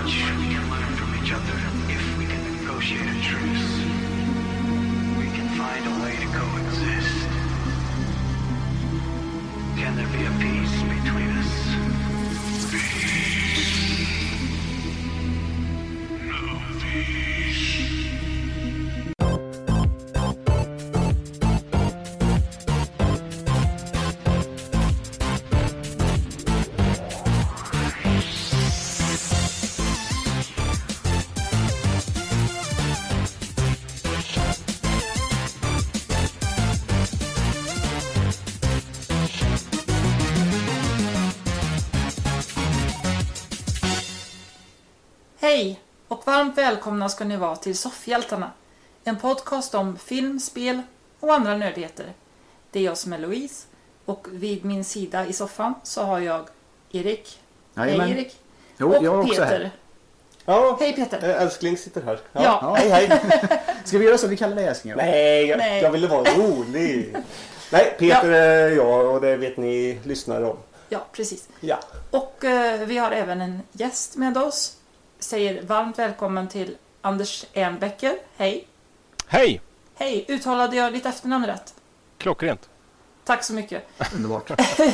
much we can learn from each other if we can negotiate a truce. We can find a way to coexist. Can there be a peace between us? Peace. No peace. Hej och varmt välkomna ska ni vara till Soffhjältarna. En podcast om film, spel och andra nördigheter. Det är jag som är Louise och vid min sida i soffan så har jag Erik. Jajamän. Hej Erik. Jo, och jag är också Peter. här. Ja, Hej Peter. älskling sitter här. Ja. Hej, hej. Ska vi göra så vi kallar dig älskling? Nej, jag ville vara rolig. Nej, Peter är jag och det vet ni lyssnare om. Ja, precis. Ja. Och vi har även en gäst med oss. Säger varmt välkommen till Anders Ernbecker. Hej. Hej! Hej, uttalade jag ditt efternamn rätt? Klockrent. Tack så mycket. Underbart.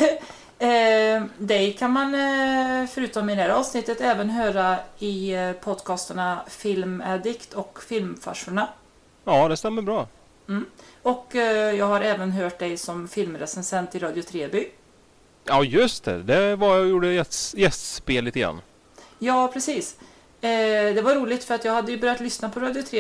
Dig kan man förutom i det här avsnittet även höra i podcasterna Film Addict och Filmfarsorna. Ja, det stämmer bra. Och jag har även hört dig som filmrecensent i Radio Treby. Ja, just det. Det var jag gjorde gästspel lite grann. Ja, precis. Det var roligt för att jag hade ju börjat lyssna på Radio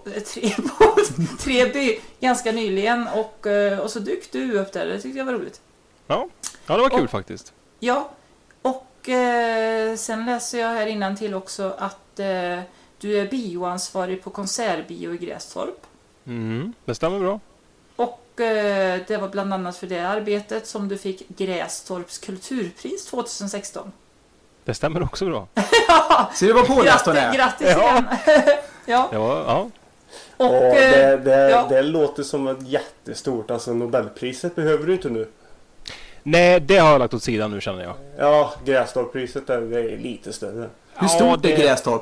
Treby ganska nyligen och så dök du upp där. Det tyckte jag var roligt. Ja, det var kul Och- faktiskt. Ja, och sen läser jag här innan till också att du är bioansvarig på konsertbio i Grästorp. Det stämmer bra. Och det var bland annat för det arbetet som du fick Grästorps kulturpris 2016. Det stämmer också bra. Så det var påläst hon är. Grattis igen! Ja. Ja. Och, Det låter som ett jättestort, alltså Nobelpriset behöver du inte nu. Nej, det har jag lagt åt sidan nu känner jag. Ja, Grästorppriset det är lite större. Hur stort är Grästorp?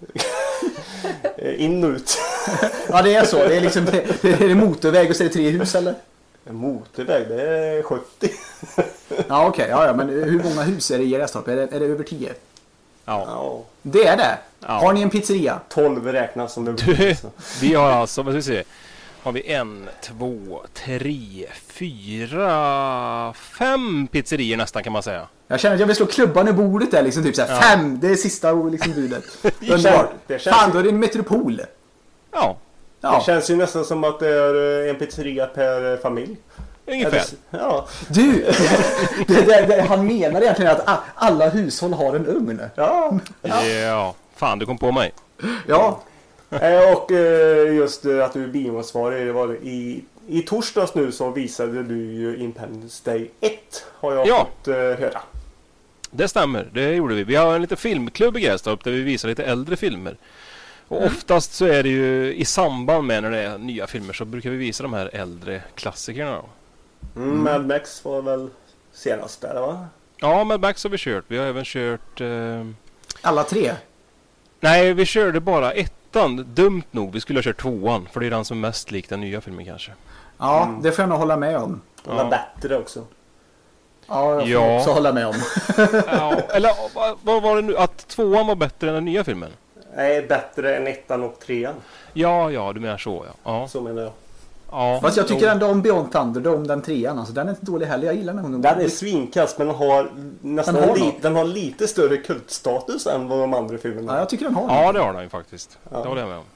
In och ut. Ja, det är så. Det är liksom är det motorväg och så är det 3 hus eller? En motorväg, det är 70. Ja, okej. Ja, men hur många hus är det i Grästorp? Är det över 10? Ja. Ja, Det är det. Ja. Har ni en pizzeria? 12 räknas som det Du, blir. vi har alltså, vad ska vi se? Har vi 1, 2, 3, 4, 5 pizzerier nästan kan man säga. Jag känner att jag vill slå klubban i bordet där liksom typ så här 5. Det är sista liksom budet. Underbart. det känns- Fan, då är det en metropol. Ja, Det Ja. känns ju nästan som att det är en pizzeria per familj. ungefär. Ja. Du, det han menar egentligen att alla hushåll har en ugn. Ja. Ja, fan du kom på mig. Ja. Och just att du är bioansvarig, det var i torsdags nu så visade du ju Independence Day 1 har jag Ja. fått höra. Det stämmer, det gjorde vi. Vi har en liten filmklubb i Grästorp där vi visar lite äldre filmer. Och oftast så är det ju i samband med när det är nya filmer så brukar vi visa de här äldre klassikerna då. Mad Max var väl senast där va? Ja, Mad Max har vi kört. Vi har även kört... Alla 3. Nej, vi körde bara 1:an. Dumt nog. Vi skulle ha kört 2:an. För det är den som är mest lik den nya filmen kanske. Ja, det får jag nog hålla med om. Den var bättre också. Ja, jag får Ja. också hålla med om. Ja, eller vad var det nu? Att 2:an var bättre än den nya filmen? Nej, bättre än 1:an och 3:an. Ja, du menar så ja. Ja. Så menar jag. Ja. Fast jag tycker ändå om Beyond Thunder, om den 3:an. Alltså, den är inte dålig heller. Jag gillar den. Den är svinkast men den har nästan Den har något. den har lite större kultstatus än vad de andra filmerna. Ja, jag tycker den har Ja, den. det har den ju faktiskt. Ja. Det håller jag med om.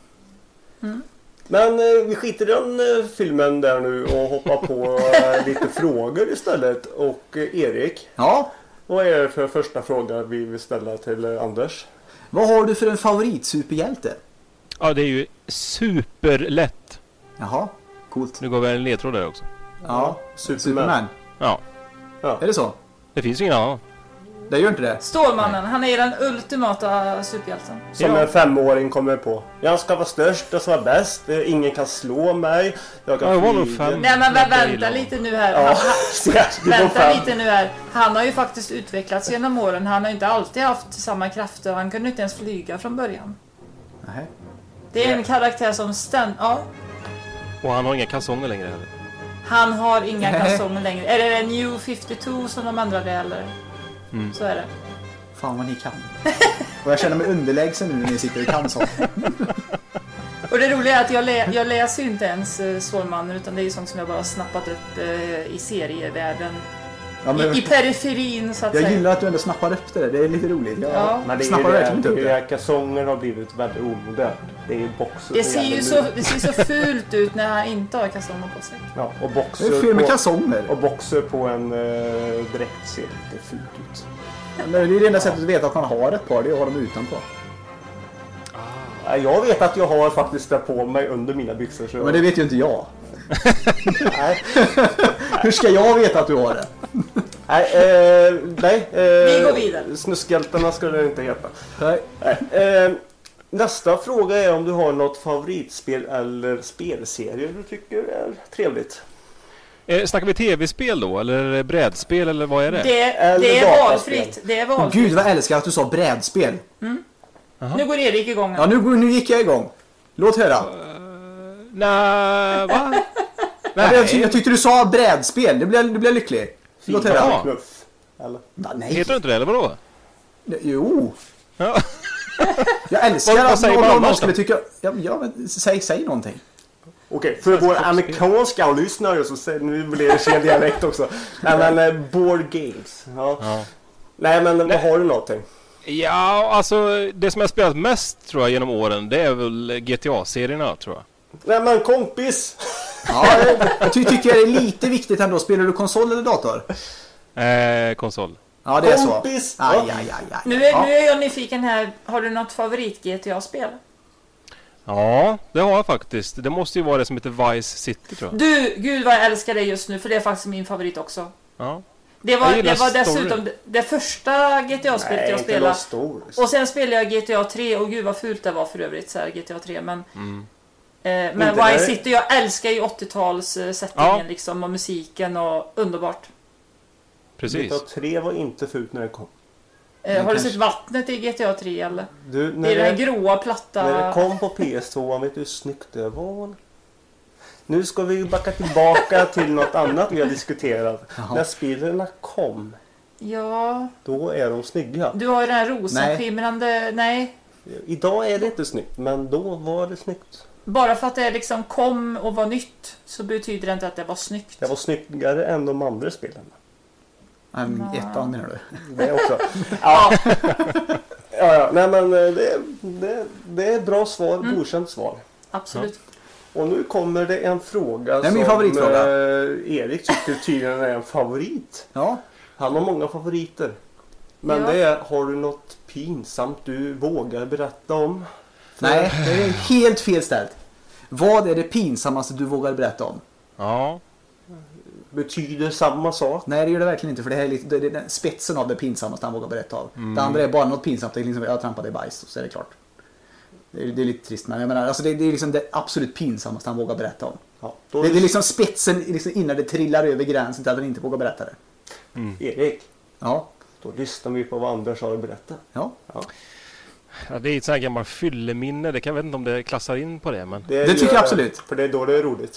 Men vi skiter i den filmen där nu och hoppar på lite frågor istället. Och Erik, Ja. vad är det för första fråga vi vill ställa till Anders? Vad har du för en favoritsuperhjälte? Ja, det är ju superlätt. Jaha, coolt. Nu går vi en ledtråd där också. Ja, Superman. Superman. Ja, Är det så? det finns ju ingen annan. Det gör inte det. Stålmannen, han är den ultimata superhjälten. Som en 5-åring kommer på. Jag ska vara störst, jag ska vara bäst. Ingen kan slå mig. Jag kan var nog flyga. 5. Nej men vänta lite nu här. Ja, Vänta lite nu här. Han har ju faktiskt utvecklats genom åren. Han har inte alltid haft samma krafter. Han kunde inte ens flyga från början. Nej. Det är en karaktär som ja, Och han har inga kalsonger längre heller. han har inga kalsonger längre. Är det New 52 som de ändrade eller? Så är det. Fan vad ni kan. Och jag känner mig underlägsen nu när ni sitter i kan så. Och det roliga är att jag läser ju inte ens Stålmannen, utan det är ju sånt som jag bara har snappat upp i serievärlden. Ja, men I periferin så att jag säga. gillar att du ändå snappar upp det. Det är lite roligt. Jag Ja. Men det är snappar verkligen inte upp det. kalsonger har blivit väldigt omodernt. Det är ju boxer. Det ser så fult ut när han inte har kalsonger på sig. Ja, och Det är boxer fel med på, kalsonger. och boxer på en dräkt ser lite fult ut. Men det är det enda sättet att veta att man har ett par. Det är att ha dem utanpå. Ja, jag vet att jag har faktiskt det på mig under mina byxor. Så Men det vet ju inte jag. Nej. Hur ska jag veta att du har det? Nej, Vi går vidare. Snuskhjältarna skulle det inte heta. Nej. Nästa fråga är om du har något favoritspel eller spelserie du tycker är trevligt. Snackar vi tv-spel då? Eller brädspel? Eller vad är det? Det Eller är dataspel. valfritt. Det är valfritt. Gud vad jag älskar att du sa brädspel. Nu går Erik igång. Ja, nu gick jag igång. Låt höra. Nej, va? Jag tyckte du sa brädspel. Det blir lycklig. Låt höra. Ja. Knuff. Eller? Nej. Heter du inte det, eller vadå? Jo. Ja. Jag älskar Vad att säger man någon annars skulle då? tycka... Ja, men säg någonting. Okej, för våra amerikanska lyssnare så nu blir det fel dialekt också. Nej men board games. Ja. Ja. Nej men vad har du någonting? Ja, alltså det som jag spelat mest tror jag genom åren, det är väl GTA-serierna tror jag. Nej men kompis! Ja, jag tycker det är lite viktigt ändå. Spelar du konsol eller dator? Konsol. Ja, det är så. Kompis! Aj. Nu är jag nyfiken här. Har du något favorit GTA-spel? Ja, det har jag faktiskt. Det måste ju vara det som heter Vice City tror jag. Gud vad jag älskar det just nu, för det är faktiskt min favorit också. Ja. Det var Jag gillar dessutom det första GTA-spelet jag spelade. Och sen spelade jag GTA 3 och gud vad fult det var för övrigt så här, GTA 3 men men Inte Vice det. City, jag älskar ju 80-tals settingen Ja. liksom och musiken och underbart. Precis. GTA 3 var inte fult när det kom. Har du kanske. sett vattnet i GTA 3 eller? Du, Det är den här gråa när platta. det kom på PS2, vet du hur snyggt det var? Nu ska vi backa tillbaka till något annat vi har diskuterat. Jaha. När spelarna kom, Ja, då är de snygga. du har ju den här rosenskimrande. Nej. Idag är det inte snyggt, men då var det snyggt. Bara för att det liksom kom och var nytt så betyder det inte att det var snyggt. Det var snyggare än de andra spelarna. Ettan menar du? Det också. Ja. Ja. Nej men det är ett bra svar, godkänt svar. Absolut. Och nu kommer det en fråga Det är min som favoritfråga. Erik tycker tydligen är en favorit. Ja. Han har många favoriter. Men Ja. det är, har du något pinsamt du vågar berätta om? Nej, det är helt fel ställt. Vad är det pinsammaste du vågar berätta om? Ja. Betyder samma sak? Nej, det gör det verkligen inte. För det här är, det är den spetsen av det pinsammaste han vågar berätta av. Det andra är bara något pinsamt. Det är liksom, jag trampade i bajs och så är det klart. Det är lite trist. Men jag menar, alltså det är liksom det absolut pinsammaste han vågar berätta om. Ja, Det är liksom spetsen liksom innan det trillar över gränsen till att han inte vågar berätta det. Erik, Ja. då lyssnar vi på vad Anders har att berätta. Ja. Ja, det är ett sånt här gammalt fylleminne. Jag vet inte om det klassar in på det, men... Det tycker jag absolut. För det är då det är roligt.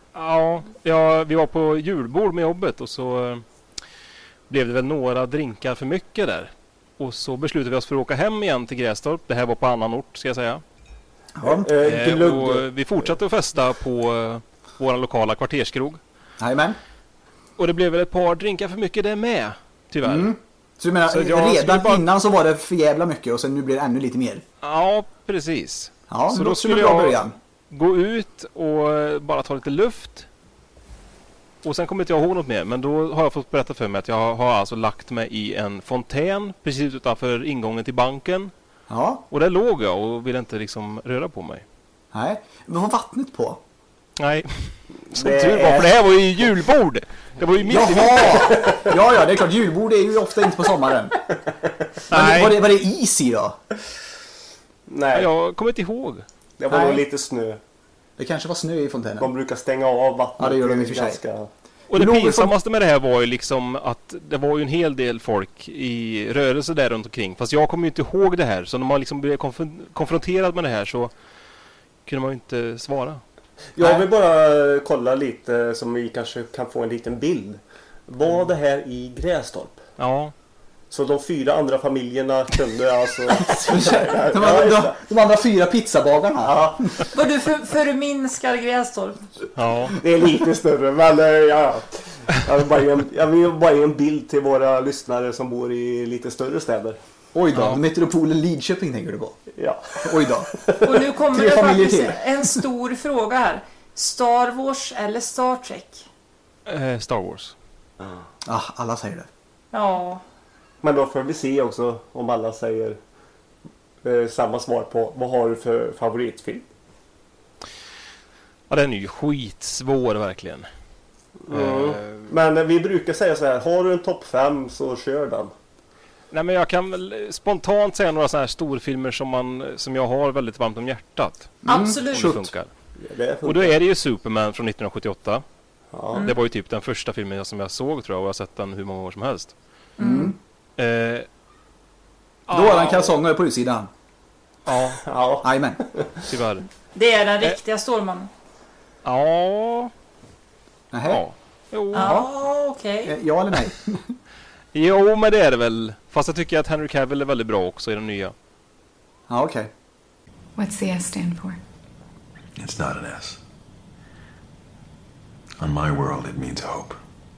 Ja, vi var på julbord med jobbet och så blev det väl några drinkar för mycket där. Och så beslutade vi oss för att åka hem igen till Grästorp. Det här var på annan ort, ska jag säga. Ja. Glögg. Och vi fortsatte att festa på vår lokala kvarterskrog. Jajamän. Och det blev väl ett par drinkar för mycket det med, tyvärr. Så du menar, Så jag redan skulle bara- innan så var det för jävla mycket och sen nu blir det ännu lite mer. Ja, precis. Ja, Så så då då skulle skulle jag jag- början. Gå ut och bara ta lite luft. Och sen kommer inte jag ihåg något mer. Men då har jag fått berätta för mig att jag har alltså lagt mig i en fontän precis utanför ingången till banken. Ja. Och där låg jag och ville inte liksom röra på mig. Nej. Vad var vattnet på? Nej, Som tur var, för det här var ju julbord. Det var ju mitt i Jaha! Ja, det är klart. Julbord är ju ofta inte på sommaren. Nej. Men var det is i då? Nej, Jag kommer inte ihåg. det var Nej. nog lite snö. Det kanske var snö i fontänen. De brukar stänga av vattnet. Ja, det gör de i och för sig. ganska... Och det Låg vi pinsammaste med det här var ju liksom att det var ju en hel del folk i rörelse där runt omkring. Fast jag kommer ju inte ihåg det här. Så när man liksom blev konfronterad med det här så kunde man ju inte svara. Jag vill bara kolla lite som vi kanske kan få en liten bild. Var det här i Grästorp? Ja. Så de 4 andra familjerna kunde alltså... De andra 4 pizzabagarna. Ja, Var du förminskar Grästorp? Ja. det är lite större, men ja. Jag vill bara ge en bild till våra lyssnare som bor i lite större städer. Oj då, metropolen Lidköping tänker du på. Ja. Oj då. Och nu kommer 3 det familjer faktiskt till. en stor fråga här. Star Wars eller Star Trek? Star Wars. Alla säger det. Ja, Men då får vi se också om alla säger samma svar på vad har du för favoritfilm? Ja, den är ju skitsvår verkligen. Men vi brukar säga så här, har du en topp 5 så kör den. Nej, men jag kan väl spontant säga några sådana här storfilmer som jag har väldigt varmt om hjärtat. absolut. Om det funkar. Det funkar. Och då är det ju Superman från 1978. Ja. Det var ju typ den första filmen som jag såg, tror jag. Och jag har sett den hur många år som helst. Då har han kalsonger på utsidan. Ja, Ja. Jajamän. tyvärr. Det är den riktiga Stålmannen. Ja. Nähä. Ja. Jo. Ja, okej. Ja eller nej? Jo, men det är det väl. Fast jag tycker att Henry Cavill är väldigt bra också i den nya. Ja, okej. What's the S stand for? It's not an S. On my world, it means hope.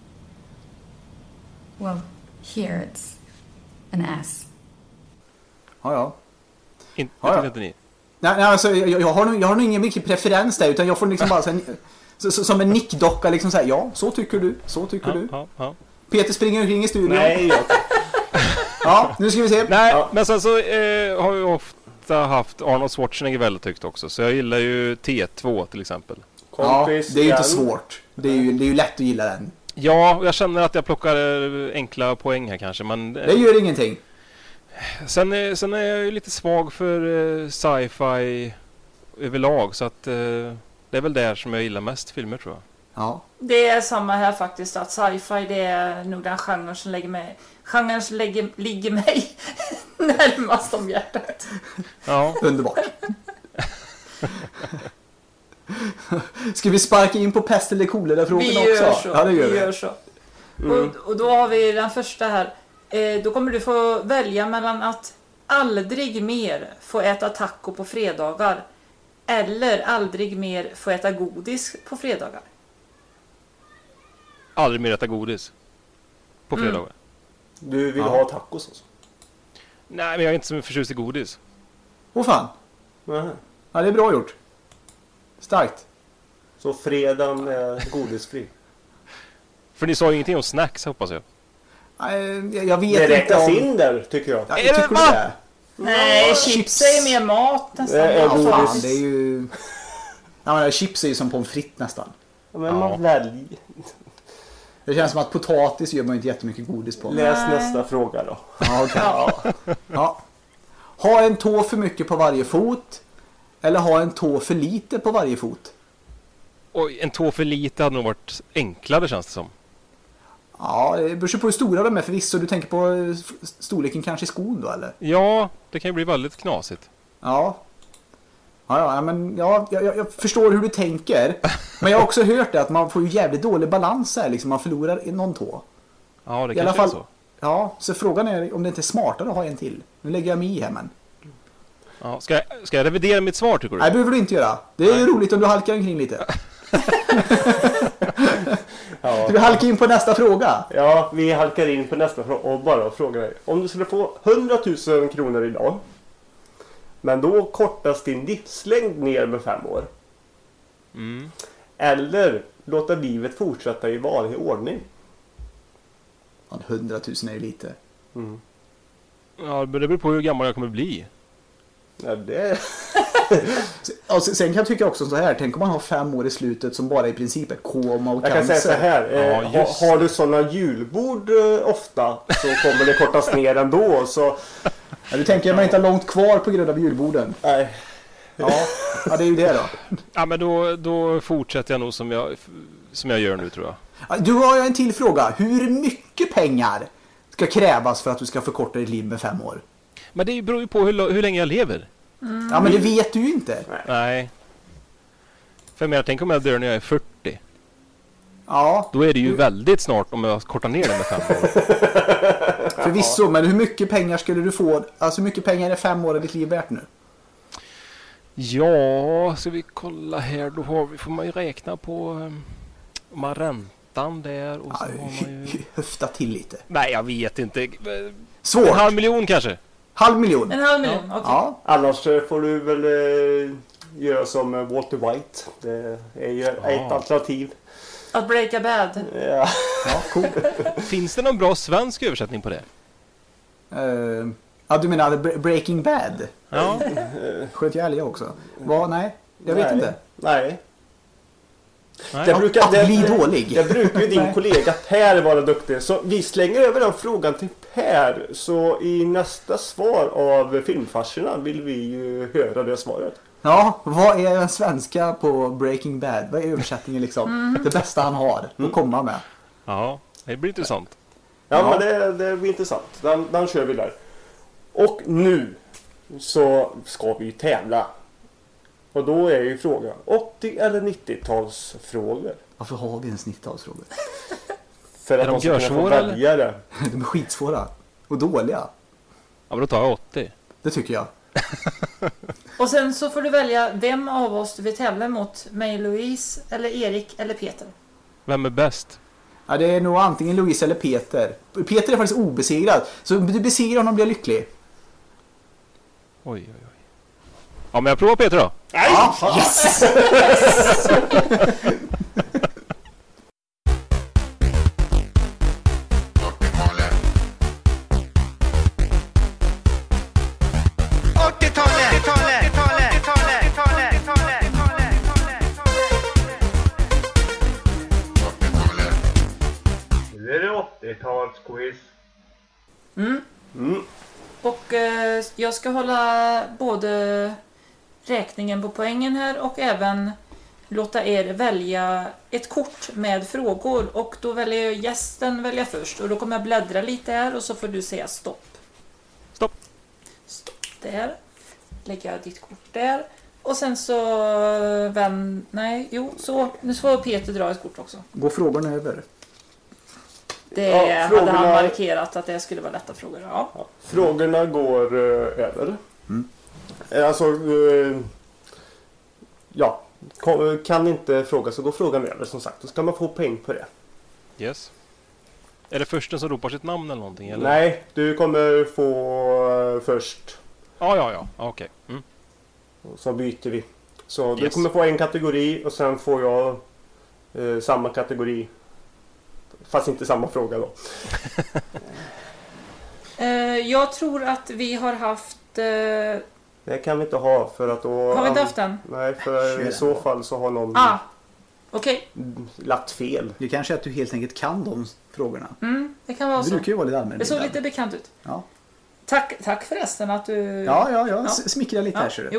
Well, here it's an S. Ja. Inte Ja, ja. inte ni. Nej, alltså, jag har nog ingen mycket preferens där, utan jag får liksom bara som en nickdocka liksom säga ja, så tycker du, så tycker du. Ja. Peter springer omkring i studion. Nej, Ja, nu ska vi se. Nej, Ja. men sen så har jag ofta haft Arnold Schwarzenegger väldigt högt också. Så jag gillar ju T2 till exempel. Ja, kompis, det är ju inte vän. svårt. Det är ju lätt att gilla den. Ja, jag känner att jag plockar enkla poäng här kanske. Men Det gör ingenting. sen är jag ju lite svag för sci-fi överlag. Så att det är väl där som jag gillar mest filmer, tror jag. Ja. Det är samma här faktiskt, att sci-fi det är nog den genren som ligger mig närmast om hjärtat. Ja. Underbart. Ska vi sparka in på pest eller kolera-frågorna Vi gör också? så. Ja, det gör vi. Gör så. Och då har vi den första här. Då kommer du få välja mellan att aldrig mer få äta taco på fredagar eller aldrig mer få äta godis på fredagar. Aldrig mer äta godis. På fredagar. Du vill Ja. ha tacos alltså? Nej, men jag är inte så förtjust i godis. Åh fan. Nej. Ja, det är bra gjort. Starkt. Så fredagen är godisfri. För ni sa ju ingenting om snacks, hoppas jag. Nej, jag vet Det inte räknas om... in där, tycker jag. Ja, Är det tycker du va? det? Nej, chips är mer mat nästan. Det är Ja, godis. fan, det är ju... Ja, men chips är ju som pommes frites nästan. Ja, men man väljer. Det känns som att potatis gör man ju inte jättemycket godis på. Läs nästa fråga då. Ja, okej. Ja. Ha en tå för mycket på varje fot eller ha en tå för lite på varje fot? Oj, en tå för lite hade nog varit enklare, känns det som. Ja, det beror på hur stora de är förvisso. Du tänker på storleken kanske i skon då, eller? Ja, det kan ju bli väldigt knasigt. Ja. Men jag förstår hur du tänker. Men jag har också hört det att man får ju jävligt dålig balans här, liksom. Man förlorar någon tå. Ja, det I alla kanske är fall, så. ja, så frågan är om det inte är smartare att ha en till. Nu lägger jag mig i här, men. Ja, ska jag revidera mitt svar, tycker du? Nej, det behöver du inte göra. Det är ju roligt om du halkar omkring lite. Ska vi halka in på nästa fråga? Ja, vi halkar in på nästa fråga och bara frågar dig. Om du skulle få 100 000 kronor idag, men då kortas din livslängd ner med 5 år. Eller låta livet fortsätta i vanlig ordning. 100 000 är ju lite. Ja, det beror på hur gammal jag kommer bli. Ja, det... Alltså, sen kan jag tycka också så här. Tänk om man har 5 år i slutet som bara i princip är koma och Jag kan säga så cancer. här. Har du sådana julbord ofta så kommer det kortas ner ändå. Så... Ja, du tänker att man inte har långt kvar på grund av julborden. Nej. Ja, det är ju det då. Ja, men då fortsätter jag nog som jag gör nu, tror jag. Ja, du har ju en till fråga. Hur mycket pengar ska krävas för att du ska förkorta ditt liv med 5 år? Men det beror ju på hur länge jag lever. Ja, men det vet du ju inte. Nej. För jag tänker om jag dör när jag är 40. Ja, Då är det ju väldigt snart om jag kortar ner det med 5 år. förvisso. Men hur mycket pengar skulle du få? Alltså hur mycket pengar är 5 år av ditt liv värt nu? Ja, ska vi kolla här. Då får man ju räkna på om man räntan där. Och så Ja, har man ju... höfta till lite. Nej, jag vet inte. Svårt. 500 000 kanske. 500 000. 500 000, okej. Ja. Annars får du väl göra som Walter White. Det är ju ett alternativ. Att breaka bad. Ja. Ja, cool. Finns det någon bra svensk översättning på det? Ja, du menar Breaking Bad? Ja. Sköt jag älgar också? Nej, jag vet inte. Nej. Nej. Det brukar, Att bli dålig. Det brukar ju din Nej. kollega Per vara duktig. Så vi slänger över den frågan till Per. Så i nästa svar av filmfarserna vill vi ju höra det svaret. Ja, vad är den svenska på Breaking Bad? Vad är översättningen liksom? Det bästa han har att komma med. Ja, det blir intressant. Ja, men det blir intressant. Den kör vi där. Och nu så ska vi tävla. Och då är ju frågan 80 eller 90-talsfrågor. Varför har vi en snitttalsfråga? För att de de ska kunna få görsvåra, välja det. De är skitsvåra. Och dåliga. Ja, men då tar jag 80. Det tycker jag. Och sen så får du välja vem av oss du vill tävla mot. Mig, Louise, eller Erik, eller Peter. Vem är bäst? Ja, det är nog antingen Louise eller Peter. Peter är faktiskt obesegrad. Så du besegrar honom och blir lycklig. Oj, oj, oj. Ja, men jag provar Peter då. Ja, yes! Nu är det 80-talsquiz. Och jag ska hålla både räkningen på poängen här och även låta er välja ett kort med frågor. Och då väljer jag gästen välja först. Och då kommer jag bläddra lite här och så får du säga stopp. Stopp. Stopp där. Lägger jag ditt kort där. Och sen så... så. Nu får Peter dra ett kort också. Går frågorna över? Det Ja, hade frågorna- han markerat att det skulle vara lätta frågor. Ja. Frågorna går över. Alltså, kan inte fråga så går frågan över som sagt. Då ska man få poäng på det. Yes. Är det försten som ropar sitt namn eller någonting? Eller? Nej, du kommer få först. Ja. Okej. Mm. Och så byter vi. Så du Yes. kommer få en kategori och sen får jag samma kategori. Fast inte samma fråga då. Jag tror att vi har haft... Det kan vi inte ha för att då... Har vi inte haft den? Nej, för i så fall så har någon Okej. lagt fel. Det kanske är att du helt enkelt kan de frågorna. Det kan vara Det så. brukar ju vara lite allmänt. Det såg lite bekant ut. Ja. Tack förresten att du... Ja. Smickra lite här, ser du. Jo.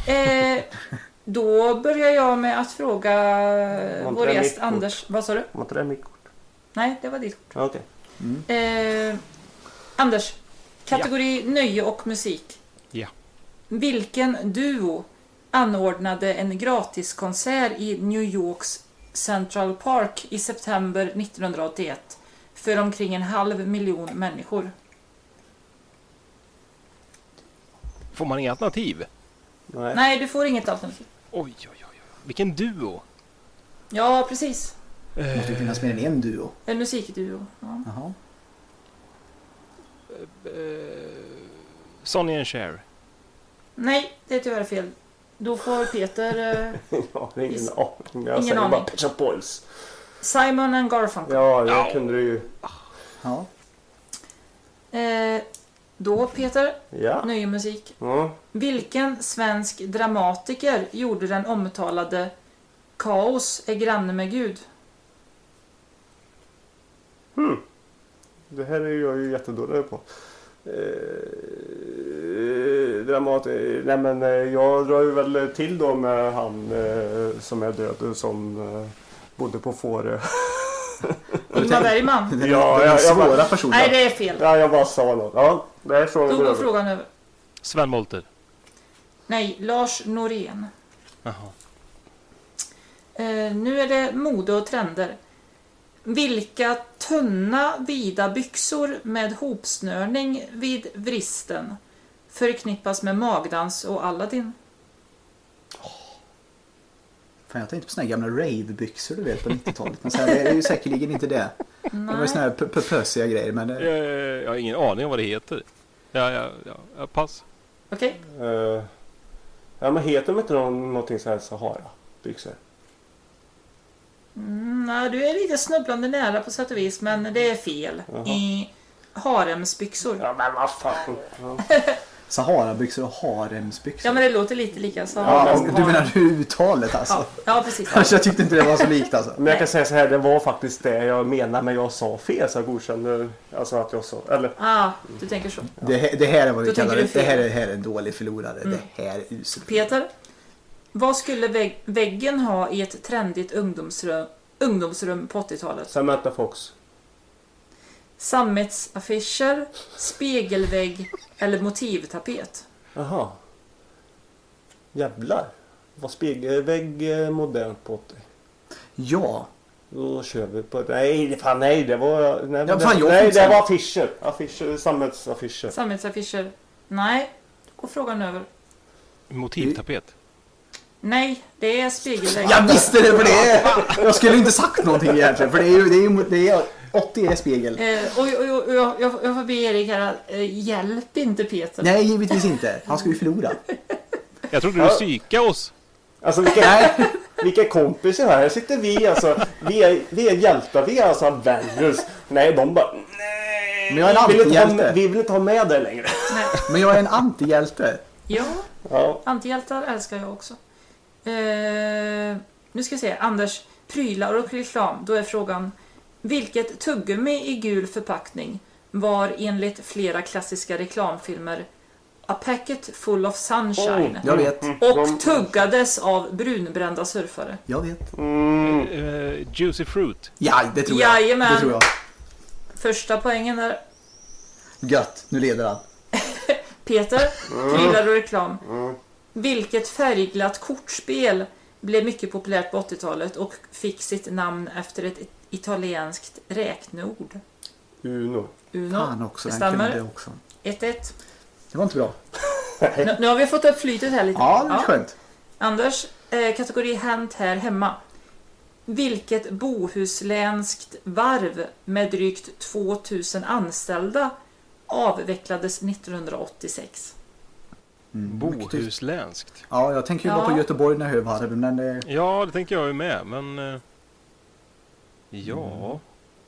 Då börjar jag med att fråga Var inte vår det gäst mitt kort? Anders. Vad sa du? Var inte det mitt kort? Nej, det var ditt kort. Ja, okej. Anders, kategori nöje och musik. Ja. Vilken duo anordnade en gratiskonsert i New Yorks Central Park i september 1981 för omkring 500 000 människor? Får man inga alternativ? Nej. Nej, du får inget alternativ. Oj. Vilken duo. Ja, precis. Det måste ju finnas mer än en duo. En musikduo. Ja. Jaha. Sonny and Cher. Nej, det är tyvärr fel. Då får Peter Ja, det är ingen aning. Jag Ingen säger aning. bara Pet Shop Boys. Simon and Garfunkel. Ja, det kunde du ju. Ja. Då Peter, Ja. nöjemusik. Ja. Vilken svensk dramatiker gjorde den omtalade Kaos är granne med Gud? Det här är jag ju jättedålig på. Nej men jag drar ju väl till då med han som är död som bodde på Fårö. Ingmar Bergman? Ja, det är jag svåra bara- personer. Nej, det är fel. Ja, jag bara sa något. Ja, det är frågan Då går över. frågan över. Sven Wollter. Nej, Lars Norén. Jaha. Nu är det mode och trender. Vilka tunna, vida byxor med hopsnörning vid vristen förknippas med magdans och Aladdin? Fan, jag tänkte på såna här gamla raidbyxor du vet på 90-talet. Men så här, det är ju säkerligen inte det. Det var ju såna här pösiga grejer. Men det... Jag har ingen aning om vad det heter. Ja, pass. Okej. Ja, men heter de inte någonting så här Sahara-byxor? Nej, du är lite snubblande nära på sätt och vis, men det är fel. Jaha. I haremsbyxor. Ja, men vad fan. Ja. Sahara-byxor och haremsbyxor. Ja, men det låter lite lika. Så Ja, du menar uttalet alltså? Ja, ja, precis. Alltså, jag tyckte inte det var så likt alltså. Men jag kan säga så här, det var faktiskt det jag menar, men jag sa fel så jag godkänner alltså att jag sa, eller Du tänker så. Det här är vad vi Då kallar tänker det. du fel. Det här är en dålig förlorare. Det här är uselt. Peter, vad skulle väggen ha i ett trendigt ungdomsrum på 80-talet? Samantha Fox. Sammetsaffischer, spegelvägg eller motivtapet? Jaha. Jävlar. Var spegelvägg modernt på 80? Ja. Då kör vi på... Nej, det var... Nej, Ja, fan, jag nej fick det säga. var affischer. Sammetsaffischer. Sammetsaffischer? Nej, då går frågan över. Motivtapet. Nej, det är spegelvägg. Jag visste det för det. Jag skulle inte sagt någonting egentligen. För det är 80 är spegel. Jag får be Erik här, hjälp inte Peter. Nej, givetvis inte. Han ska ju förlora. Jag trodde du psykade oss. Alltså vilka kompisar här. Här sitter vi alltså. Vi är hjältar. Vi är alltså Avengers. Nej, de bara... Nej. Men jag är en antihjälte. Vi vill inte ha med det längre. Nej. Men jag är en antihjälte. Ja, antihjältar älskar jag också. Nu ska vi se, Anders, prylar och reklam. Då är frågan, vilket tuggummi i gul förpackning var enligt flera klassiska reklamfilmer A Packet Full of Sunshine Jag vet. och tuggades av brunbrända surfare? Jag vet. Juicy Fruit. Ja, det tror jag. Jajamän. Det tror jag. Första poängen där. Gött, nu leder han. Peter, prylar och reklam. Vilket färgglatt kortspel blev mycket populärt på 80-talet och fick sitt namn efter ett italienskt räkneord? Uno. Fan också, det den kunde stämmer. det också. 1-1. Det var inte bra. Nu har vi fått upp flytet här lite. Ja, det är skönt. Anders, kategori Hänt här hemma. Vilket bohuslänskt varv med drygt 2000 anställda avvecklades 1986? Bohusländskt. Ja, jag tänker ju bara på Göteborg när jag hör varv, men det... Ja, det tänker jag ju med, men... Ja...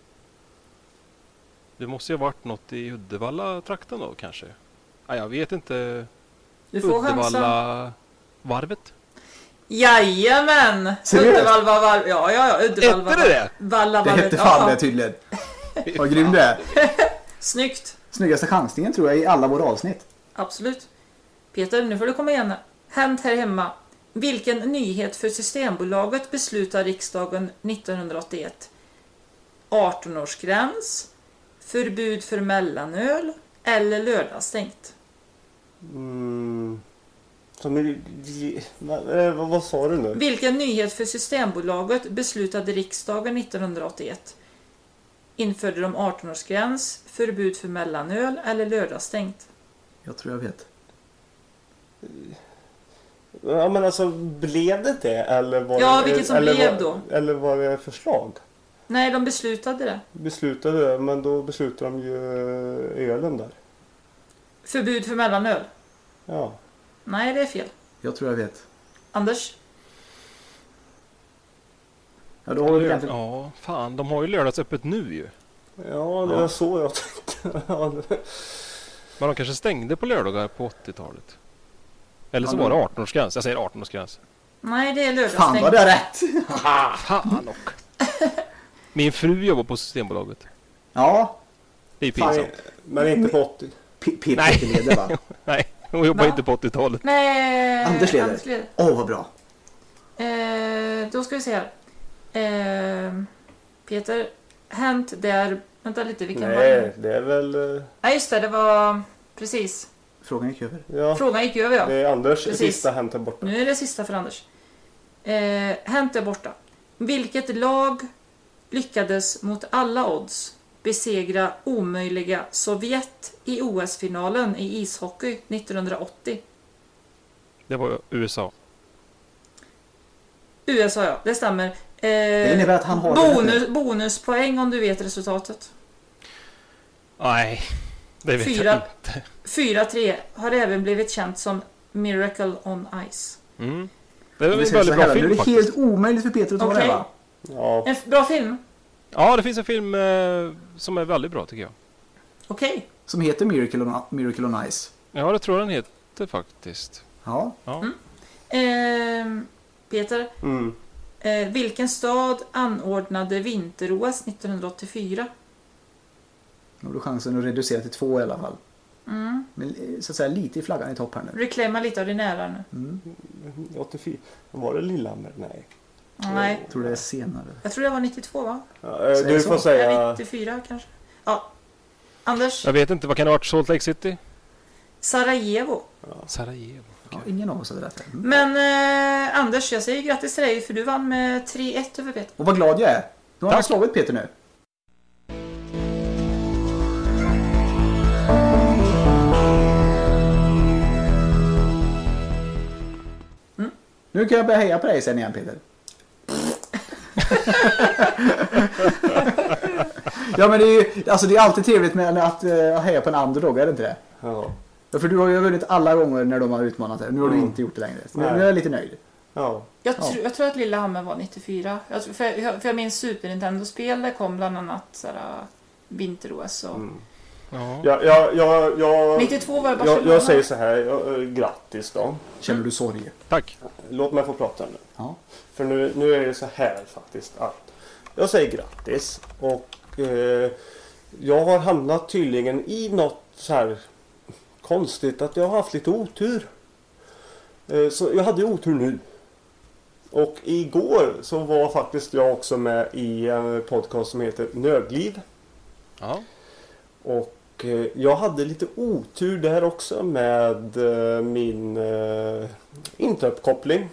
Det måste ju ha varit något i Uddevalla-trakten då, kanske. Ja, jag vet inte. Du får chansa. Uddevalla-varvet? Jajamän! Seriöst? Uddevalla varv. Ja, Uddevalla. Hette det? Valla Det varvet. hette fan det tydligen. Vad grym det är. Snyggt. Snyggaste chansningen tror jag i alla våra avsnitt. Absolut. Peter, nu får du komma igen. Hänt här hemma. Vilken nyhet för Systembolaget beslutar riksdagen 1981? 18-årsgräns, förbud för mellanöl eller lördagsstängt? Vad sa du nu? Vilken nyhet för Systembolaget beslutade riksdagen 1981? Införde de 18-årsgräns, förbud för mellanöl eller lördagsstängt? Jag tror jag vet. Ja, men alltså blev det eller var Ja, det, vilket som eller blev var, då? Eller var det förslag? Nej, de beslutade det. Beslutade det, men då beslutade de ju ölen där. Förbud för mellanöl? Ja. Nej, det är fel. Jag tror jag vet. Anders? Ja, då har vi egentligen... Ja, fan. De har ju lördagsöppet nu ju. Ja, det var så jag tänkte. Ja, Men de kanske stängde på lördagar på 80-talet. Eller så var det 18-årsgräns. Jag säger 18-årsgräns. Nej, det är Fan lördagsstängt. vad det är rätt! Fan och. Min fru jobbar på Systembolaget. Ja, Det är Fan, pinsamt. men inte på 80. Peter leder va? Nej, hon jobbar Va? inte på 80-talet. Nej, Anders leder. Åh vad bra. Då ska vi se här. Peter, hänt där... Vänta lite, vilken var Nej, det? det är väl... Nej, just det var... Precis. Frågan gick över. Ja, Frågan gick över, ja. det är Anders Precis. sista hänt här borta. Nu är det sista för Anders. Hänt är borta. Vilket lag lyckades mot alla odds besegra omöjliga Sovjet i OS-finalen i ishockey 1980? Det var USA. USA, ja. Det stämmer. Det innebär att han har Bonuspoäng om du vet resultatet. Nej, det vet Fyra. jag inte. 4-3 har även blivit känt som Miracle on Ice. Mm. Det är Vi en säger så väldigt bra här, nu är film det faktiskt. helt omöjligt för Peter att ta Okej. det va? Ja, En bra film. Ja, det finns en film som är väldigt bra tycker jag. Okej. Som heter Miracle on Ice. Ja, det tror jag den heter faktiskt. Ja. Ja. Peter, mm. vilken stad anordnade vinter-OS 1984? Nu har du chansen att reducera till 2 i alla fall. Mm. Men så att säga lite i flaggan i topp här nu. Reclaima lite av din ära nu. 84. Var det Lillehammer? Nej. Nej, Jag tror det är senare. jag tror det var 92 va? Ja, Säg du så. får säga... 94 kanske. Ja. Anders, Jag vet inte, vad kan det ha varit? Salt Lake City? Sarajevo. Sarajevo. Ja, ingen av oss hade rätt. Mm. Men Anders, jag säger grattis till dig för du vann med 3-1 över Peter. Och vad glad jag är. Nu har jag Tack. slagit Peter nu. Nu kan jag börja heja på dig sen igen Peter. Ja men det är ju, alltså det är alltid trevligt med att heja på en underdog, är det inte det? Ja. Ja, för du har ju vunnit alla gånger när de har utmanat dig. Nu har du inte gjort det längre. Så nu Nej. är jag lite nöjd. Ja. Jag tror att Lillehammer var 94. För jag minns Super Nintendo-spel där kom bland annat såhär, vinter-OS och... Ja. Jag 92 var det Barcelona. jag säger så här, grattis då. Känner du sorg? Tack. Låt mig få prata nu. Ja. För nu är det så här faktiskt att jag säger grattis och jag har hamnat tydligen i något så här konstigt att jag har haft lite otur. Så jag hade otur nu. Och igår så var faktiskt jag också med i en podcast som heter Nördliv. Ja. Och jag hade lite otur där också med min interrupt-koppling.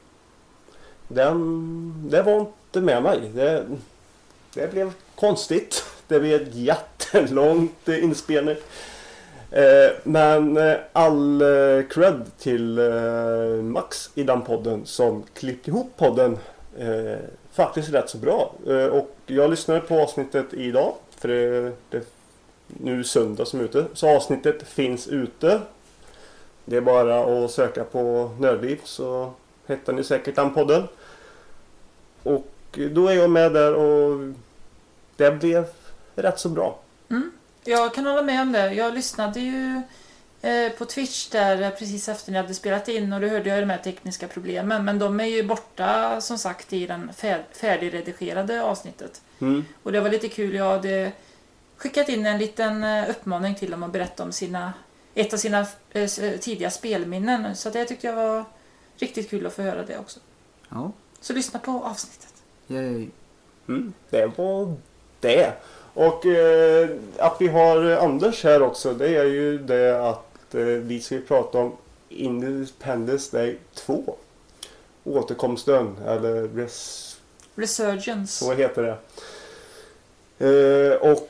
Det var inte med mig. Det blev konstigt. Det blev ett jättelångt inspelning. Men all cred till Max i den podden som klippte ihop podden faktiskt rätt så bra. Och jag lyssnade på avsnittet idag för det nu söndag som är ute. Så avsnittet finns ute. Det är bara att söka på Nördliv så hittar ni säkert den podden. Och då är jag med där och det blev rätt så bra. Jag kan hålla med om det. Jag lyssnade ju på Twitch där precis efter ni hade spelat in och då hörde jag de här tekniska problemen. Men de är ju borta som sagt i den färdigredigerade avsnittet. Och det var lite kul. Jag hade skickat in en liten uppmaning till dem att berätta om ett av sina tidiga spelminnen. Så det tyckte jag var riktigt kul att få höra det också. Ja. Så lyssna på avsnittet. Yay. Det var det. Och att vi har Anders här också, det är ju det att vi ska prata om Independence Day 2. Återkomsten, eller Resurgence. så heter det. Och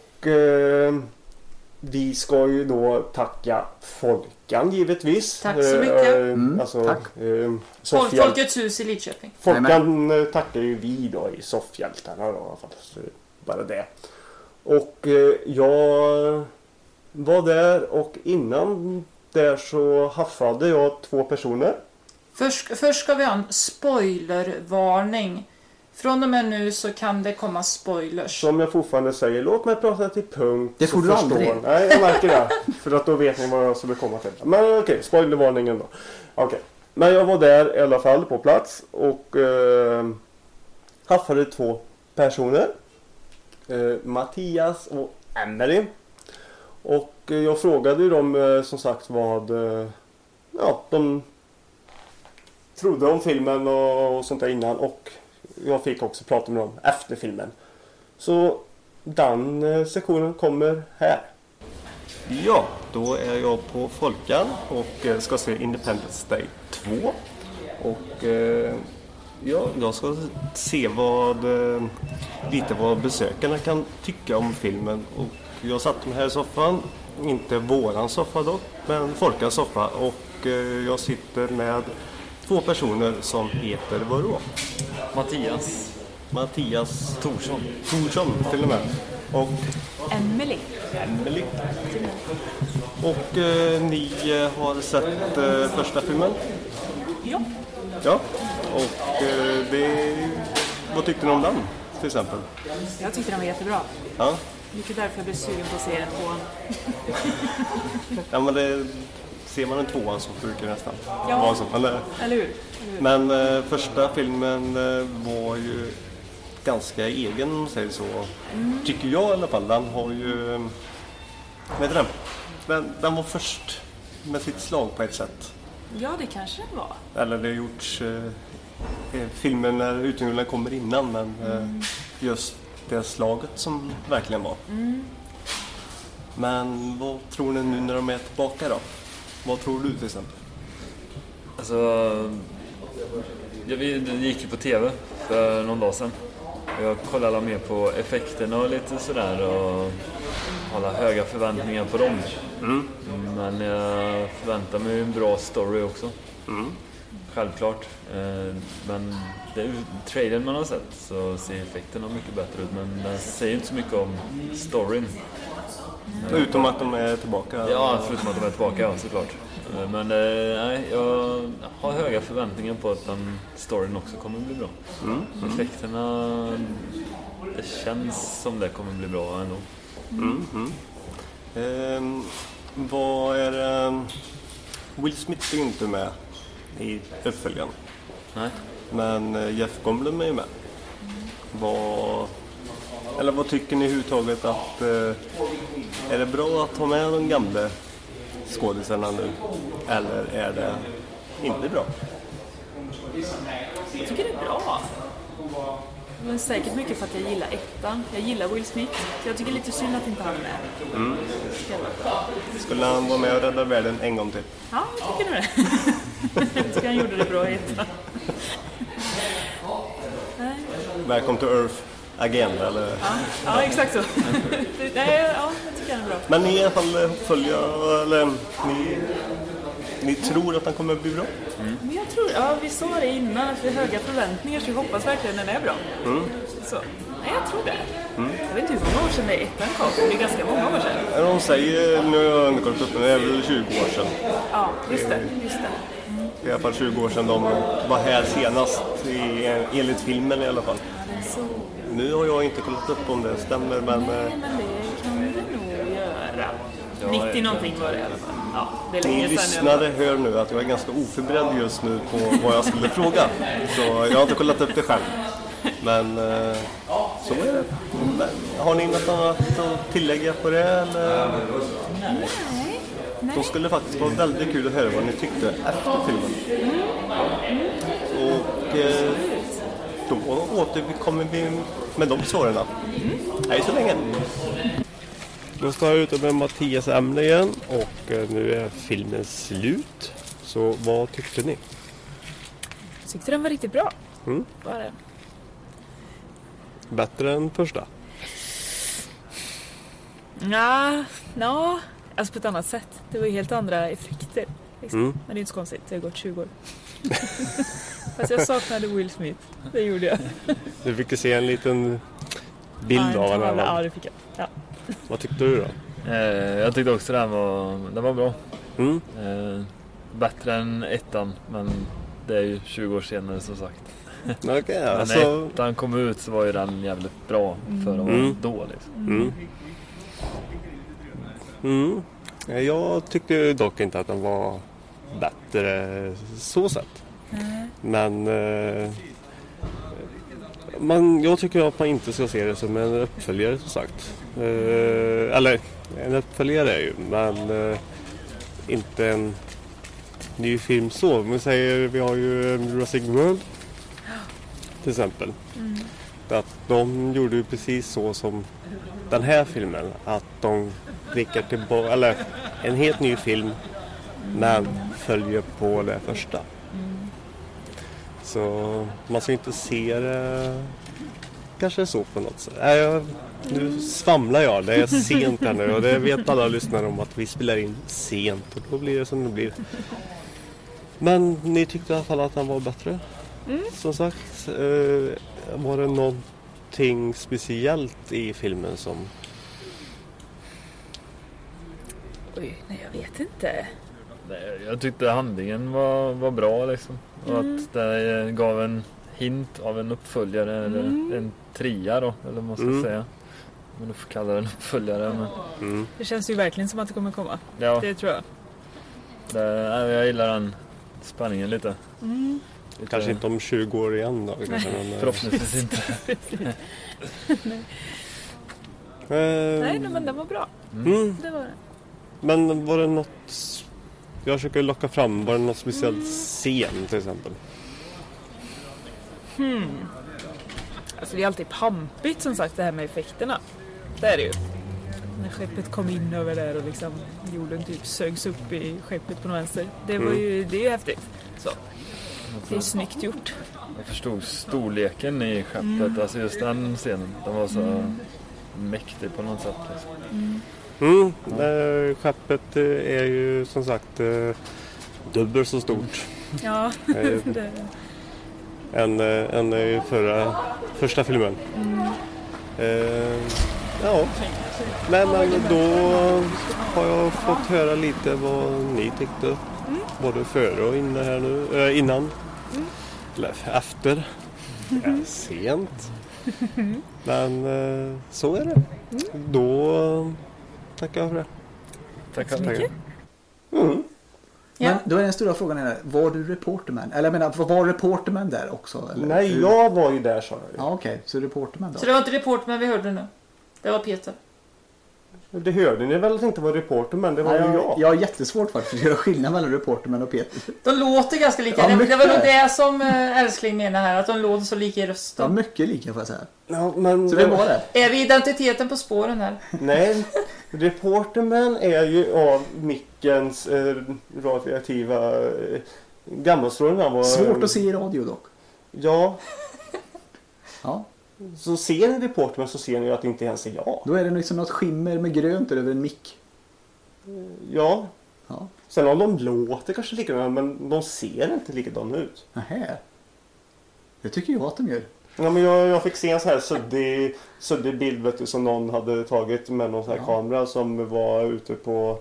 vi ska ju då tacka Folkan givetvis. Tack så mycket. Alltså, tack. Folkets hus i Lidköping. Folkan tackar ju vi då i Soffhjältarna då i alla fall. Så bara det. Och jag var där och innan där så haffade jag 2 personer. Först ska vi ha en spoilervarning. Från och med nu så kan det komma spoilers. Som jag fortfarande säger, låt mig prata till punkt. Det får så du förstår aldrig. Nej, jag märker det. För att då vet ni vad jag skulle komma till. Men okej, spoilervarningen då. Okej. Men jag var där i alla fall på plats och haffade 2 personer. Mattias och Emily. Och jag frågade ju dem som sagt vad de trodde om filmen och sånt där innan. Och jag fick också prata med dem efter filmen. Så den sektionen kommer här. Ja, då är jag på Folkan och ska se Independence Day 2. Och jag ska se lite vad besökarna kan tycka om filmen. Och jag satt mig här i soffan, inte våran soffa dock, men Folkans soffa. Och jag sitter med 2 personer som heter vadå? Mattias Thorsson till och med. Och Emily. Och ni har sett första filmen? Ja. Och vad tyckte ni om den till exempel? Jag tyckte den var jättebra. Ja. Mycket därför jag blev sugen på att se den 2. Ja, men ser man en 2 så brukar det nästan Ja. vara så. Eller hur? Men första filmen var ju ganska egen, om man säger så. Tycker jag i alla fall. Den har ju... Den var först med sitt slag på ett sätt. Ja, det kanske den var. Eller det har gjorts filmen när utgången kommer innan, men just det slaget som verkligen var. Men vad tror ni nu när de är tillbaka då? Vad tror du till exempel? Alltså, vi gick ju på tv för någon dag sedan. Jag kollade mer på effekterna och lite sådär och hålla höga förväntningar på dem. Men jag förväntar mig en bra story också. Självklart. Men det är ju trailern man har sett så ser effekterna mycket bättre ut. Men den säger inte så mycket om storyn. Utom att de är tillbaka? Ja, förutom att de är tillbaka, ja, såklart. Men nej, jag har höga förväntningar på att den storyn också kommer att bli bra. Effekterna, det känns som det kommer att bli bra ändå. Vad är det? Will Smith är inte med i uppföljaren. Nej. Men Jeff Goldblum är ju med. Vad tycker ni överhuvudtaget att är det bra att ha med de gamla skådisarna nu? Eller är det inte bra? Jag tycker det är bra. Men säkert mycket för att jag gillar ettan. Jag gillar Will Smith. Jag tycker lite synd att inte han är med. Skulle han vara med och rädda världen en gång till? Ja, jag tycker det. Jag tycker han gjorde det bra i ettan. Välkommen till Earth again, eller? Ja, exakt så. Nej, ja, jag tycker han är bra. Men ni i alla fall följer, eller ni tror att han kommer att bli bra? Men jag tror, vi sa det innan, för höga förväntningar så jag hoppas verkligen den är bra. Så, nej, jag tror det. Jag vet inte hur många år sedan det är ettan kom, det är ganska många år sedan. De säger, nu har jag underkollat upp, det är väl 20 år sedan. Ja, just det. I alla fall 20 år sedan de var här senast, enligt filmen i alla fall. Nu har jag inte kollat upp om det stämmer, men... Nej, men det kan vi nog göra. 90 någonting var det i alla fall. Ja, det är länge Ni sedan lyssnare hör nu att jag är ganska oförberedd just nu på vad jag skulle fråga. Så jag har inte kollat upp det själv. Men så är det. Men, har ni något annat att tillägga på det? Eller? Nej. Då skulle det faktiskt vara väldigt kul att höra vad ni tyckte efter filmen. Och då återkommer vi med de svaren. Hej så länge! Nu står jag ute med Mattias Emle igen och nu är filmen slut. Så vad tyckte ni? Jag tyckte den var riktigt bra. Var det? Bättre än första? Ja, alltså på ett annat sätt. Det var ju helt andra effekter. Liksom. Men det är inte så konstigt, det har gått 20 år. Fast jag saknade Will Smith, det gjorde jag. Du fick se en liten bild av honom. Ja, det fick jag. Ja. Vad tyckte du då? Jag tyckte också den var bra. Bättre än ettan, men det är ju 20 år senare som sagt. Okej, Men alltså... när den kom ut så var ju den jävligt bra för att vara då liksom. Jag tyckte dock inte att den var bättre så sett. Men jag tycker att man inte ska se det som en uppföljare som sagt. Eller en uppföljare är ju, men inte en ny film så. Men säger vi har ju Jurassic World till exempel. Att de gjorde ju precis så som den här filmen, att de blickar tillbaka, eller en helt ny film men följer på det första. Så man ska inte se det kanske så på något sätt. Nu svamlar jag, det är sent här nu och det vet alla lyssnare om att vi spelar in sent och då blir det som det blir. Men ni tyckte i alla fall att den var bättre. Som sagt, var det någonting speciellt i filmen som... Oj, nej jag vet inte. Jag tyckte handlingen var bra liksom. Och att det gav en hint av en uppföljare eller en trea då, eller vad man ska säga. Men du får kalla den uppföljare. Men... Det känns ju verkligen som att det kommer komma. Ja. Det tror jag. Jag gillar den spänningen lite. Kanske inte om 20 år igen då. Förhoppningsvis inte. Nej, men den var bra. Det var det. Men var det något... Jag försöker locka fram, var det något speciellt scen till exempel? Alltså det är alltid pampigt som sagt det här med effekterna. Det är det ju. När skeppet kom in över där och liksom jorden typ sögs upp i skeppet på vänster. Det var ju, det är ju häftigt. Så. Det är snyggt gjort. Jag förstod storleken i skeppet, alltså just den scenen. Den var så mäktig på något sätt liksom. Skeppet är ju som sagt dubbelt så stort. Ja, än i första filmen. Ja, men då har jag fått höra lite vad ni tyckte både före och innan här nu, innan eller efter. Sent. Men så är det. Då tackar jag för det. Tack så mycket. Men då är den stora frågan här, var du reporterman? Eller jag menar, var reporterman där också? Eller? Nej, jag var ju där sa jag. Ja, okej. Så reporterman då? Så det var inte reporterman vi hörde nu? Det var Peter. Det hörde ni väl inte var reporterman, det var ju jag. Jag har jättesvårt faktiskt att göra skillnad mellan reporterman och Peter. De låter ganska lika. Ja, det var nog det som älskling menar här, att de låter så lika i rösten. Ja, mycket lika får jag säga. Ja, men så vem var det? Är vi identiteten på spåren här? Nej, reporterman är ju av Mickens radioaktiva gammalstrålen. Svårt att se i radio dock. Ja. Ja. Så ser ni reporterman så ser ni att det inte ens är jag. Då är det liksom något skimmer med grönt över en mick. Ja. Ja. Sen om de låter kanske likadana, men de ser inte likadana ut. Nähä. Det tycker jag att de gör. Ja, men jag fick se en så här suddig bild vet du, som någon hade tagit med någon sån här kamera som var ute på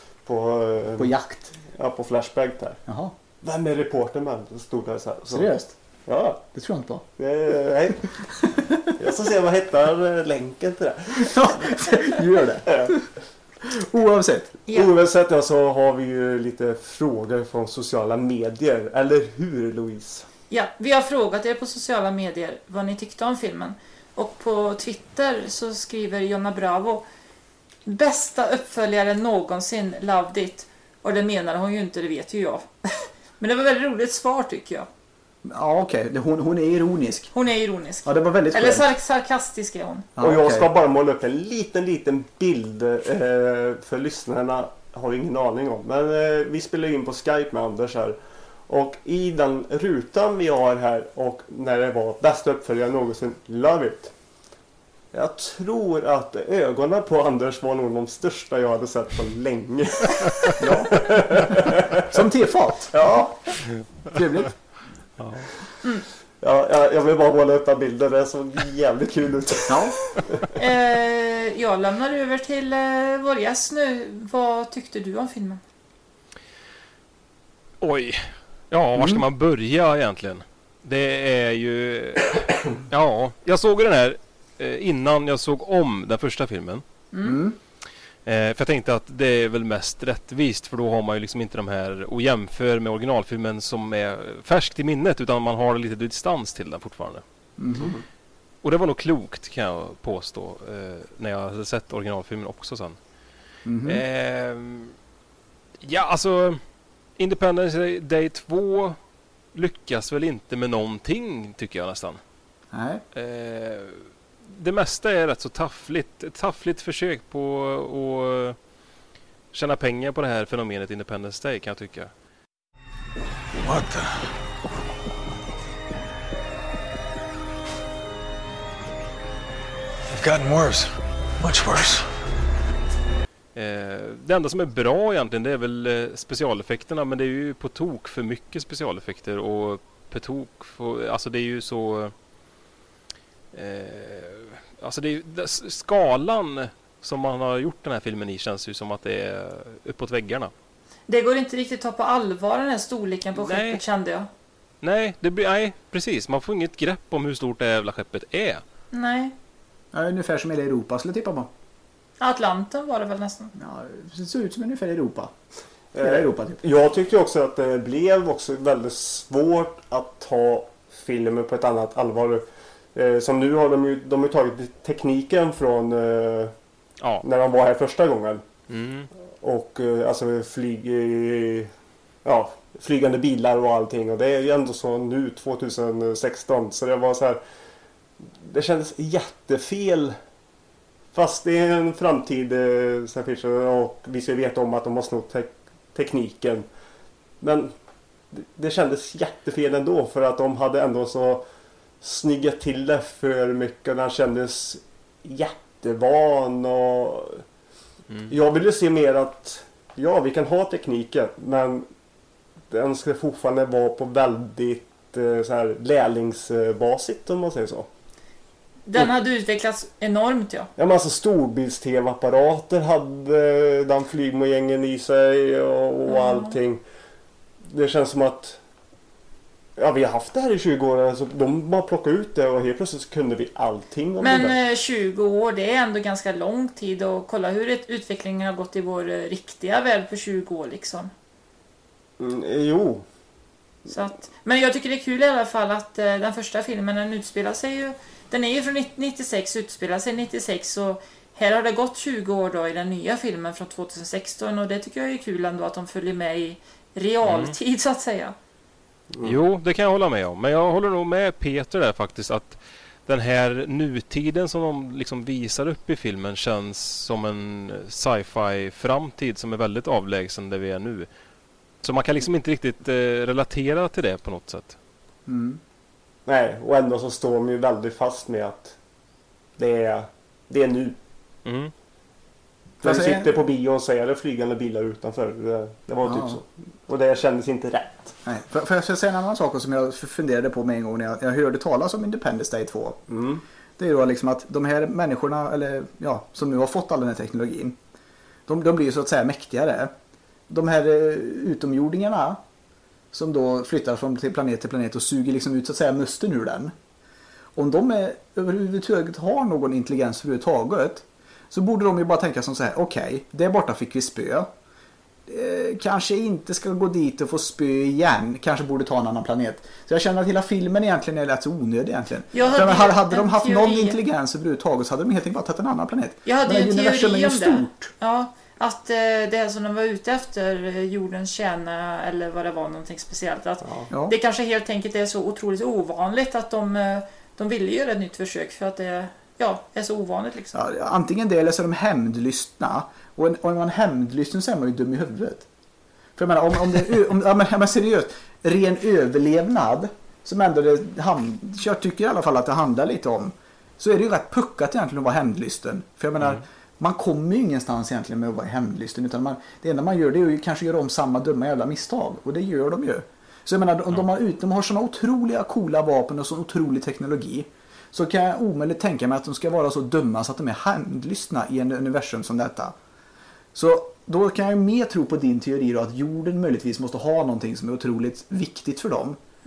jakt. Ja, på Flashback där. Jaha. Vem är reporterman? Det stod där så här. Så. Seriöst? Ja. Det tror jag inte på. Nej. Jag ska se vad heter länken till det. Ja, gör det. Ja. Oavsett. Ja. Oavsett så har vi ju lite frågor från sociala medier. Eller hur, Louise? Ja, vi har frågat er på sociala medier vad ni tyckte om filmen. Och på Twitter så skriver Jonna Bravo: bästa uppföljare någonsin, loved it. Och det menar hon ju inte, det vet ju jag. Men det var väldigt roligt svar tycker jag. Ja, okej. Hon är ironisk. Hon är ironisk. Ja, det var väldigt eller skönt. sarkastisk är hon. Ja, och jag okej. ska bara måla upp en liten bild för lyssnarna har ju ingen aning om. Men vi spelar in på Skype med Anders här. Och i den rutan vi har här och när det var bästa uppföljare någonsin, love it. Jag tror att ögonen på Anders var nog de största jag hade sett på länge. Ja. Som tefat. Ja. Trevligt. Ja. Ja, jag vill bara måla upp en bild. Det såg jävligt kul ut. Ja. Jag lämnar över till vår gäst nu. Vad tyckte du om filmen? Oj. Ja, var ska man börja egentligen? Det är ju... Ja, jag såg den här innan jag såg om den första filmen. För jag tänkte att det är väl mest rättvist, för då har man ju liksom inte de här och jämför med originalfilmen som är färskt i minnet, utan man har lite distans till den fortfarande. Och det var nog klokt, kan jag påstå, när jag hade sett originalfilmen också sen. Ja, alltså Independence Day 2 lyckas väl inte med någonting, tycker jag nästan. Nej. Det mesta är rätt så taffligt. Ett taffligt försök på att tjäna pengar på det här fenomenet Independence Day, kan jag tycka. What the? It's gotten worse. Much worse. Det enda som är bra egentligen, det är väl specialeffekterna, men det är ju på tok för mycket specialeffekter och på tok för, alltså det är ju så alltså det är ju, skalan som man har gjort den här filmen i känns ju som att det är uppåt väggarna. Det går inte riktigt att ta på allvar den här storleken på skeppet, kände jag. Nej, precis. Man får inget grepp om hur stort det jävla skeppet är. Nej. Ja, ungefär som hela Europa skulle tippa på. Atlanten var det väl nästan. Ja, det ser ut som ungefär Europa. Hela Europa typ. Jag tyckte också att det blev också väldigt svårt att ta filmen på ett annat allvar. Som nu har de har tagit tekniken från när de var här första gången. Och alltså flygande bilar och allting. Och det är ju ändå så nu 2016. Så det var så här, det kändes jättefel. Fast det är en framtid och vi ska veta om att de har snott tekniken. Men det kändes jättefel ändå, för att de hade ändå så snyggat till det för mycket. Den kändes jättevan och jag ville se mer att vi kan ha tekniken, men den ska fortfarande vara på väldigt så här lärlingsbasit, om man säger så. Den hade utvecklats enormt, ja. Ja, men alltså storbilds-tv-apparater hade den flygmogängen i sig och allting. Det känns som att vi har haft det här i 20 år, så de bara plockade ut det och helt plötsligt kunde vi allting om det. Men 20 år, det är ändå ganska lång tid, och kolla hur utvecklingen har gått i vår riktiga värld på 20 år liksom. Jo. Så att, men jag tycker det är kul i alla fall att den första filmen, den utspelar sig ju, den är ju från 96, utspelar sig 96, och här har det gått 20 år då i den nya filmen från 2016, och det tycker jag är kul ändå att de följer med i realtid så att säga. Jo, det kan jag hålla med om. Men jag håller nog med Peter där faktiskt, att den här nutiden som de liksom visar upp i filmen känns som en sci-fi framtid som är väldigt avlägsen där vi är nu. Så man kan liksom inte riktigt relatera till det på något sätt. Nej, och ändå så står de ju väldigt fast med att det är nu. När du sitter på bio och säger det flygande bilar utanför. Det var typ så. Och det kändes inte rätt. Nej. Får jag säga en annan sak som jag funderade på med en gång när jag hörde talas om Independence Day 2. Det är ju liksom att de här människorna, eller som nu har fått all den här teknologin, de blir ju så att säga mäktigare. De här utomjordingarna som då flyttar från planet till planet och suger liksom ut så att säga musten ur den. Om de överhuvudtaget har någon intelligens överhuvudtaget, så borde de ju bara tänka som så här: okej, där borta fick vi spö. Kanske inte ska gå dit och få spö igen. Kanske borde ta en annan planet. Så jag känner att hela filmen egentligen är rätt så onödig egentligen. Hade de haft någon intelligens överhuvudtaget så hade de helt enkelt bara tagit en annan planet. Jag hade ju en teori om det. Stort. Ja, att det som de var ute efter, jordens kärna eller vad det var, någonting speciellt. Att det kanske helt enkelt är så otroligt ovanligt att de ville göra ett nytt försök för att det är så ovanligt liksom. Ja, antingen det eller så är de hämndlystna. Och om man hämndlysten så är man ju dum i huvudet. För jag menar, om seriöst, ren överlevnad som ändå jag tycker i alla fall att det handlar lite om, så är det ju rätt puckat egentligen att vara hämndlysten. För jag menar, man kommer ju ingenstans egentligen med att vara hämndlysten, utan det enda man gör det är ju kanske göra om samma dumma jävla misstag, och det gör de ju. Så jag menar, om de har såna otroliga coola vapen och så otrolig teknologi, så kan jag omöjligt tänka mig att de ska vara så dumma så att de är hämndlystna i en universum som detta. Så då kan jag mer tro på din teori då, att jorden möjligtvis måste ha någonting som är otroligt viktigt för dem.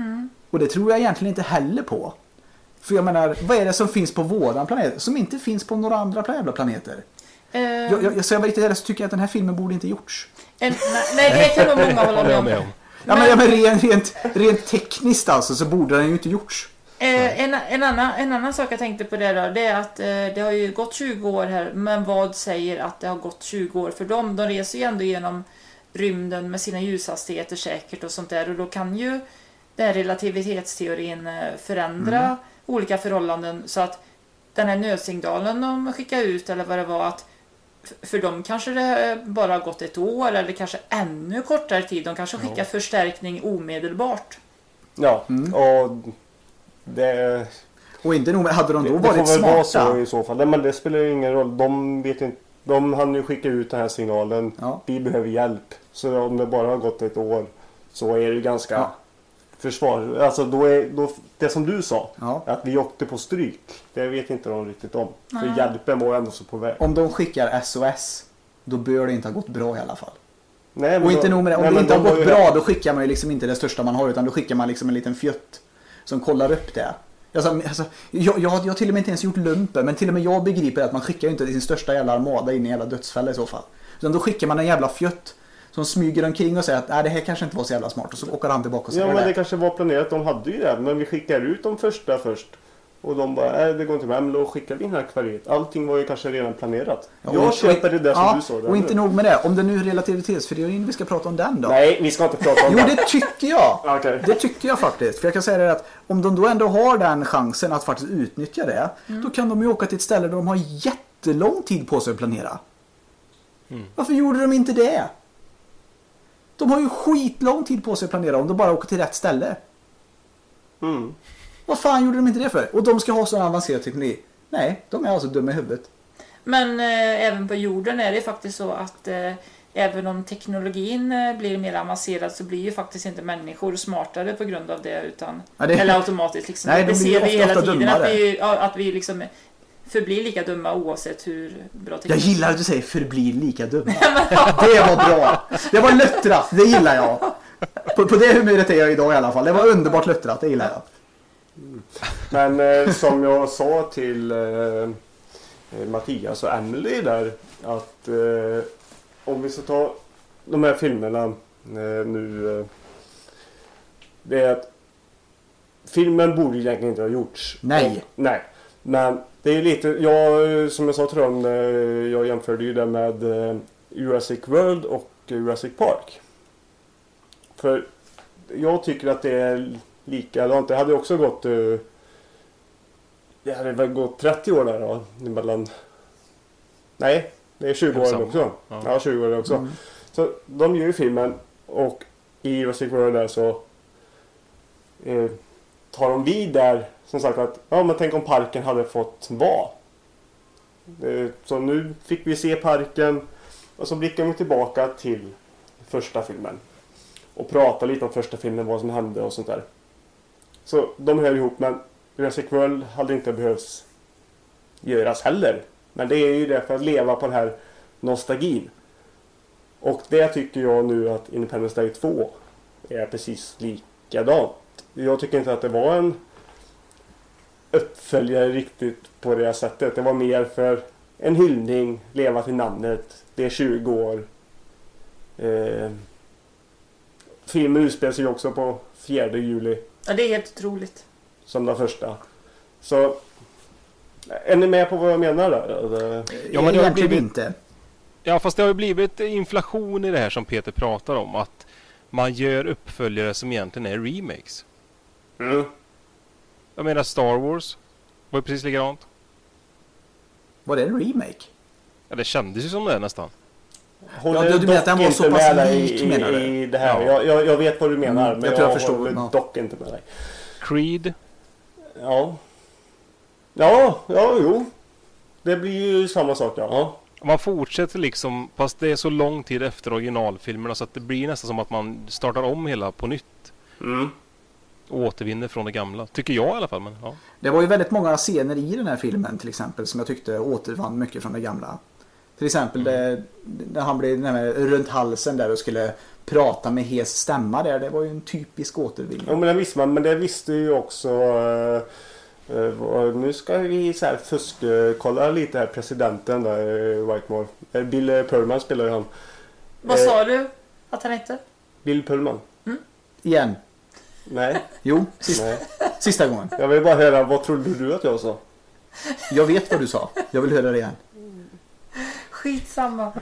Och det tror jag egentligen inte heller på. För jag menar, vad är det som finns på våran planet som inte finns på några andra jävla planeter? Jag säger riktigt ärligt så tycker jag att den här filmen borde inte gjorts. Nej, det kan nog många hålla med om. Ja, men rent tekniskt alltså så borde den ju inte gjorts. En annan sak jag tänkte på det då, det är att det har ju gått 20 år här, men vad säger att det har gått 20 år för dem? De reser ju ändå genom rymden med sina ljushastigheter säkert och sånt där, och då kan ju den relativitetsteorin förändra olika förhållanden, så att den här nödsignalen de skickar ut eller vad det var, att för dem kanske det bara har gått ett år eller kanske ännu kortare tid. De kanske skickar förstärkning omedelbart. Ja, och det... Och inte nog med, hade de då det varit får väl smarta? vara så i så fall. Men det spelar ju ingen roll. De vet inte. De hann ju skicka ut den här signalen. Ja. Vi behöver hjälp. Så om det bara har gått ett år så är det ju ganska försvar. Alltså då det som du sa, att vi åkte på stryk. Det vet inte de riktigt om. För hjälpen var ändå så på väg. Om de skickar SOS, då bör det inte ha gått bra i alla fall. Nej, och inte nog med det. Om det inte har gått bra, då skickar man ju liksom inte det största man har, utan då skickar man liksom en liten fjutt som kollar upp det. Alltså, jag har till och med inte ens gjort lumpen, men till och med jag begriper att man skickar inte sin största jävla armada in i en jävla dödsfälla i så fall. Utan då skickar man en jävla fjutt som smyger omkring och säger att det här kanske inte var så jävla smart, och så åker han tillbaka och säger men det kanske var planerat, de hade ju det, men vi skickar ut de första först. Och de bara, det går inte med, men då skickar vi den här kvalitet. Allting var ju kanske redan planerat. Jag köper det där som du sa. Och inte nog med det. Om det nu är relativitetsteorin, vi ska prata om den då. Nej, vi ska inte prata om den. Jo, det tycker jag. Okay. Det tycker jag faktiskt. För jag kan säga det att om de då ändå har den chansen att faktiskt utnyttja det, då kan de ju åka till ett ställe där de har jättelång tid på sig att planera. Varför gjorde de inte det? De har ju skitlång tid på sig att planera om de bara åker till rätt ställe. Vad fan gjorde de inte det för? Och de ska ha sån avancerad teknologi. Nej, de är alltså dumma i huvudet. Men även på jorden är det faktiskt så att även om teknologin blir mer avancerad så blir ju faktiskt inte människor smartare på grund av det, utan eller automatiskt liksom. Nej, det ser vi hela tiden att vi liksom förblir lika dumma oavsett hur bra teknik. Jag gillar att du säger förblir lika dumma. Det var bra. Det var löttrat, det gillar jag. På det humöret är jag idag i alla fall. Det var underbart löttrat, det gillar jag. Men som jag sa till Mattias och Emily där, att om vi ska ta de här filmerna nu, det är att filmen borde egentligen inte ha gjorts. Nej. Nej. Men det är lite, som jag sa tror jag jämförde ju det med Jurassic World och Jurassic Park. För jag tycker att det är likadant. Det hade också gått det hade väl gått 30 år där då, emellan. Nej, det är 20 år också. Ja, 20 år också. Så de gör ju filmen, och i Jurassic World där så tar de vid där, som sagt, att men tänk om parken hade fått vara. Så nu fick vi se parken, och så blickar vi tillbaka till första filmen och pratar lite om första filmen, vad som hände och sånt där. Så de hör ihop, men Jurassic World hade inte behövts göras heller. Men det är ju det för att leva på den här nostalgin. Och det tycker jag nu att Independence Day 2 är precis likadant. Jag tycker inte att det var en uppföljare riktigt på det sättet. Det var mer för en hyllning, leva till namnet. Det är 20 år. Filmen utspelar sig också på 4 juli. Ja, det är helt otroligt. Som den första. Så är ni med på vad jag menar där? Ja, men det har blivit inte. Ja, fast det har ju blivit inflation i det här som Peter pratar om, att man gör uppföljare som egentligen är remakes. Jag menar Star Wars var ju precis likadant. Var det en remake? Ja, det kändes ju som det nästan. Du menar att den var så pass lik, menar du? I det här. Ja. Jag vet vad du menar, men jag förstår dock inte med dig. Creed. Ja, jo. Det blir ju samma sak, ja. Man fortsätter liksom, fast det är så lång tid efter originalfilmerna så att det blir nästan som att man startar om hela på nytt. Och återvinner från det gamla. Tycker jag i alla fall. Men, ja. Det var ju väldigt många scener i den här filmen till exempel som jag tyckte återvann mycket från det gamla. Till exempel när han blev runt halsen där och skulle prata med hes stämma där. Det var ju en typisk återvinning. Ja, men det visste man. Men det visste ju också... nu ska vi så här kolla lite här. Presidenten där, Whitemore. Bill Pullman spelar ju han. Vad sa du att han hette? Bill Pullman. Igen. Nej. Jo, Nej. sista gången. Jag vill bara höra, vad trodde du att jag sa? Jag vet vad du sa. Jag vill höra det igen. Skitsamma.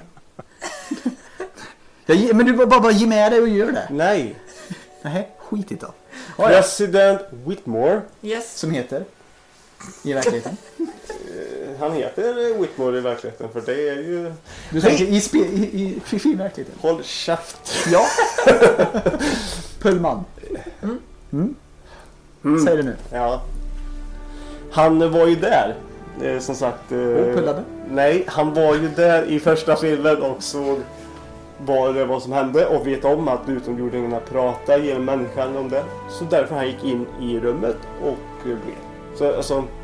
Men du bara ge med dig och gör det. Nej. Nej, skitigt då. President Whitmore. Yes. Som heter? I verkligheten? Han heter Whitmore i verkligheten, för det är ju... Du tänker i filmverkligheten? Håll käft. Ja. Pullman. Säg det nu. Ja. Han var ju där. Som sagt... pullade? Nej, han var ju där i första filmen och såg vad som hände och vet om att utomjordingarna pratar genom människan om det. Så därför han gick in i rummet och blev.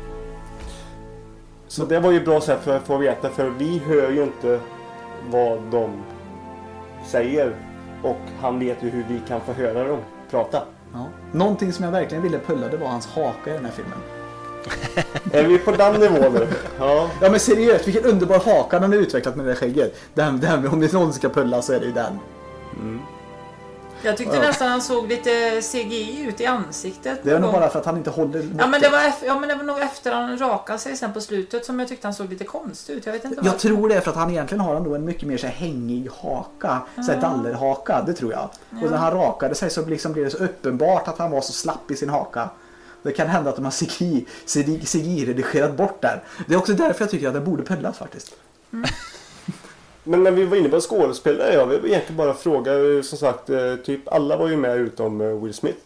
Så det var ju bra sätt för att få veta, för vi hör ju inte vad de säger och han vet ju hur vi kan få höra dem prata. Ja. Någonting som jag verkligen ville pulla, det var hans haka i den här filmen. Är vi på den nivån nu? Ja. Ja, men seriöst, vilken underbar haka han har utvecklat med det skägget. Den, om det någon ska pulla så är det ju den. Jag tyckte nästan han såg lite CGI ut i ansiktet. Det är nog bara för att han inte håller... Ja, men det var nog efter han rakade sig sen på slutet som jag tyckte han såg lite konstig ut. Jag vet inte Jag tror det är för att han egentligen har ändå en mycket mer så här hängig haka. Så här dallerhaka, det tror jag. Och när han rakade sig så liksom blev det så uppenbart att han var så slapp i sin haka. Det kan hända att de har CGI-redigerat bort där. Det är också därför jag tycker att det borde pullas faktiskt. Men när vi var inne på skådespelare, jag vill egentligen bara fråga, som sagt, typ alla var ju med utom Will Smith.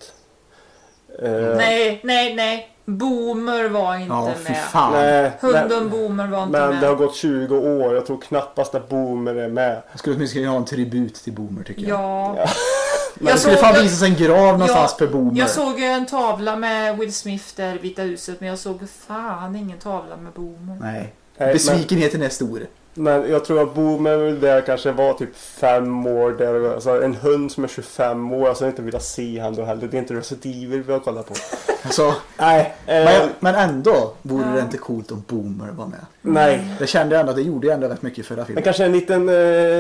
Nej. Boomer var inte med. Fan. Nej, Hunden Boomer var inte med. Men det har gått 20 år, jag tror knappast att Boomer är med. Jag skulle åtminstone ha en tribut till Boomer, tycker jag. Ja. Det skulle fan visas en grav någonstans för Boomer. Jag såg en tavla med Will Smith där i Vita huset, men jag såg fan ingen tavla med Boomer. Nej. Besvikenheten är stor. Men jag tror att Boomer där kanske var typ 5 år där, alltså en hund som är 25 år, alltså inte vill se han då heller. Det är inte Resident Evil vi har kollat på. Alltså, nej. Men ändå vore det inte coolt om Boomer var med. Nej. Det kände jag ändå, det gjorde jag ändå rätt mycket i förra filmen. Men kanske en liten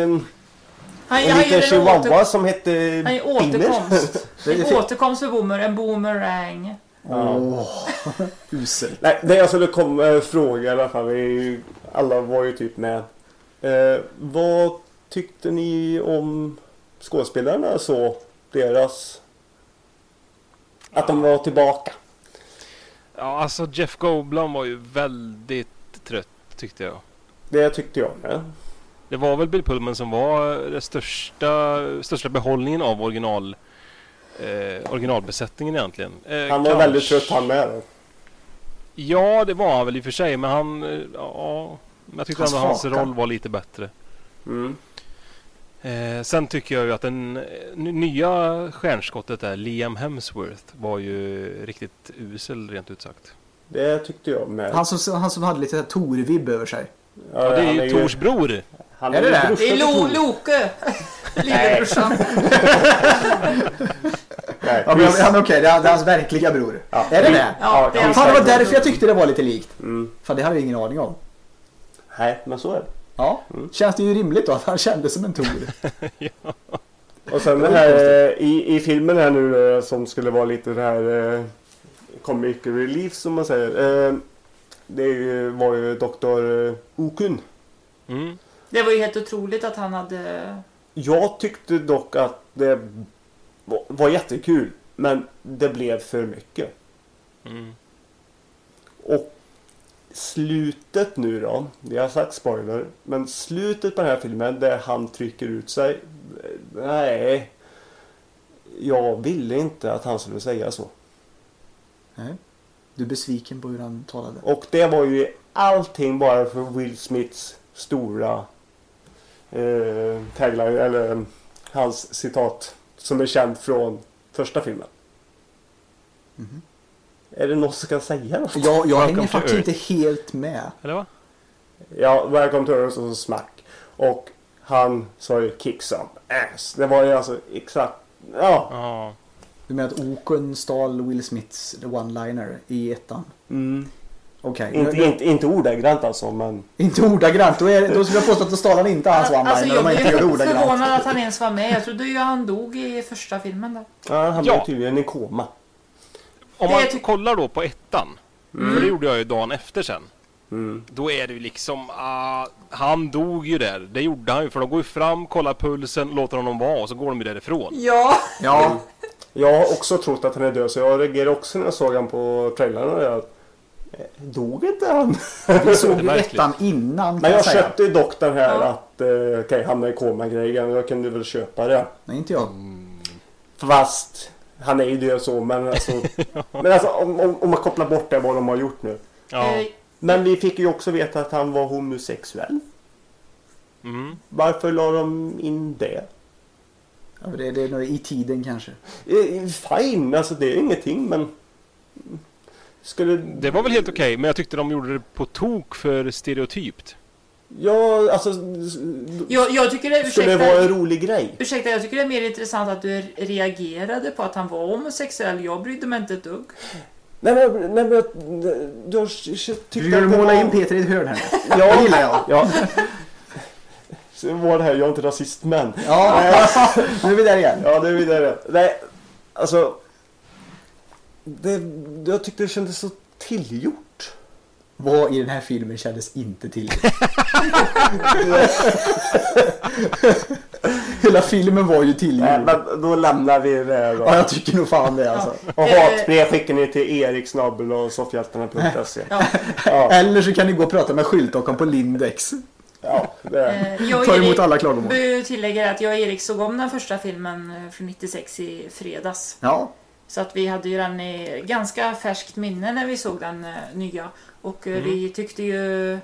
chihuahua som hette Han är återkomst. En återkomst för Boomer, en boomerang. Usel. Nej, det jag skulle fråga i alla fall, alla var ju typ med. Vad tyckte ni om skådespelarna, så deras att de var tillbaka? Ja, alltså Jeff Goldblum var ju väldigt trött, tyckte jag. Det tyckte jag med. Det var väl Bill Pullman som var den största behållningen av originalbesättningen egentligen. Han var väldigt trött han med. Ja, det var han väl i och för sig, men jag tyckte ändå hans roll var lite bättre. Sen tycker jag ju att den nya stjärnskottet där, Liam Hemsworth, var ju riktigt usel rent ut sagt. Det tyckte jag med. Han som hade lite Tor-vibb över sig. Ja, det är ju Tors bror. Är det det? Det är Loke. Lillebrorsan. Okej, det är hans verkliga bror. Ja. Är det det? Ja, det var därför jag tyckte det var lite likt. För det hade jag ingen aning om. Nej, men så är det. Ja, känns det ju rimligt då att han kände som en Tor. Ja. Och sen i filmen här nu som skulle vara lite det här comic relief som man säger. Det var ju Dr. Okun. Det var ju helt otroligt att han hade... Jag tyckte dock att det var jättekul, men det blev för mycket. Och slutet nu då, jag har sagt spoiler, men slutet på den här filmen där han trycker ut sig, nej, jag ville inte att han skulle säga så. Nej. Du är besviken på hur han talade. Och det var ju allting bara för Will Smiths stora tagline, eller hans citat som är känd från första filmen. Är det något som kan säga något? Jag hänger faktiskt inte helt med. Eller va? Ja, Welcome to Earth och så smack. Och han sa ju kick some ass. Det var ju alltså exakt, ja. Ja. Du menar att Okun stal Will Smiths one-liner i ettan? Okej. Inte ordagrant alltså, men... Inte ordagrant, då skulle jag påstå att då stal han inte hans one-liner. Alltså jag inte blev ordagrant. förvånad att han ens var med. Jag trodde ju han dog i första filmen där. Ja, han blev tydligen i koma. Om man kollar då på ettan, för det gjorde jag ju dagen efter sen. Då är det ju liksom, han dog ju där. Det gjorde han ju, för de går ju fram, kollar pulsen, låter honom vara och så går de ju därifrån. Ja. Jag har också trott att han är död, så jag reagerade också när jag såg han på trailern. Dog inte han? Vi såg ju ettan innan. Men jag köpte ju dock den här att hamna i koma-grejen. Jag kunde väl köpa det. Nej, inte jag. Fast han är ju död så, men alltså, om man kopplar bort det vad de har gjort nu. Ja. Men vi fick ju också veta att han var homosexuell. Varför la de in det? Ja, det är nog i tiden kanske. Fine, alltså det är ingenting, men... Det var väl helt okej, men jag tyckte de gjorde det på tok för stereotypt. Ja, alltså... Jag tycker det, skulle det vara en rolig grej? Ursäkta, jag tycker det är mer intressant att du reagerade på att han var homosexuell. Jag brydde mig inte ett dugg. Nej men du vill du måla in Peter i ett hörn här? Ja, det gillar jag. Ja. Så var det här, jag är inte rasist, men... Ja, nu är vi där igen. Ja, nu är vi där igen. Nej, alltså... Jag tyckte det kändes så tillgjort. Vad i den här filmen kändes inte tillgjort? Hela filmen var ju tillgjord. Men då lämnar vi det här då. Ja, jag tycker nog fan det alltså. Och hatbrev skickar ni till eriksnabel och soffhjältarna.se. Ja. Eller så kan ni gå och prata med skyltdockan på Lindex. Ja, det tar emot alla klagomål. Jag tillägger att jag och Erik såg om den första filmen från 96 i fredags. Ja. Så att vi hade ju den i ganska färskt minne när vi såg den nya. Och vi tyckte ju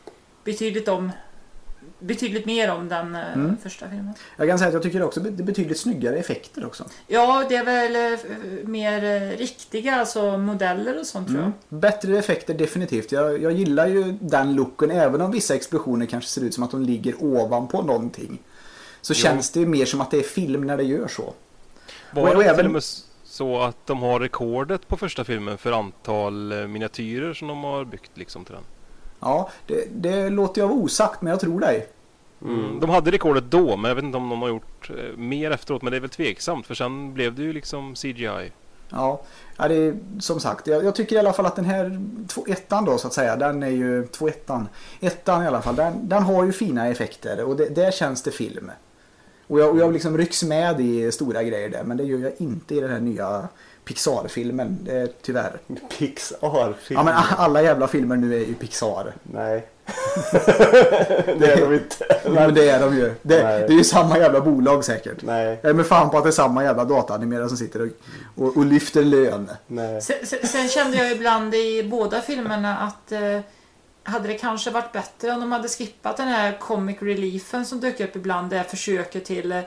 betydligt mer om den första filmen. Jag kan säga att jag tycker också det är betydligt snyggare effekter också. Ja, det är väl mer riktiga, alltså modeller och sånt tror jag. Bättre effekter definitivt. Jag gillar ju den looken, även om vissa explosioner kanske ser ut som att de ligger ovanpå någonting. Så känns det mer som att det är film när det gör så. Var det även så att de har rekordet på första filmen för antal miniatyrer som de har byggt liksom till den? Ja, det låter jag vara osagt, men jag tror dig. De hade rekordet då, men jag vet inte om de har gjort mer efteråt, men det är väl tveksamt, för sen blev det ju liksom CGI. Ja, det är som sagt, jag tycker i alla fall att den här ettan då så att säga, den är ju ettan i alla fall, den har ju fina effekter och där känns det film. Och jag liksom rycks med i stora grejer där, men det gör jag inte i den här nya Pixar-filmen, det är tyvärr. Pixar-film? Ja, men alla jävla filmer nu är ju Pixar. Nej. Det är de inte. Men det är de ju. Det är ju samma jävla bolag säkert. Nej. Jag är med fan på att det är samma jävla dataanimerare som sitter och lyfter lön. Nej. Sen kände jag ibland i båda filmerna att hade det kanske varit bättre om de hade skippat den här comic reliefen som dök upp ibland, där försöker till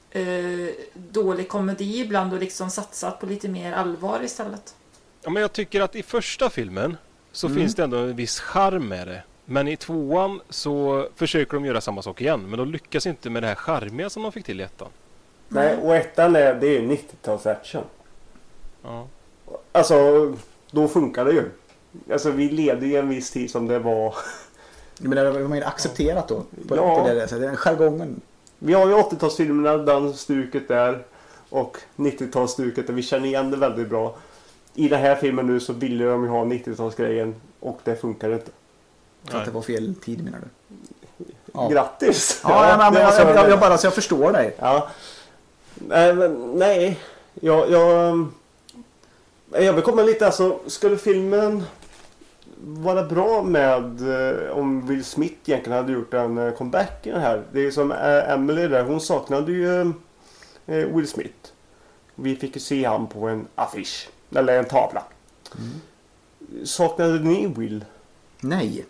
dålig komedi ibland och liksom satsat på lite mer allvar istället. Ja, men jag tycker att i första filmen så finns det ändå en viss charm med det. Men i tvåan så försöker de göra samma sak igen, men de lyckas inte med det här charmiga som de fick till i ettan. Nej, och ettan det är 90-tals action. Ja. Alltså, då funkar det ju. Alltså, vi levde i en viss tid som det var... Men det var mer accepterat då? På det sättet, den jargongen. Vi har ju 80-talsfilmerna, den stuket där, och 90-talsstuket där vi känner igen det väldigt bra. I den här filmen nu så ville de ju ha 90-talsgrejen och det funkar inte. Så att det var fel tid, menar du? Ja. Grattis! Ja, men jag bara så jag förstår dig. Ja. Nej. Jag vill komma lite, alltså, skulle filmen vara bra med om Will Smith egentligen hade gjort en comeback i den här? Det är som Emily där, hon saknade ju Will Smith. Vi fick ju se han på en affisch, eller en tavla. Saknade ni Will? Nej.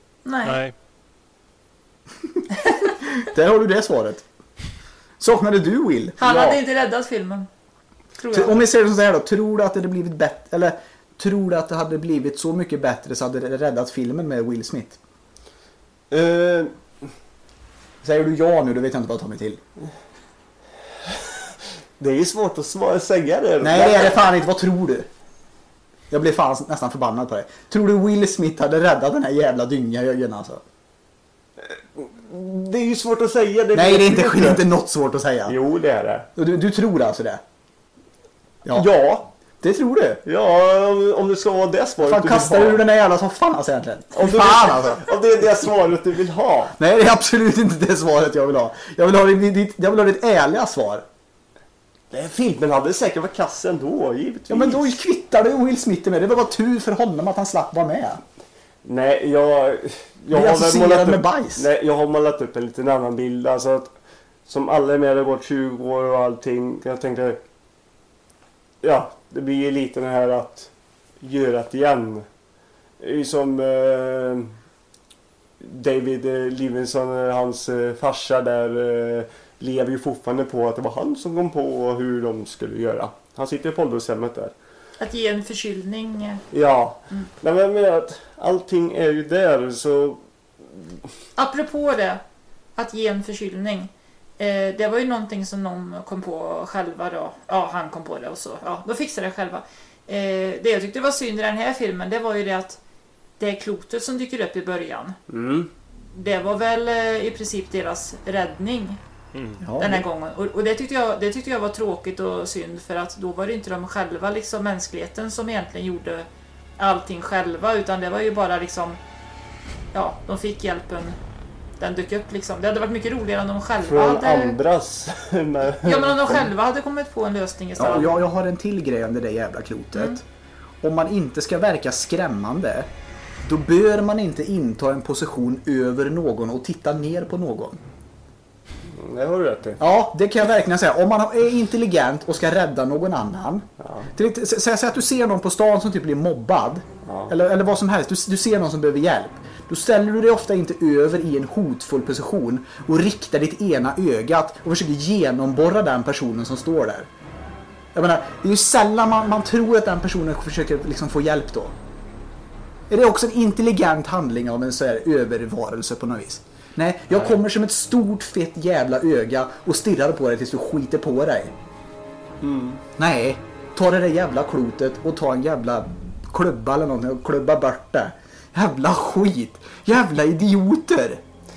Där har du det svaret. Saknade du Will? Han hade inte räddat filmen, tror jag. Om vi ser det så här då, tror du att det hade blivit bättre, eller tror du att det hade blivit så mycket bättre så hade det räddat filmen med Will Smith? Säger du ja nu, då vet jag inte vad jag tar mig till. Det är ju svårt att säga det. Nej, det är det fan inte. Vad tror du? Jag blev fan nästan förbannad på det. Tror du Will Smith hade räddat den här jävla dyngajögen alltså? Det är ju svårt att säga. Nej, det är inte något svårt att säga. Jo, det är det. Du tror alltså det? Ja. Det tror du? Ja, om det ska vara det svaret fan, du kastar vill ha. du den här jävla soffan alltså egentligen? Om det är det svaret du vill ha. Nej, det är absolut inte det svaret jag vill ha. Jag vill ha ditt ärliga svar. Nej, filmen hade säkert varit kass ändå, givetvis. Ja, men då kvittar det Will Smith med. Det var bara tur för honom att han slapp vara med. Nej, jag har målat med upp, bajs. Nej, jag har målat upp en liten annan bild. Alltså att, som alla är med, det har gått 20 år och allting. Jag tänkte, ja, det blir ju lite det här att göra det igen. Det är ju som David Levinson, hans farsa där, lever ju fortfarande på att det var han som kom på hur de skulle göra. Han sitter på ålderdomshemmet där. Att ge en förkylning. Ja, men jag menar att allting är ju där så... Apropå det, att ge en förkylning. Det var ju någonting som någon kom på själva då. Ja, han kom på det och så. Ja, då fixade det själva. Det jag tyckte var synd i den här filmen, det var ju det att det klotet som dyker upp i början. Det var väl i princip deras räddning. Den här gången. Och det tyckte jag var tråkigt och synd, för att då var det inte de själva, liksom mänskligheten, som egentligen gjorde allting själva, utan det var ju bara liksom, ja, de fick hjälpen, den dök upp liksom. Det hade varit mycket roligare om de själva från hade... andras. Ja, men om de själva hade kommit på en lösning istället. Ja, jag har en till grej om det där jävla klotet. Om man inte ska verka skrämmande, då bör man inte inta en position över någon och titta ner på någon. Det har du rätt i. Ja, det kan jag verkligen säga. Om man är intelligent och ska rädda någon annan. Säg att du ser någon på stan som typ blir mobbad. Eller vad som helst. Du ser någon som behöver hjälp. Då ställer du dig ofta inte över i en hotfull position och riktar ditt ena ögat och försöker genomborra den personen som står där. Jag menar, det är ju sällan man tror att den personen försöker liksom få hjälp då. Är det också en intelligent handling av en så här övervarelse på något vis? Nej, jag kommer som ett stort fett jävla öga och stirrar på dig tills du skiter på dig. Nej, ta det där jävla klotet och ta en jävla klubba eller någonting och klubba bort det. Jävla skit. Jävla idioter.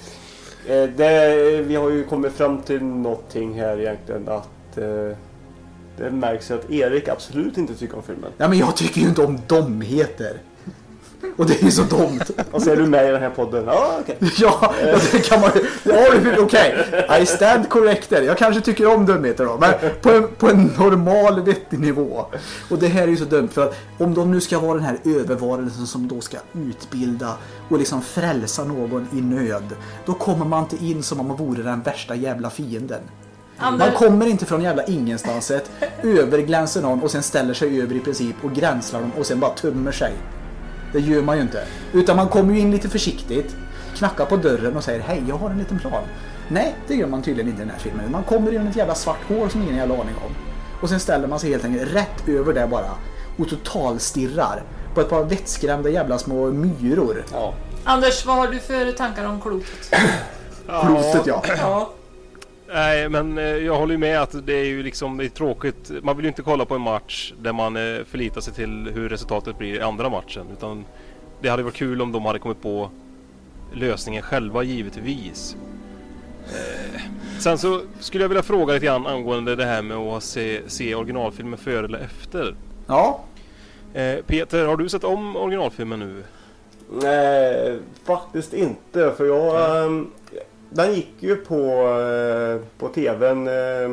Vi har ju kommit fram till någonting här egentligen, att det märks att Erik absolut inte tycker om filmen. Ja, men jag tycker ju inte om domheter. Och det är ju så dumt. Och så är du med i den här podden. Ja, okej. Ja, det kan man ju. Ja, okej. I stand corrected. Jag kanske tycker om dumheter då, men på en normal vettig nivå. Och det här är ju så dumt, för att om de nu ska vara den här övervarelsen som då ska utbilda och liksom frälsa någon i nöd, då kommer man inte in som om man vore den värsta jävla fienden. Man kommer inte från jävla ingenstanset, överglänser någon och sen ställer sig över i princip och gränslar dem och sen bara tummer sig. Det gör man ju inte. Utan man kommer ju in lite försiktigt, knackar på dörren och säger hej, jag har en liten plan. Nej, det gör man tydligen inte i den här filmen. Man kommer in i ett jävla svart hål som ingen jävla aning om. Och sen ställer man sig helt enkelt rätt över det bara och totalstirrar på ett par vettskrämda jävla små myror. Ja. Anders, vad har du för tankar om klotet? Klotet, ja. Nej, men jag håller ju med att det är ju liksom, det är tråkigt. Man vill ju inte kolla på en match där man förlitar sig till hur resultatet blir i andra matchen, utan det hade varit kul om de hade kommit på lösningen själva, givetvis. Sen så skulle jag vilja fråga lite grann angående det här med att se originalfilmen före eller efter. Ja. Peter, har du sett om originalfilmen nu? Nej, faktiskt inte, för den gick ju på tvn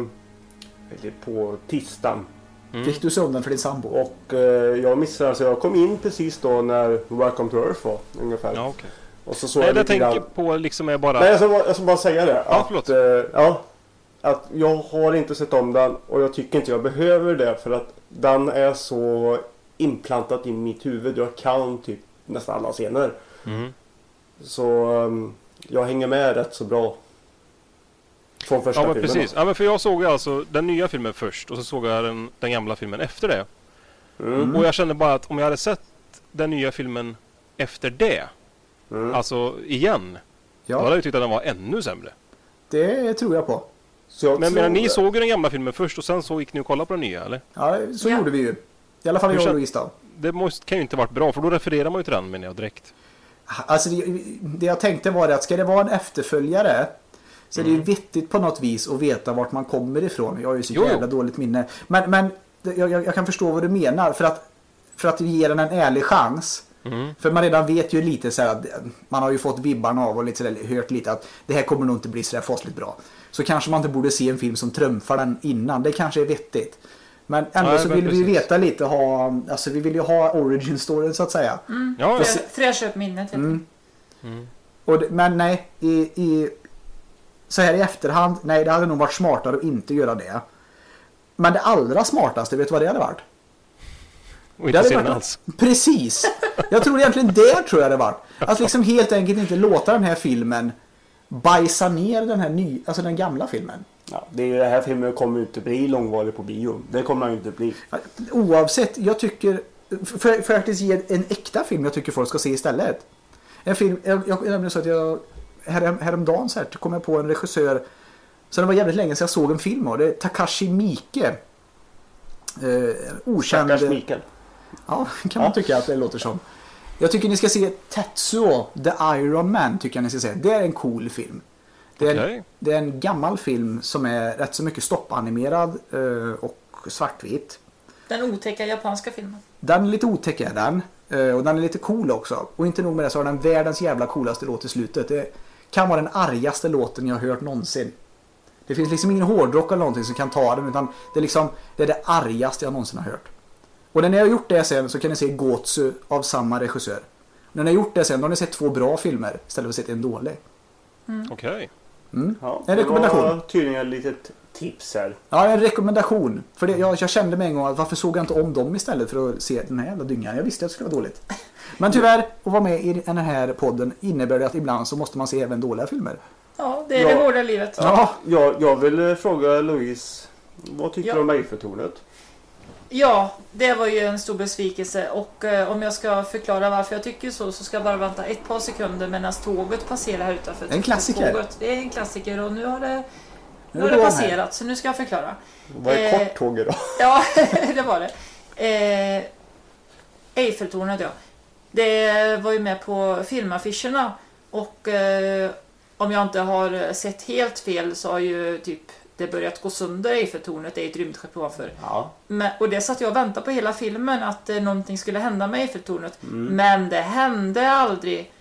på tisdagen. Fick du se om den för din sambo? Och jag missade, alltså jag kom in precis då när Welcome to Earth var ungefär. Ja, okej. Och så såg jag lite tänker grann... på liksom är bara... Nej, jag ska bara säga det. Ja, att jag har inte sett om den och jag tycker inte jag behöver det, för att den är så implantat i mitt huvud. Jag kan typ nästan alla scener. Så jag hänger med rätt så bra från första filmen. Precis. Ja, men för jag såg alltså den nya filmen först och så såg jag den gamla filmen efter det. Och jag kände bara att om jag hade sett den nya filmen efter det, alltså igen, då hade jag tyckt att den var ännu sämre. Det tror jag på. Men ni såg ju den gamla filmen först och sen så gick ni och kollade på den nya, eller? Ja, så gjorde vi ju. I alla fall jag och Louise då. Det kan ju inte varit bra, för då refererar man ju till den, menar jag, direkt. Alltså det jag tänkte var att ska det vara en efterföljare så är det ju vettigt på något vis att veta vart man kommer ifrån. Jag har ju så jävla dåligt minne. Men jag kan förstå vad du menar. För att ge den en ärlig chans. För man redan vet ju lite så här att man har ju fått vibbarna av och lite så där, hört lite att det här kommer nog inte bli så där fasligt bra. Så kanske man inte borde se en film som trumfar den innan. Det kanske är vettigt. Men ändå så vill vi veta lite alltså vi vill ju ha origin story så att säga. Ja, fräscha upp minnet. Men nej, så här i efterhand, nej, det hade nog varit smartare att inte göra det. Men det allra smartaste, vet du vad det hade varit? Och inte se den alls. Precis. Jag tror egentligen det tror jag det var. Att liksom helt enkelt inte låta den här filmen bajsa ner den här alltså den gamla filmen. Ja, det här filmen kommer ju inte bli långvarig på bio. Det kommer den ju inte bli. Oavsett, jag tycker för att faktiskt ge en äkta film jag tycker folk ska se istället. En film, jag så att jag häromdagen så här kom jag på en regissör så det var jävligt länge sedan jag såg en film av det är Takashi Miike. Okänd. Takashi Miike. Ja, kan man tycka att det låter som. Jag tycker ni ska se Tetsuo, The Iron Man tycker jag ni ska se. Det är en cool film. Det är en gammal film som är rätt så mycket stoppanimerad och svartvit. Den otäcka japanska filmen. Den är lite otäck är den. Och den är lite cool också. Och inte nog med det så har den världens jävla coolaste låt i slutet. Det kan vara den argaste låten jag har hört någonsin. Det finns liksom ingen hårdrock eller någonting som kan ta den. Utan det är det argaste jag någonsin har hört. Och när ni har gjort det sen så kan ni se Gotsu av samma regissör. När ni har gjort det sen då har ni sett 2 bra filmer istället för att se en dålig. Okej. Ja, en rekommendation. Det var tydligen ett litet tips här. Ja, en rekommendation. För det, jag kände mig en gång att varför såg jag inte om dem istället för att se den här jävla dyngan. Jag visste att det skulle vara dåligt. Men tyvärr, att vara med i den här podden innebär det att ibland så måste man se även dåliga filmer. Ja, det är det hårda livet. Ja. Jag vill fråga Louise, vad tycker du om Eiffeltornet? Ja, det var ju en stor besvikelse och om jag ska förklara varför jag tycker så ska jag bara vänta ett par sekunder medan tåget passerar här utanför. En klassiker. Tåget. Det är en klassiker och nu har det passerat så nu ska jag förklara. Vad är korttåget då? Ja, det var det. Eiffeltornet, ja. Det var ju med på filmaffischerna och om jag inte har sett helt fel så har ju typ det börjat gå sönder Eiffeltornet, det är ett rymdskepp ovanför. Ja. Och det satt jag och väntade på hela filmen att någonting skulle hända med Eiffeltornet. Men det hände aldrig.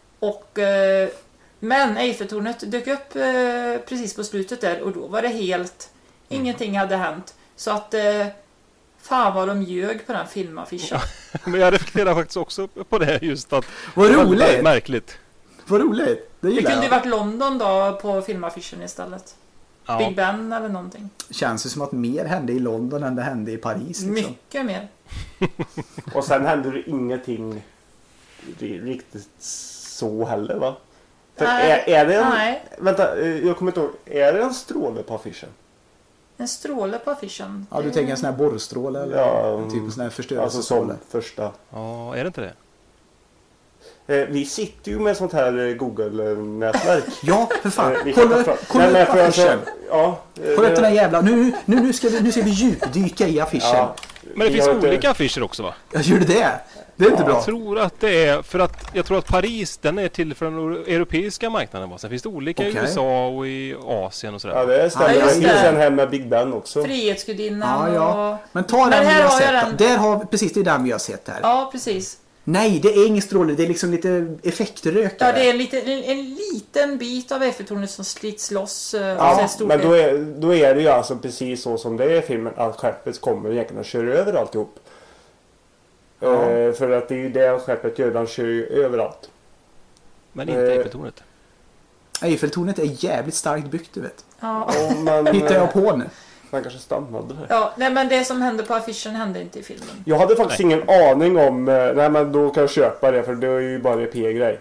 Men Eiffeltornet dök upp precis på slutet där och då var det helt ingenting hade hänt. Så att fan vad de ljög på den filmaffischen. Men jag reflekterar faktiskt också på det just att vad roligt. Märkligt. Vad roligt. Det kunde ju varit London då på filmaffischen istället. Ja. Big Ben eller någonting. Känns det som att mer hände i London än det hände i Paris. Liksom. Mycket mer. Och sen hände det ingenting riktigt så heller, va? För nej, är det en... Nej. Vänta, jag kommer inte ihåg. Är det en stråle på affischen? En stråle på affischen? Ja, du tänker en sån här borrstråle eller typ en sån här förstörelsestråle. Alltså som första. Ja, är det inte det? Vi sitter ju med sånt här Google-nätverk. Ja, för fan. Kolla upp affischen. Ja. Kolla upp den här jävla... Nu ska vi djupdyka i affischen. Ja. Men det finns olika affischer också, va? Jag gör det. Det är inte bra. Jag tror att det är för att jag tror att Paris den är till för den europeiska marknaden, va? Sen finns det olika i USA och i Asien och sådär. Ja, det stämmer. Det finns en här med Big Ben också. Frihetsgudinnan. Ja. Men ta den vi har sett. Där har precis det är den vi har sett här. Ja, precis. Nej, det är ingen stråle. Det är liksom lite effektrökare. Ja, det är en liten bit av Eiffeltornet som slits loss. Ja, men då är det ju alltså precis så som det är i filmen. Att skeppet kommer egentligen och kör över alltihop. Ja. För att det är ju det skeppet gör. Den kör ju överallt. Men inte Eiffeltornet. Eiffeltornet är jävligt starkt byggt, du vet. Ja. Hittar jag på nu. Man kanske stannade där. Ja, nej, men det som hände på affischen hände inte i filmen. Jag hade faktiskt ingen aning om... Nej, men då kan jag köpa det för det är ju bara en P-grej.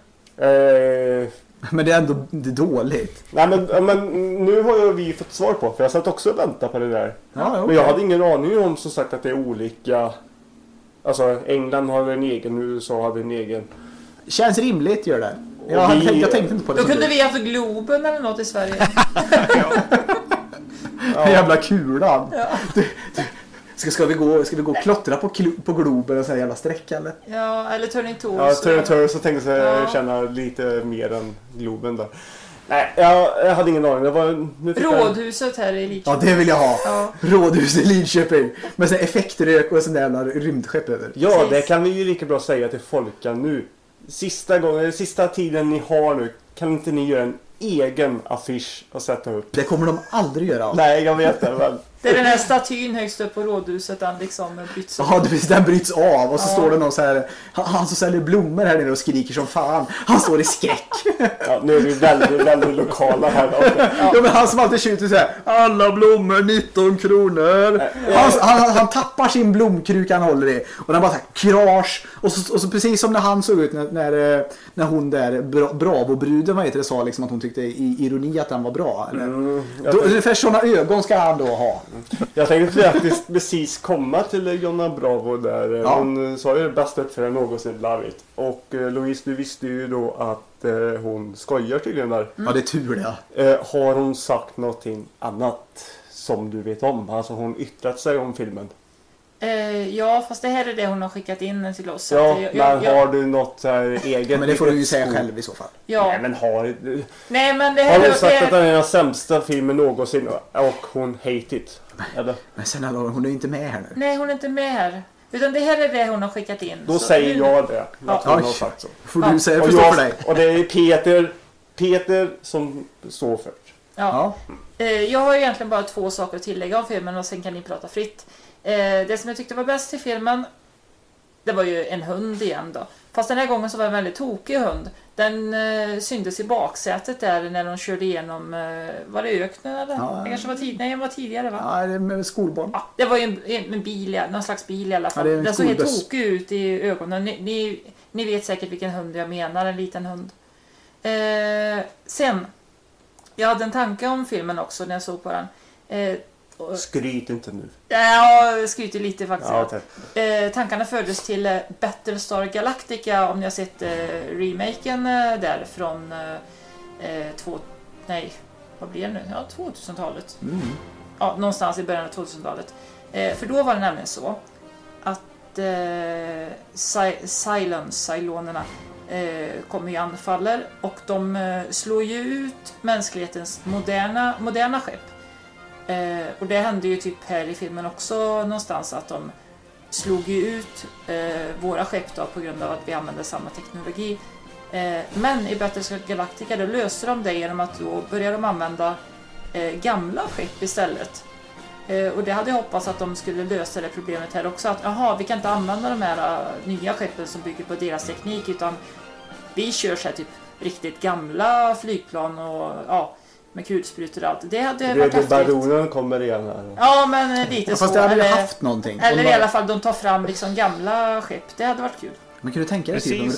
Men det är ändå dåligt. Nej, men nu har vi fått svar på. För jag satt också och väntade på det där. Ja, okay. Men jag hade ingen aning om som sagt att det är olika... Alltså England har en egen, USA hade en egen. Känns rimligt, gör det. Ja, jag tänkte inte på det. Då kunde vi haft Globen eller något i Sverige. Den jävla kulan. Ja. Ska vi gå och klottra på Globen och så här jävla sträcka eller? Ja, eller Turning Tours. Ja, Turning Tours så tänkte jag känna lite mer än Globen där. Nej, jag hade ingen aning. Det var, Rådhuset här i Lidköping. Ja, det vill jag ha. Ja. Rådhuset i Lidköping. Med sån effektrök och sån där jävla rymdskepp över. Ja, precis. Det kan vi ju lika bra säga till folkan nu. Sista tiden ni har nu, kan inte ni göra en egen affisch och sätta upp? Det kommer de aldrig göra. Nej, jag vet det. Men... Det är den här statyn högst upp på rådhuset, den liksom bryts av. Ja, den bryts av och så står det någon så här, han som säljer blommor här nere och skriker som fan. Han står i skräck. Ja, nu är vi väldigt lokala här då. Ja, men han som alltid skjuter så här, alla blommor 19 kronor. Han tappar sin blomkruka han håller i och den bara så här krasch och så precis som när han såg ut när hon där Bravo-bruden, vad heter det, sa liksom att hon tyckte i ironi att den var bra eller? Ungefär sådana ögon ska han då ha. Jag tänkte faktiskt precis komma till Jonna Bravo där. Ja. Hon sa ju det bästa uppförare någonsin Lavit. Och Louise, du visste ju då att hon skojar tydligen där. Ja, det är tur det. Har hon sagt någonting annat som du vet om? Alltså hon yttrat sig om filmen? Ja, fast det här är det hon har skickat in till oss. Ja, men har du något så här eget? Ja, men det får du ju säga själv i så fall. Ja. Nej, men Nej, men det här har hon sagt att det är den sämsta filmen någonsin och hon hate it? Eller? Men sen hon är ju inte med här nu. Nej, hon är inte med här. Utan det här är det hon har skickat in. Då så säger jag det. Ja. Hon har sagt så. Får du säga för dig. Och det är Peter som står för. Ja. Jag har egentligen bara 2 saker att tillägga om filmen och sen kan ni prata fritt. Det som jag tyckte var bäst i filmen, det var ju en hund igen då. Fast den här gången så var det en väldigt tokig hund. Den syntes i baksätet där när de körde igenom, var det öknen eller? Ja. Det kanske var tidigare va? Ja, det är med skolbarn. Ja, det var ju en bil, någon slags bil i alla fall. Ja, den såg helt tokig ut i ögonen. Ni vet säkert vilken hund jag menar, en liten hund. Sen, jag hade en tanke om filmen också när jag såg på den. Skryt inte nu. Ja, jag skryter lite faktiskt. Ja, okay. Tankarna fördes till Battlestar Galactica, om ni har sett remaken där från vad blir det nu? Ja, 2000-talet. Mm. Ja, någonstans i början av 2000-talet. För då var det nämligen så att Cylonerna kommer ju anfaller och de slår ju ut mänsklighetens moderna skepp. Och det hände ju typ här i filmen också någonstans att de slog ju ut våra skepp då, på grund av att vi använde samma teknologi. Men i Battlestar Galactica då löste de det genom att då började de använda gamla skepp istället. Och det hade jag hoppats att de skulle lösa det problemet här också. Att vi kan inte använda de här nya skeppen som bygger på deras teknik, utan vi kör så här typ riktigt gamla flygplan och med kulsprutor och allt. Det hade varit häftigt. Baronen kommer igen här. Ja, men lite fast det hade eller, haft någonting. Eller i alla fall de tar fram liksom gamla skepp. Det hade varit kul. Men kan du tänka dig precis.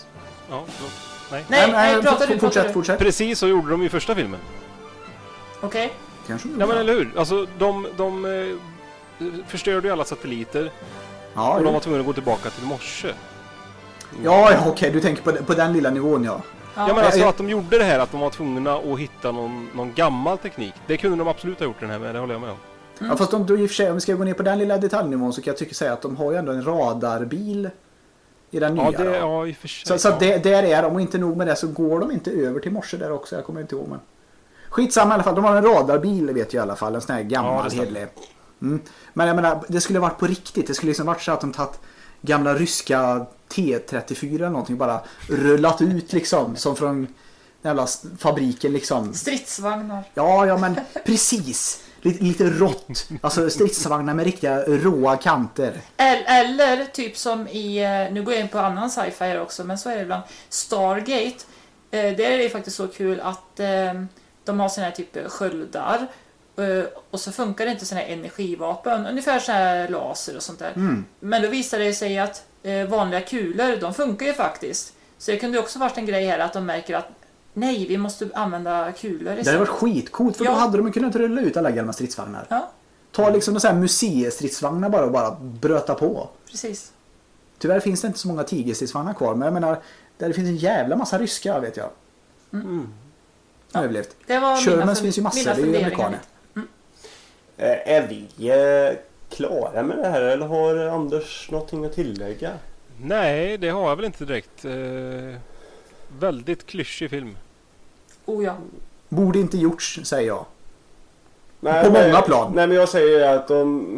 Nej, fortsätt. Precis så gjorde de i första filmen. Okej. Kanske. Ja, men eller hur? Alltså de förstörde ju alla satelliter. Ja, och de var tvungna att gå tillbaka till morse. Ja, okej. Du tänker på den lilla nivån, ja. Ja, men alltså att de gjorde det här, att de var tvungna att hitta någon gammal teknik. Det kunde de absolut ha gjort den här med, det håller jag med om. Ja, fast om vi ska gå ner på den lilla detaljnivån så kan jag tycka säga att de har ju ändå en radarbil i den nya. Ja, i och för sig. Så där är de, och inte nog med det så går de inte över till morse där också, jag kommer inte ihåg. Men skitsamma i alla fall, de har en radarbil vet jag i alla fall, en sån här gammal hedlig. Men jag menar, det skulle varit på riktigt, det skulle liksom varit så att de tagit gamla ryska T-34 eller någonting, bara rullat ut liksom, som från den jävla fabriken liksom. Stridsvagnar. Ja, men precis. Lite rått. Alltså stridsvagnar med riktiga råa kanter. Eller typ som i, nu går jag in på annan sci-fi här också, men så är det ibland. Stargate, där är det faktiskt så kul att de har såna här typ sköldar. Och så funkar det inte såna här energivapen, ungefär så här laser och sånt där. Men då visar det sig att vanliga kulor, de funkar ju faktiskt. Så det kunde också varit en grej här att de märker att nej, vi måste använda kulor istället. Det hade varit skitcoolt, för då hade de kunnat rulla ut alla gamla stridsvagnar. Ja. Ta liksom så här museistridsvagnar bara och bara bröta på. Precis. Tyvärr finns det inte så många tigerstridsvagnar kvar. Men jag menar, där det finns en jävla massa ryska, vet jag. Överlevt. Det var Shermans finns ju massor, det är ju amerikaner. Är vi klara med det här eller har Anders någonting att tillägga? Nej, det har jag väl inte direkt. Väldigt klyschig film. Oh ja. Borde inte gjorts, säger jag. Nej, på många plan. Nej, men jag säger att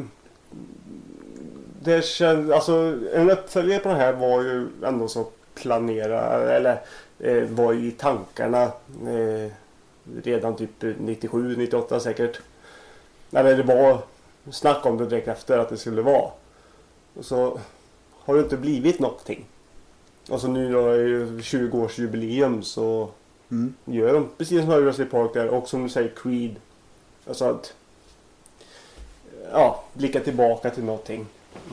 det känns, alltså en uppföljare på det här var ju ändå så planerad, eller var ju i tankarna redan typ 97, 98 säkert. Eller det var snack om det direkt efter att det skulle vara. Och så har det inte blivit någonting. Och så nu då är ju 20-årsjubileum så gör de precis som Jurassic Park där, och som du säger Creed. Alltså att blicka tillbaka till någonting.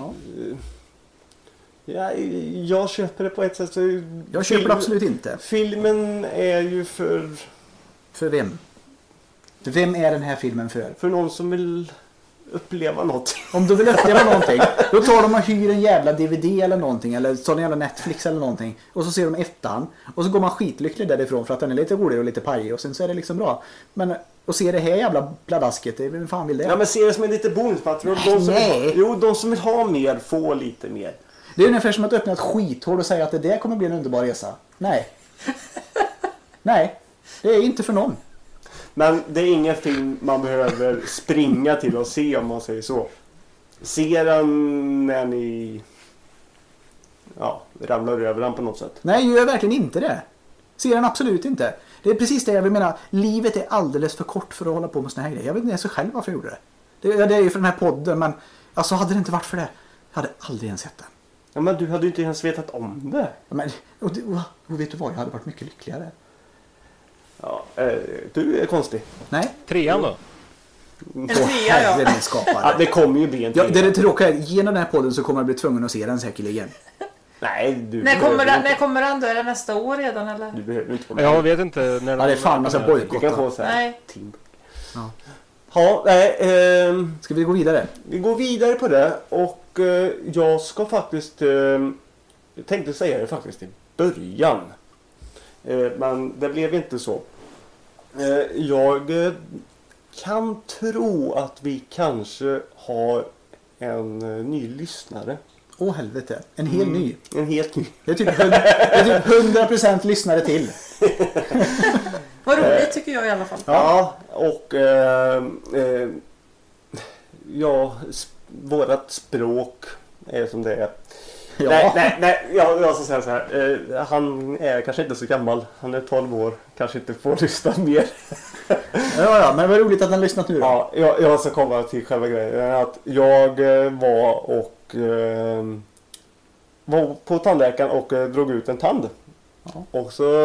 Jag köper det på ett sätt. Så jag köper det absolut inte. Filmen är ju för vem? Vem är den här filmen för? För någon som vill uppleva något. Om du vill uppleva någonting, då tar de och hyr en jävla DVD eller någonting, eller tar en jävla Netflix eller någonting, och så ser de ettan, och så går man skitlycklig därifrån för att den är lite rolig och lite pajig, och sen så är det liksom bra. Men och se det här jävla pladasket, vem fan vill det? Ja, men se det som en lite bonusmaterial. De som vill ha mer får lite mer. Det är ungefär som att öppna ett skithål och säga att det där kommer bli en underbar resa. Nej. Nej, det är inte för någon. Men det är ingen film man behöver springa till och se, om man säger så. Se den när ni ramlar över den på något sätt. Nej, jag gör verkligen inte det. Se den absolut inte. Det är precis det jag vill mena. Livet är alldeles för kort för att hålla på med såna här grejer. Jag vet inte ens själv varför jag gjorde det. Det är ju för den här podden, men alltså hade det inte varit för det, jag hade aldrig ens sett den. Ja, men du hade ju inte ens vetat om det. Ja, men, och vet du vad, jag hade varit mycket lyckligare. Ja, du är konstig. Nej. 3:an då? En 3, ja. Ja, det kommer ju bli en 3. Ja, det är det tråkiga. Genom den här podden så kommer jag bli tvungen att se den säkerligen. Nej, du när kommer den då? Är det nästa år redan eller? Du behöver inte Jag vet inte när det är fan massa bojkott. Du kan få så här. Nej. Ska vi gå vidare? Vi går vidare på det, och jag ska faktiskt jag tänkte säga det faktiskt i början. Men det blev inte så. Jag kan tro att vi kanske har en ny lyssnare. Åh helvete, en hel ny. En helt ny. Det är typ 100% lyssnare till. Vad roligt tycker jag i alla fall. Ja, och vårat språk är som det är. Ja. Nej, jag ska säga så här. Han är kanske inte så gammal. Han är 12 år. Kanske inte får lyssna mer. Ja, men vad roligt att han lyssnat nu då. Ja, jag ska komma till själva grejen. Att jag var på tandläkaren och drog ut en tand. Ja. Och så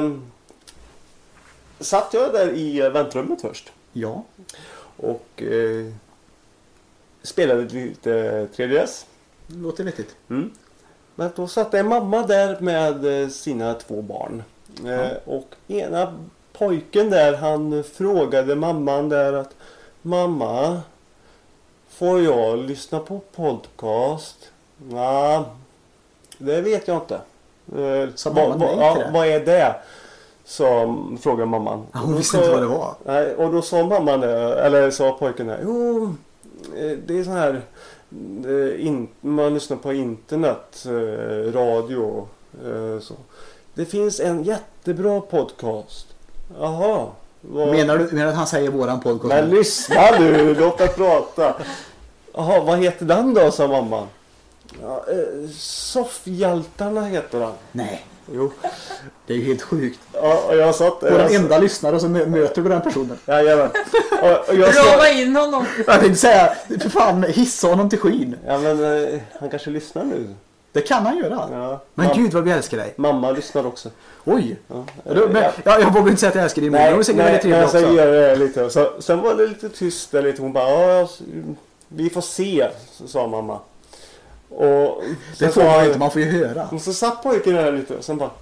satt jag där i väntrummet först. Ja. Och spelade lite 3DS. Låter vettigt. Men då satt en mamma där med sina 2 barn. Och ena pojken där, han frågade mamman där att mamma, får jag lyssna på podcast? Nej, det vet jag inte. Vad är det? Så frågade mamman. Hon visste inte vad det var. Nej, och då sa mamman, eller sa pojken där, jo, det är så här, man lyssnar på internet, radio, så. Det finns en jättebra podcast. Jaha. Menar du att han säger våran podcast? Men lyssna du, låt mig prata. Jaha, vad heter den då, sa mamman. Ja, Soffhjältarna heter den. Nej. Jo. Det är ju helt sjukt. Ja, jag satt... Och den enda lyssnare som möter du den personen. Jajamän. Rava in honom. Jag tänkte säga, för fan, hissa honom till skyn. Ja, men han kanske lyssnar nu. Det kan han göra. Ja. Men gud vad vi älskar dig. Mamma lyssnar också. Oj. Ja. Jag vågar inte säga att jag älskar dig. Nej, men jag säger lite. Så, sen var det lite tyst där lite. Hon bara, vi får se, sa mamma. Och det får man inte, man får ju höra. Och så satt pojken där lite och sen bara,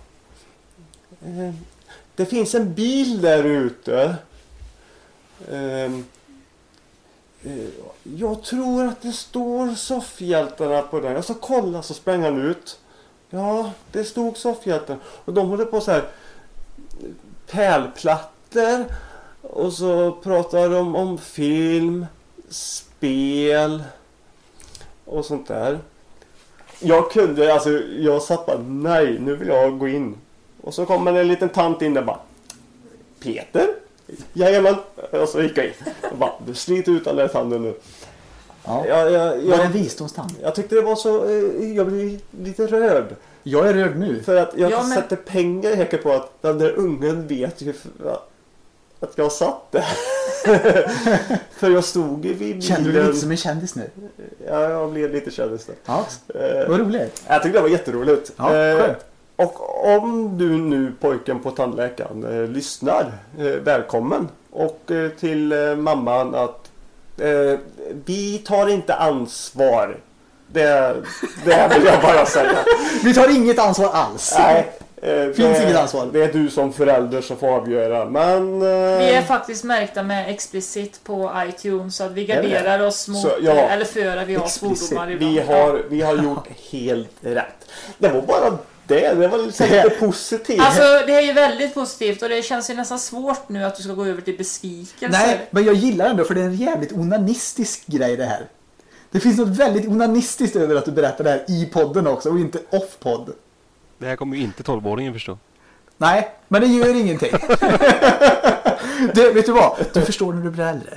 det finns en bil där ute. Jag tror att det står soffhjältarna på den. Jag ska kolla, så sprang han ut. Ja, det stod soffhjältarna. Och de håller på så här pärlplattor. Och så pratar de om film, spel och sånt där. Jag satt bara, nej, nu vill jag gå in. Och så kommer en liten tant in där bara, Peter? Jajamän. Och så gick jag in. Och bara, du sliter ut alla tanden nu. Ja. Var det en visdomstand? Jag tyckte det var så, jag blev lite rörd. Jag är rörd nu. För att jag sätter pengar häcker på att den där ungen vet ju att jag satt där. För jag stod vid bilen. Kände du dig lite som en kändis nu? Ja, jag blev lite kändis där. Ja, vad roligt. Jag tyckte det var jätteroligt. Ja, skönt. Och om du nu, pojken på tandläkaren, lyssnar, välkommen. Och till mamman att vi tar inte ansvar. Det vill jag bara säga. Vi tar inget ansvar alls. Nej. Finns inget ansvar. Det är du som förälder som får avgöra. Men vi är faktiskt märkta med explicit på iTunes, så att vi garderar oss mot eller för att vi har svordomar ibland. Vi har gjort helt rätt. Det var bara det var lite positivt. Alltså det är ju väldigt positivt, och det känns ju nästan svårt nu att du ska gå över till besvikelse. Nej, men jag gillar ändå, för det är en jävligt onanistisk grej det här. Det finns något väldigt onanistiskt över att du berättar det här i podden också och inte off-podd. Det här kommer ju inte 12-åringen förstå. Nej, men det gör ingenting. Vet du vad? Du förstår när du blir äldre.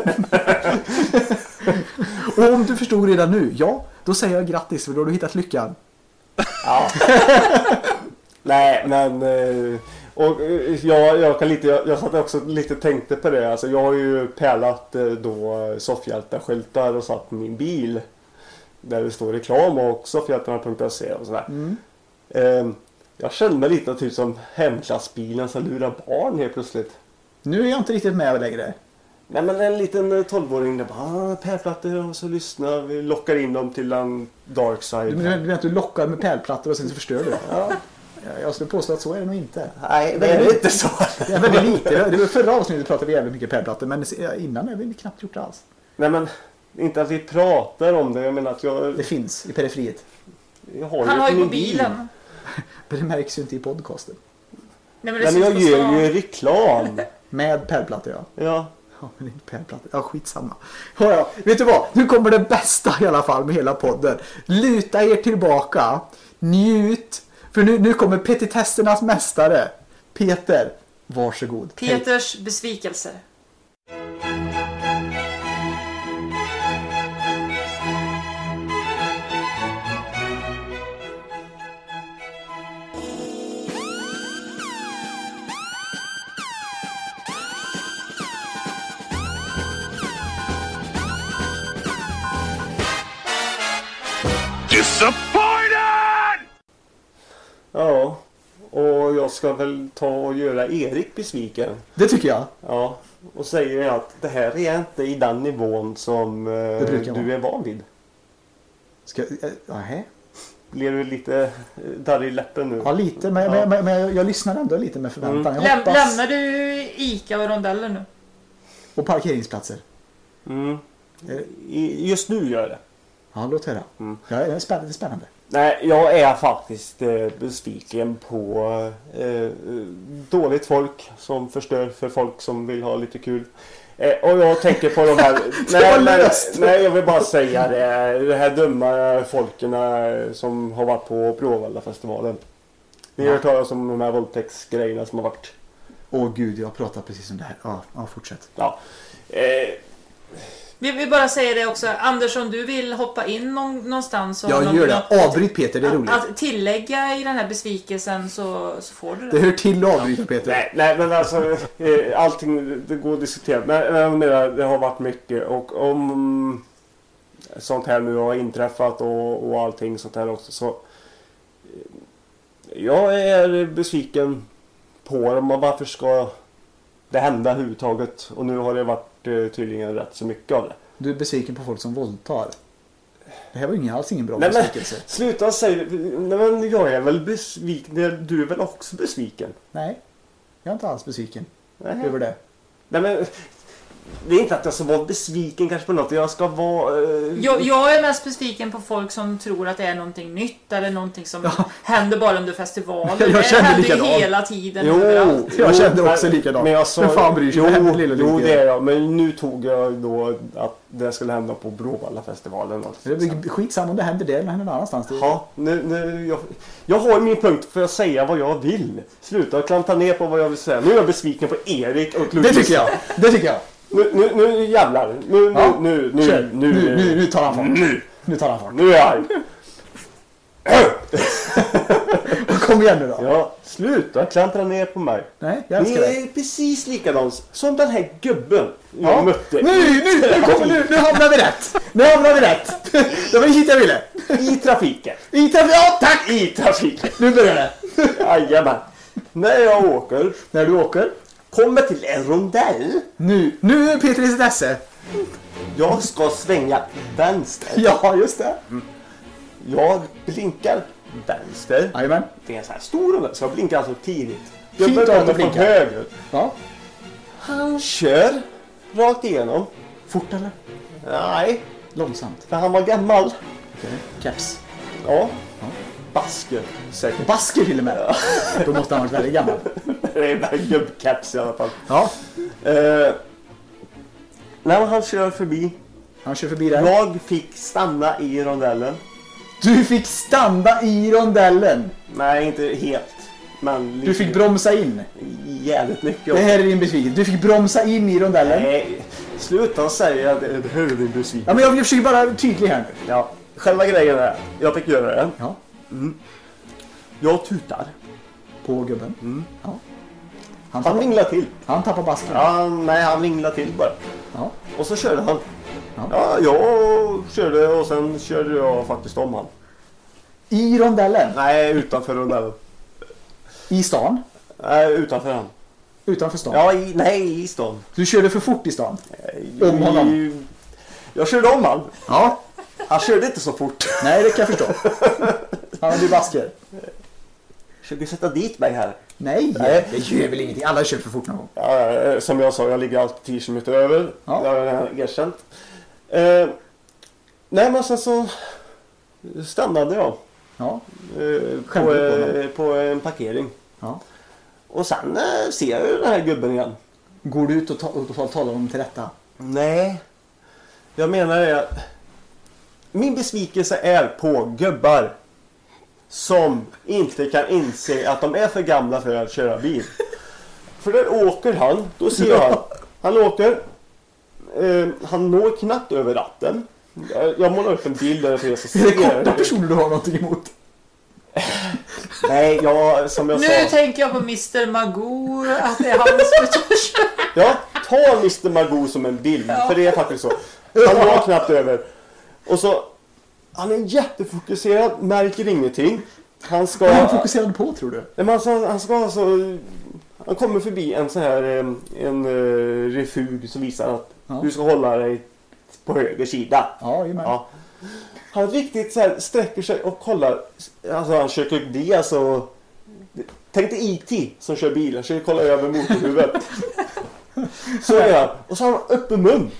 Och om du förstod redan nu, ja, då säger jag grattis, för då har du hittat lyckan. Ja. Nej, men och jag satt också lite tänkte på det. Alltså jag har ju pärlat då soffhjältarskyltar och satt min bil där det står reklam och soffhjältarna.se och sådär. Jag känner mig lite typ som hemklassbilen som lurar barn helt plötsligt. Nu är jag inte riktigt med längre. Nej, men en liten 12-åring där bara pärlplattor, och så lyssnar vi, lockar in dem till en dark side. Du menar att du lockar med pärlplattor och sen så förstör du? Ja. Jag skulle påstå att så är det nog inte. Nej, det är inte så. Det är väldigt lite. Det var förra avsnittet pratade vi jävligt mycket pärlplattor, men innan har vi knappt gjort det alls. Nej, men inte att vi pratar om det. Jag menar att det finns i periferiet. Han har ju på bilen. Men det märks ju inte i podcasten. Nej, men jag gör ju reklam. Med pärlplattor, ja. Ja. Ja, men inte pärlplattor. Ja, skitsamma. Ja, vet du vad? Nu kommer det bästa i alla fall med hela podden. Luta er tillbaka. Njut. För nu kommer petitesternas mästare. Peter, varsågod. Peters besvikelser. Disappointed! Ja, och jag ska väl ta och göra Erik besviken. Det tycker jag. Ja, och säger att det här är inte i den nivån som du är van vid. Nej. Blir du lite där i läppen nu? Ja, lite. Men jag lyssnar ändå lite med förväntan. Lämnar du Ica och rondeller nu? Och parkeringsplatser. Just nu gör jag det. Ja, låt höra. Ja, det är spännande. Nej, jag är faktiskt besviken på dåligt folk som förstör för folk som vill ha lite kul. Och jag tänker på de här... nej, jag vill bara säga det här dumma folken som har varit på Bråvalla-festivalen. Ni har hört talas om de här våldtäktsgrejerna som har varit. Åh gud, jag pratar precis om det här. Ja, fortsätt. Ja. Vi vill bara säga det också. Anders, om du vill hoppa in någonstans. Jag gör det. Avbryt Peter, det är roligt. Att tillägga i den här besvikelsen så får du det. Det hör till att avbryta Peter. Nej, men alltså allting det går att diskutera. Men det har varit mycket. Och om sånt här nu har inträffat och allting sånt här också. Så jag är besviken på dem. Och varför ska det hända överhuvudtaget? Och nu har det varit tydligen rätt så mycket av det. Du är besviken på folk som våldtar. Det här var ju alls ingen bra besvikelse. Men, sluta säga. Nej, men jag är väl besviken. Du är väl också besviken? Nej, jag är inte alls besviken över det. Nej, men det är inte att jag ska vara besviken kanske på något. Jag ska vara... Jag är mest besviken på folk som tror att det är någonting nytt eller någonting som händer bara under festivalen. Jag det händer ju hela tiden. Jag kände också likadant. Men jag sa, fan bryr sig? Jo, det är jag. Men nu tog jag då att det skulle hända på Bråvalla-festivalen. Alltså. Det är skitsamma om det händer där eller någon annanstans. Ja, jag har min punkt för att säga vad jag vill. Sluta klanta ner på vad jag vill säga. Nu är jag besviken på Erik och Ludvig. Det tycker jag. Nu jävlar. Nu tar han fart. Nu tar han fart. Nu är jag. Kom igen nu då. Ja, sluta klantra ner på mig. Nej, jag älskar dig. Ni är precis likadant som den här gubben jag mötte. Nu hamnar vi rätt. Det var hit jag ville. I trafiken. Ja, tack. I trafiken. Nu börjar det. Jajamän. När du åker. Kommer till en rondell. Nu är Peter i sitt esse. Jag ska svänga vänster. Ja, just det. Jag blinkar vänster. Jajamän. Det är en så här stor rondell, så jag blinkar alltså tidigt. Fint Jag att kommer blinka. från höger. Ja. Han kör rakt igenom. Fort eller? Nej, Långsamt. för han var gammal. Okej. Caps. Ja. Basker, säkert. Basker till och med. Då måste han ha varit väldigt gammal. Det är bara gubbcaps i alla fall. Ja. När han kör förbi. Han kör förbi där. Jag fick stanna i rondellen. Du fick stanna i rondellen. Nej, inte helt. Men Du fick bromsa in. Jävligt mycket. Det här är din besvikelse. Du fick bromsa in i rondellen. Nej, sluta säga att det är din besvikelse. Ja, men jag försöker bara tydlig här nu. Ja, själva grejen är jag fick göra det. Ja. Jag tutar. På gubben. Ja. Han ringlar till. Han tappar basken. Ja, nej, han ringlar till bara. Ja. Och så körde han. Ja. Ja, jag körde och sen körde jag faktiskt om han. I rondellen? Nej, utanför rondellen. I stan? Nej, utanför han. Utanför stan? Ja, i stan. Du körde för fort i stan? Om honom? Jag körde om han. Ja. Han körde inte så fort. Nej, det kan jag förstå. Han hade ju basker. Försöker sätta dit mig här. Nej, det gör väl ingenting. Alla kör för fort någon gång. Ja, som jag sa, jag ligger alltid 10 km över. Ja. Jag har erkänt. Nej, men sen så stannade jag. Ja. På en parkering. Ja. Och sen ser jag ju den här gubben igen. Går du ut och talar om till rätta? Nej. Jag menar det. Min besvikelse är på gubbar som inte kan inse att de är för gamla för att köra bil. För där åker han. Då ser jag han åker. Han når knappt över ratten. Jag målar upp en bild där det är så. Är det korta personer du har någonting emot? Nej, som jag sa. Nu tänker jag på Mr. Magoo, att det är hans metod. Ja, ta Mr. Magoo som en bild. Ja. För det är faktiskt så. Han når knappt över. Och så, han är jättefokuserad, märker ingenting. Han ska... Vad är han fokuserad på, tror du? Nej, men han ska alltså... Han kommer förbi en sån här refug som visar att du ska hålla dig på höger sida. Ja. Han riktigt så här sträcker sig och kollar. Alltså han försöker bli alltså... Tänk dig IT som kör bil. Han försöker kolla över motorhuvudet. Så är han. Och så har han öppen mun.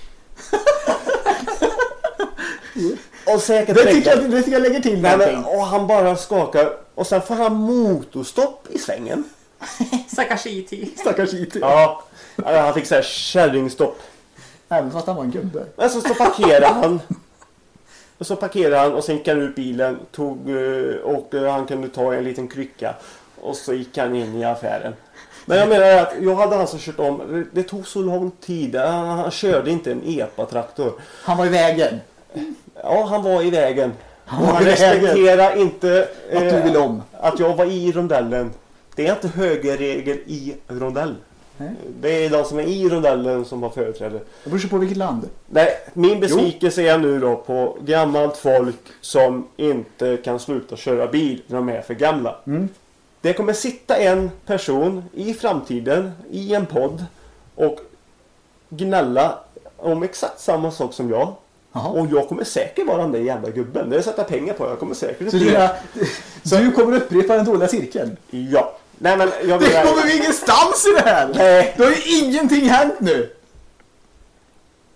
Och säkert det tycker jag lägger till. Och han bara skakar. Och sen får han motorstopp i svängen. Stackars IT. Ja, han fick så här kärringstopp. Även fast han var en gubbe. Men så parkerar han. Och så parkerade han och sen gick han ut bilen. Och han kunde ta en liten krycka. Och så gick han in i affären. Men jag menar att jag hade alltså kört om. Det tog så lång tid. Han körde inte en EPA-traktor. Han var i vägen. Ja, han var i vägen. Han respekterar inte att du vill om. Att jag var i rondellen. Det är inte högerregel i rondell. Nej. Det är de som är i rondellen som har företräde. Det beror på vilket land. Nej, min besvikelse är nu då på gammalt folk som inte kan sluta köra bil när de är för gamla. Det kommer sitta en person i framtiden i en podd och gnälla om exakt samma sak som jag. Aha. Och jag kommer säkert vara den där jävla gubben. Det är sätta pengar på. Jag kommer säkert så du kommer upprepa den dåliga cirkeln? Ja. Nej, men det kommer vi ingenstans i det här. Nej. Det har ju ingenting hänt nu.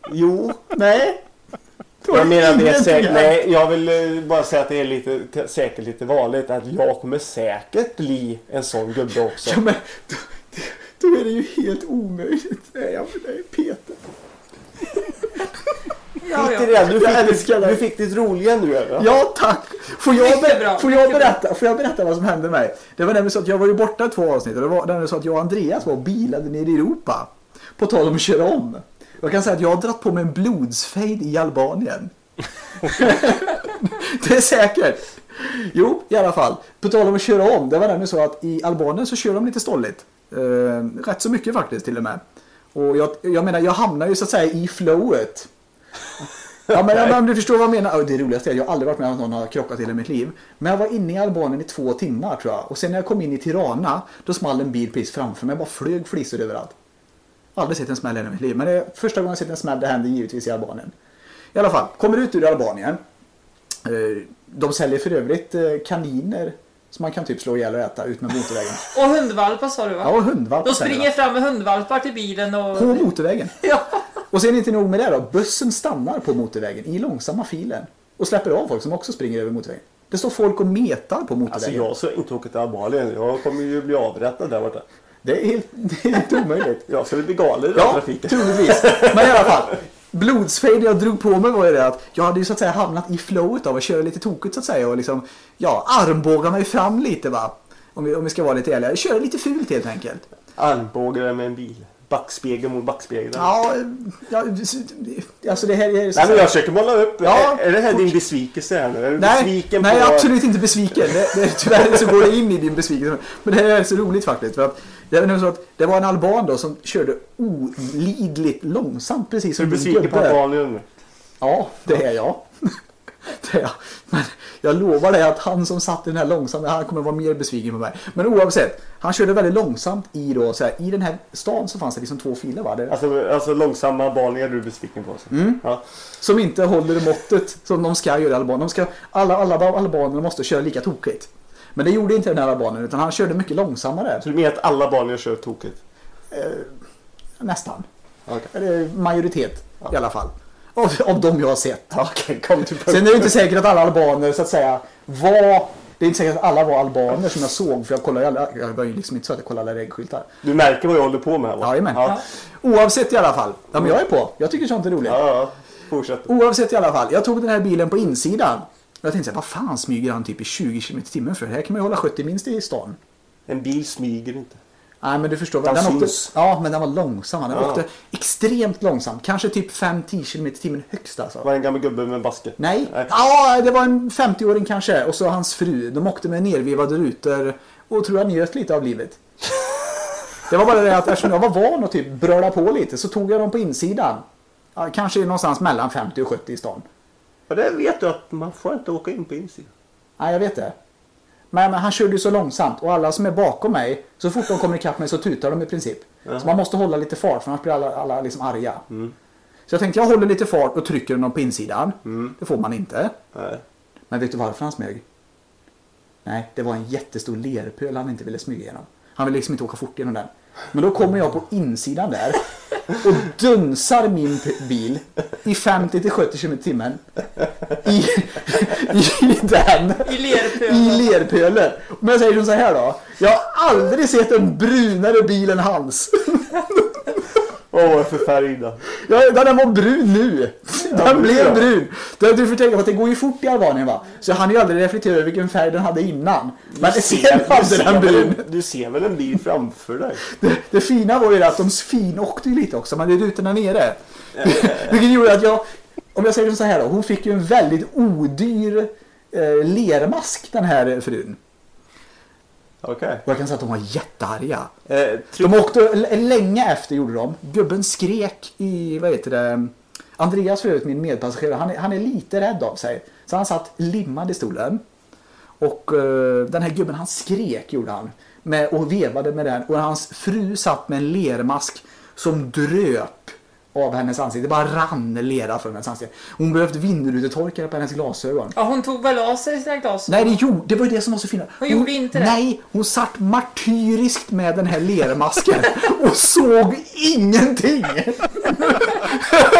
Jo. Nej. Jag menar det är ingenting säkert. här. Nej, jag vill bara säga att det är säkert lite vanligt att jag kommer säkert bli en sån gubbe också. Ja, men då är det ju helt omöjligt. Nej, jag är Peter. Ja, Inte det, du fick ditt roliga nu eller? Ja, tack. Får jag berätta vad som hände mig? Det var nämligen så att jag var ju borta 2 avsnitt. Och det var nämligen så att jag och Andreas var bilade ner i Europa. På tal om att köra om. Jag kan säga att jag har dratt på mig en blodsfejd i Albanien. Det är säkert. Jo, i alla fall. På tal om att köra om. Det var nämligen så att i Albanien så kör de lite stolligt. Rätt så mycket faktiskt till och med. Och jag menar, jag hamnar ju så att säga i flowet. Ja, men du förstår vad jag menar. Det roligaste är att jag aldrig varit med att någon har krockat i mitt liv. Men jag var inne i Albanien i 2 timmar tror jag. Och sen när jag kom in i Tirana, då small en bil precis framför mig. Jag bara flög flisor överallt. Aldrig sett en smäll i mitt liv. Men det är första gången jag sett en smäll, det händer givetvis i Albanien. I alla fall, kommer ut ur Albanien. De säljer för övrigt kaniner som man kan typ slå ihjäl och äta ut med motorvägen. Och hundvalpar sa du va? Ja, och hundvalpar. De springer fram med hundvalpar till bilen och... På motorvägen. Ja. Och sen inte nog med det då. Bussen stannar på motorvägen i långsamma filen. Och släpper av folk som också springer över motorvägen. Det står folk och metar på motorvägen. Alltså jag ska inte åka till Albanien. Jag kommer ju bli avrättad där borta. Det är helt omöjligt. Jag skulle bli galen i den trafiken. Troligtvis. Men i alla fall. Blodsfejd jag drog på mig var ju det att jag hade ju så att säga hamnat i flowet av att köra lite tokigt så att säga. Och liksom, armbågar mig fram lite va. Om vi ska vara lite ärliga. Jag kör lite fult helt enkelt. Armbågar med en bil. Backspegel mot backspegel. Ja, alltså det här är... Nej, men jag försöker måla upp. Ja, är det här din besvikelse här nu? Är du besviken nej, på... absolut inte besviken. Tyvärr så går det in i din besvikelse. Men det här är så roligt faktiskt. För att det var en alban då som körde olidligt långsamt. Precis som du är besviken på albanien nu? Ja, det är jag. Det är jag. Men jag lovar dig att han som satt i den här långsamma, han kommer vara mer besviken på mig. Men oavsett, han körde väldigt långsamt i den här stan så fanns det liksom 2 filer va? Alltså långsamma albaner är du besviken på alltså. Ja. Som inte håller måttet som de ska göra i Albanien. Alla albaner måste köra lika tokigt. Men det gjorde inte den här albanen utan han körde mycket långsammare. Så du menar att alla albaner kör tokigt? Nästan. Okay. Eller majoritet i alla fall. Av dem jag har sett. Okay, sen är det inte säkert att alla albaner så att säga var... Det är inte säkert att alla var albaner som jag såg. För jag var ju liksom inte så att jag kollade alla regskyltar. Du märker vad jag håller på med va? Jajamän. Ja. Oavsett i alla fall. Ja, men jag är på. Jag tycker sånt är roligt. Ja. Fortsätt. Oavsett i alla fall. Jag tog den här bilen på insidan. Jag tänkte vad fan smyger han typ i 20 km/h för? Här kan man ju hålla 70 minst i stan. En bil smyger inte. Nej, men du förstår vad den åkte. Ja, men den var långsam. Den åkte extremt långsamt. Kanske typ 5-10 km/h högst alltså. Var det en gammal gubbe med baske? Nej. Ja, det var en 50-åring kanske. Och så hans fru. De åkte med nervevade rutor. Och tror jag njöt lite av livet. Det var bara det att eftersom jag var van att typ bröla på lite. Så tog jag dem på insidan. Ja, kanske någonstans mellan 50 och 70 i stan. Och det vet du att man får inte åka in på insidan. Nej, jag vet det. Men han körde ju så långsamt. Och alla som är bakom mig, så fort de kommer ikapp mig så tutar de i princip. Så man måste hålla lite fart för annars blir alla liksom arga. Så jag tänkte jag håller lite fart och trycker dem på insidan. Det får man inte. Nej. Men vet du varför han smög? Nej, det var en jättestor lerpöl han inte ville smyga igenom. Han ville liksom inte åka fort genom den. Men då kommer jag på insidan där och dunsar min bil i 50-70 km/h i den. I lerpölen. Men jag säger så här då. Jag har aldrig sett en brunare bil än hans. Vad är för färg då? Ja, den var brun nu. Den blev brun. Du får tänka på att det går ju fort i Albanien va. Så han ju aldrig reflekterat över vilken färg den hade innan. Men sen hade den brun. Du ser väl en bil framför dig? Det fina var ju att de finåkte ju lite också. Men det är rutorna nere. Vilket gjorde att om jag säger så här då. Hon fick ju en väldigt odyr lermask den här frun. Okay. Och jag kan säga att de var jättearga. De åkte länge efter gjorde de. Gubben skrek i, Andreas förut, min medpassagerare, han är lite rädd av sig. Så han satt limmad i stolen. Och den här gubben han skrek gjorde han. Och vevade med den. Och hans fru satt med en lermask som dröp av hennes ansikte. Det bara rann lera från hennes ansikte. Hon behövde vindrutetorkare på hennes glasögon. Ja, hon tog väl av sig sina glasögon? Nej, det var ju det som var så fint. Hon gjorde inte det? Nej, hon satt martyriskt med den här lermasken och såg ingenting.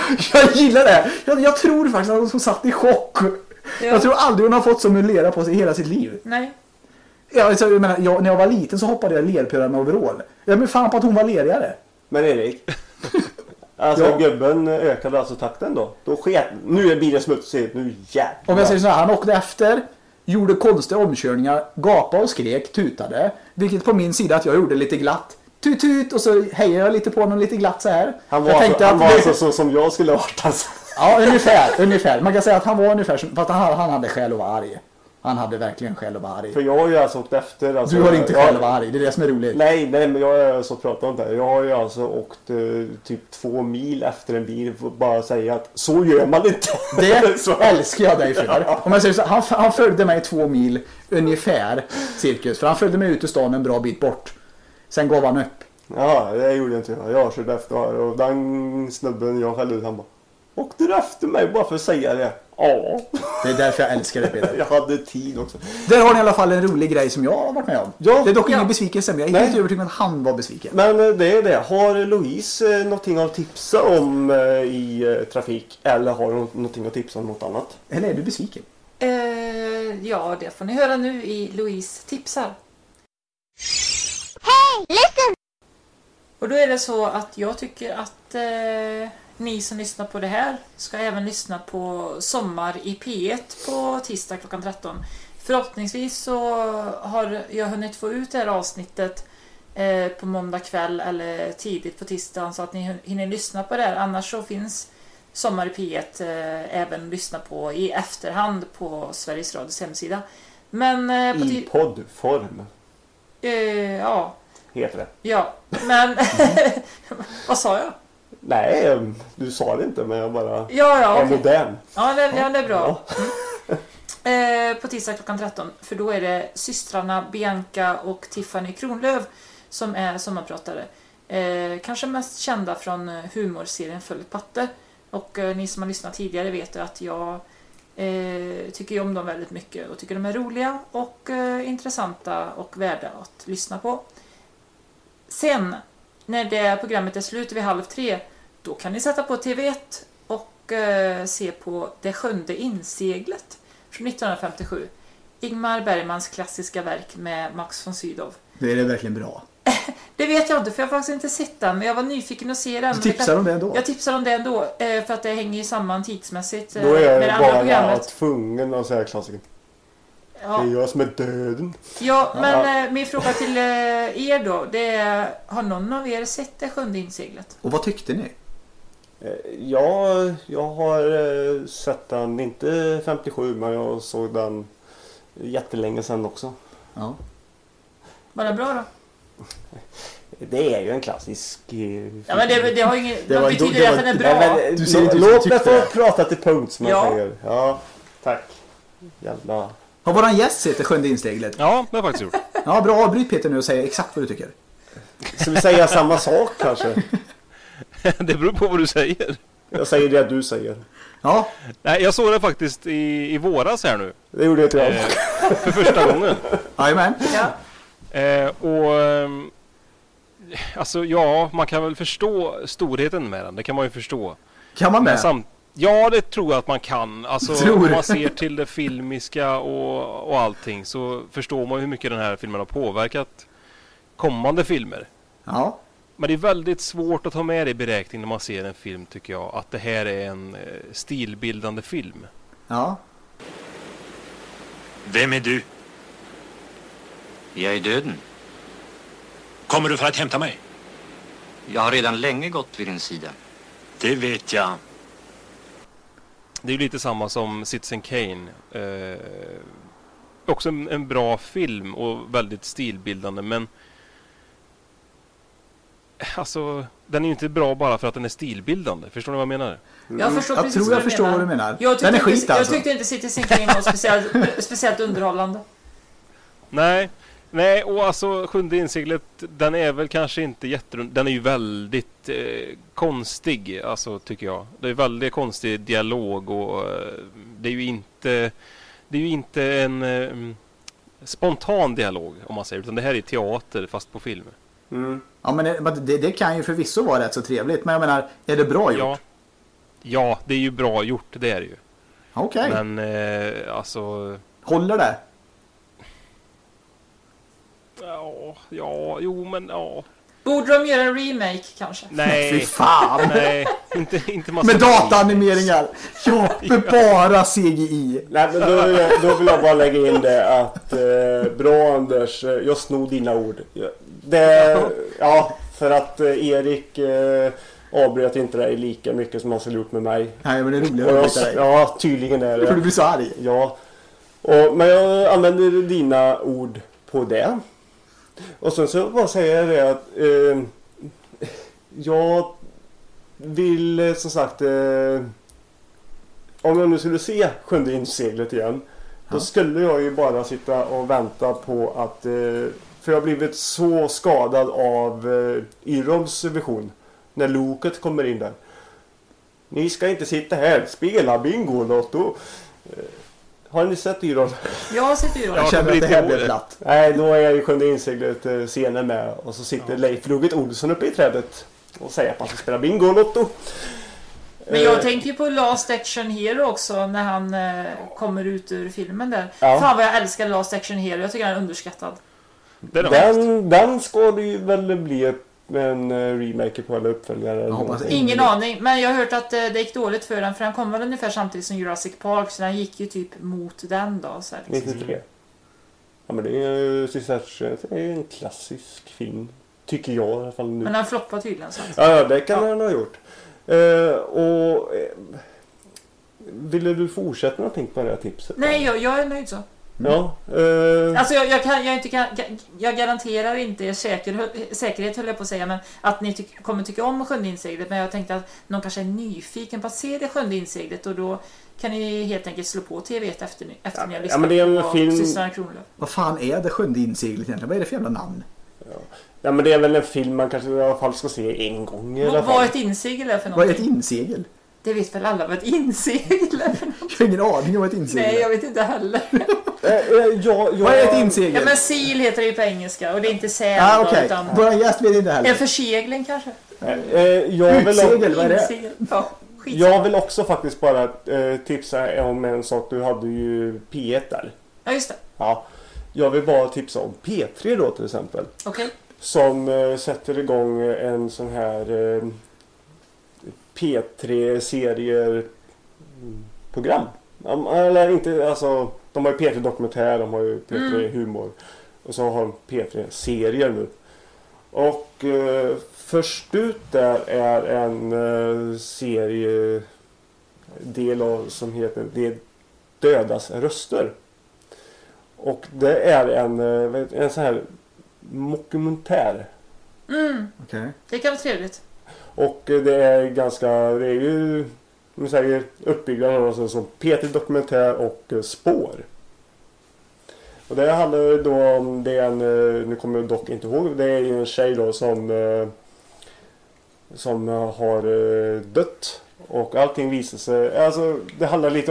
Jag gillar det. Jag tror faktiskt att hon satt i chock. Ja. Jag tror aldrig hon har fått så mycket lera på sig i hela sitt liv. Nej. Jag menar, när jag var liten så hoppade jag lerpölar med overall. Jag men fan på att hon var lerigare. Men Erik, alltså gubben ökade alltså takten då. Nu blir det smutsigt, nu jävlar. Om jag säger så här, han åkte efter, gjorde konstiga omkörningar, gapade och skrek, tutade. Vilket på min sida att jag gjorde lite glatt. Tut, och så hejade jag lite på honom lite glatt så här. Han var, så som jag skulle ha varit alltså. Ja, ungefär. Man kan säga att han var ungefär som, fast han hade skäl att vara arg. Han hade verkligen skäl att vara arg. För jag har ju alltså åkt efter. Alltså, du har inte skäl att vara arg, det är det som är roligt. Nej, men jag har så pratat om det. Jag har ju alltså åkt typ 2 mil efter en bil för att bara säga att så gör man inte. Det älskar jag dig för. Om jag säger så, han följde mig 2 mil ungefär cirkus. För han följde mig ut ur stan en bra bit bort. Sen gav han upp. Ja, det gjorde inte jag. Jag körde efter och den snubben jag skällde ut, han bara: åkte du efter mig bara för att säga det? Ja. Det är därför jag älskar det, Peter. Jag hade tid också. Där har ni i alla fall en rolig grej som jag har varit med om. Ja, det är dock ingen besvikelse, men jag är helt övertygad om att han var besviken. Men det är det. Har Louise någonting att tipsa om i trafik? Eller har hon någonting att tipsa om något annat? Eller är du besviken? Ja, det får ni höra nu i Louise tipsar. Hey, listen! Och då är det så att jag tycker att ni som lyssnar på det här ska även lyssna på Sommar i P1 på tisdag klockan 13. Förhoppningsvis så har jag hunnit få ut det här avsnittet på måndag kväll eller tidigt på tisdagen så att ni hinner lyssna på det här. Annars så finns Sommar i P1 även lyssna på i efterhand på Sveriges Radios hemsida. Men i poddform. Ja. Heter det. Ja, men vad sa jag? Nej, du sa det inte, men jag bara är modern. Ja, det är bra. På tisdag klockan 13, för då är det systrarna Bianca och Tiffany Kronlöf som är sommarpratare. Kanske mest kända från humorserien Full patte. Och ni som har lyssnat tidigare vet att jag tycker om dem väldigt mycket och tycker de är roliga och intressanta och värda att lyssna på. Sen, när det programmet är slut vid 2:30, då kan ni sätta på TV1 och se på Det sjunde inseglet från 1957. Ingmar Bergmans klassiska verk med Max von Sydow. Det är det verkligen bra. Det vet jag inte, för jag har faktiskt inte sett den, men jag var nyfiken att se den. Du tipsar om det ändå? Jag tipsar om det ändå, för att det hänger samman tidsmässigt då är med det andra programmet. Bara tvungen att säga klassiken. Ja. Det är jag som är döden. Ja, men min fråga till er då, det är: har någon av er sett Det sjunde inseglet? Och vad tyckte ni? Ja, jag har sett den, inte 57, men jag såg den jättelänge sedan också. Ja. Var det bra då? Det är ju en klassisk film. Ja, men det har inget, vad betyder det att den är bra? Låt mig få prata till punkt, som man säger. Ja, tack. Jävla... Har våran gäst sett Det sjunde inseglet? Ja, det har jag faktiskt gjort. Ja, bra. Avbryt Peter nu och säg exakt vad du tycker. Ska vi säga samma sak kanske? Det beror på vad du säger. Jag säger det du säger. Ja. Nej, jag såg det faktiskt i våras här nu. Det gjorde jag inte för första gången. Jajamän. Ja. Alltså ja, man kan väl förstå storheten med den. Det kan man ju förstå. Kan man det? Ja, det tror jag att man kan. Alltså om man ser till det filmiska och allting, så förstår man hur mycket den här filmen har påverkat kommande filmer. Ja. Men det är väldigt svårt att ta med det i beräkning när man ser en film, tycker jag. Att det här är en stilbildande film. Ja. Vem är du? Jag är döden. Kommer du för att hämta mig? Jag har redan länge gått vid din sida. Det vet jag. Det är ju lite samma som Citizen Kane. Också en bra film och väldigt stilbildande, men alltså, den är ju inte bra bara för att den är stilbildande. Förstår ni vad jag menar? Jag förstår vad du menar. Den är skit alltså. Jag tyckte inte Citizen Kane var speciellt underhållande. Nej, och alltså Sjunde inseglet, den är väl kanske inte den är ju väldigt konstig, alltså, tycker jag. Det är väldigt konstig dialog och det är ju inte en spontan dialog, om man säger, utan det här är teater fast på film. Mm. Ja, men det kan ju förvisso vara rätt så trevligt, men jag menar, är det bra gjort? Ja. Ja, det är ju bra gjort, det är det ju. Okej. Men alltså... Håller det? Ja. Borde de göra en remake kanske? Nej. Fy fan. Nej, inte massa... Med dataanimeringar. Ja, med bara CGI. Nej, men då vill jag bara lägga in det att bra Anders, jag snor dina ord. För att Erik avbröt inte dig lika mycket som han skulle gjort med mig. Nej, men det är roligare att dig. Ja, tydligen är det. För du blir så arg. Ja. Men jag använder dina ord på det. Och sen så bara säga det att jag vill som sagt om jag nu skulle se Sjunde inseglet igen, då skulle jag ju bara sitta och vänta på att för jag har blivit så skadad av Yrons vision när Loket kommer in där. Ni ska inte sitta här, spela bingo Lotto. Har ni sett Yron? Jag har sett Yron. Jag känner att det här blir platt. Nej, då är ju Sjunde inseglet scenen med. Och så sitter Leif Luget Olsson uppe i trädet och säger att man ska spela bingo Lotto. Men jag tänker ju på Last Action Hero också när han kommer ut ur filmen där. Ja. Fan vad jag älskar Last Action Hero. Jag tycker han är underskattad. Den ska det ju väl bli en remake på eller uppföljare. Ingen aning, men jag har hört att det gick dåligt för den, för den kom väl ungefär samtidigt som Jurassic Park, så den gick ju typ mot den då. Så här, liksom. 93. Ja, men det är en klassisk film, tycker jag i alla fall nu. Men den floppade tydligen så. Ja, det kan den ha gjort. Ville du fortsätta någonting på det här tipset? Nej, jag är nöjd så. Ja. Alltså jag garanterar inte säkerhet höll jag på att säga, men att ni kommer tycka om Sjunde inseglet, men jag tänkte att någon kanske är nyfiken på att se det Sjunde inseglet, och då kan ni helt enkelt slå på TV1 efter ni har lyssnat men det är en på film... Systrarna Kronlöf. Vad fan är det Sjunde inseglet egentligen? Vad är det för jävla namn? Ja, men det är väl en film man kanske i alla fall ska se en gång i alla fall. Vad är ett insegel är för någonting? Vad är ett insegel? Det vet väl alla vad ett insegel är för någonting? Jag har ingen aning om vad ett insegel är. Nej, jag vet inte heller. Vad är ett insegel? Ja, men seal heter det ju på engelska, och det är inte säl okej. utan... Våra gäst vet inte heller. En försegling kanske? Utsegel, vad är det? Ja, jag vill också faktiskt bara tipsa om en sak. Du hade ju P1 där. Ja, just det. Ja. Jag vill bara tipsa om P3 då till exempel. Okej. Som sätter igång en sån här P3-serier program. Eller inte, alltså de har ju P3 dokumentär, de har ju P3 humor. Och så har de P3-serier nu. Och först ut där är en serie del av som heter Det dödas röster. Och det är en sån här dokumentär. Okay. Det kan vara trevligt. Och det är ju man säger uppbyggda som P3 dokumentär och spår. Och det handlar då om nu kommer jag dock inte ihåg, det är en tjej då som har dött, och allting visar sig, alltså det handlar lite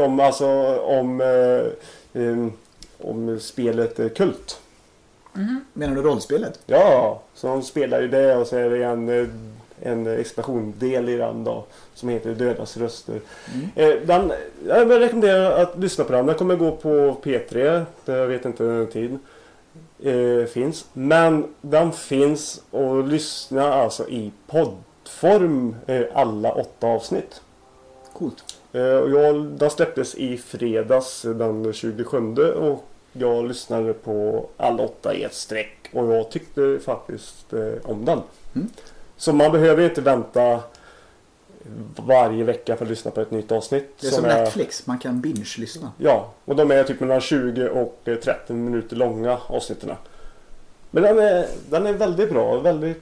om spelet Kult. Menar du rollspelet? Ja, så hon spelar ju det, och så är det en explosion-del i den då, som heter Dödas röster. Jag vill rekommendera att lyssna på den. Den kommer gå på P3, jag vet inte hur tid finns. Men den finns och lyssna alltså i poddform alla 8 avsnitt. Coolt. Den släpptes i fredags den 27, och jag lyssnade på alla 8 i ett streck, och jag tyckte faktiskt om den. Så man behöver inte vänta varje vecka för att lyssna på ett nytt avsnitt. Det är som Netflix, man kan binge-lyssna. Ja, och de är typ mellan 20 och 30 minuter långa avsnitten. Men den är väldigt bra, väldigt...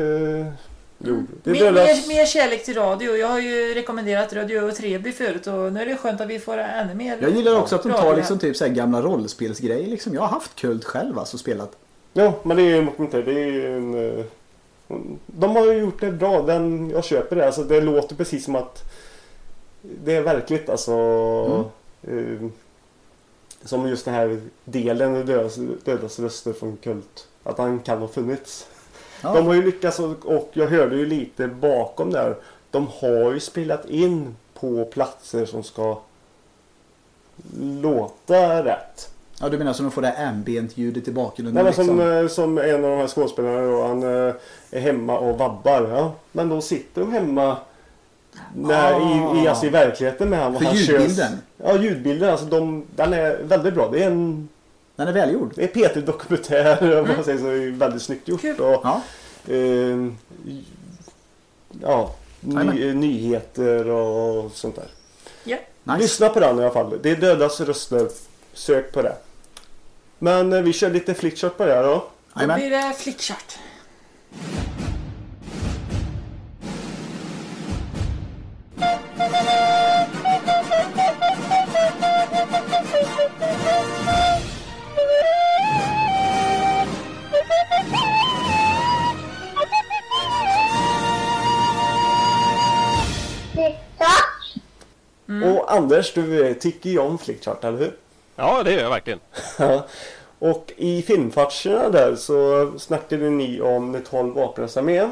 Mer kärlek till radio. Jag har ju rekommenderat Radio Treby förut, och nu är det skönt att vi får ännu mer. Jag gillar också att de tar liksom typ så här gamla rollspelsgrejer liksom. Jag har haft Kult själv, alltså spelat. Ja, men det är ju de har ju gjort det bra. Jag köper det. Alltså, det låter precis som att det är verkligt, alltså som just den här delen dödas röster från Kult, att han kan ha funnits. Ja. De har ju lyckats, och jag hörde ju lite bakom där. De har ju spelat in på platser som ska låta rätt. Ja, du menar som de får det här ambient-ljudet i bakgrunden? Nej, men liksom. som en av de här skådespelarna då, han är hemma och vabbar. Ja. Men då sitter de hemma i verkligheten med han. För ljudbilden? Ja, ljudbilden. Alltså den är väldigt bra. Det är den är välgjord. Det är Peter-dokumentär. Om man säger så, är väldigt snyggt gjort. Och, nyheter och sånt där. Yeah. Nice. Lyssna på den i alla fall. Det är Dödas röster. Sök på det. Men vi kör lite flickchart på det här då. Då blir det flickchart. Och Anders, du tycker ju om flickchart, eller hur? Ja, det gör jag verkligen. Och i filmfatcherna där så snackade ni om 12 vapenars armé.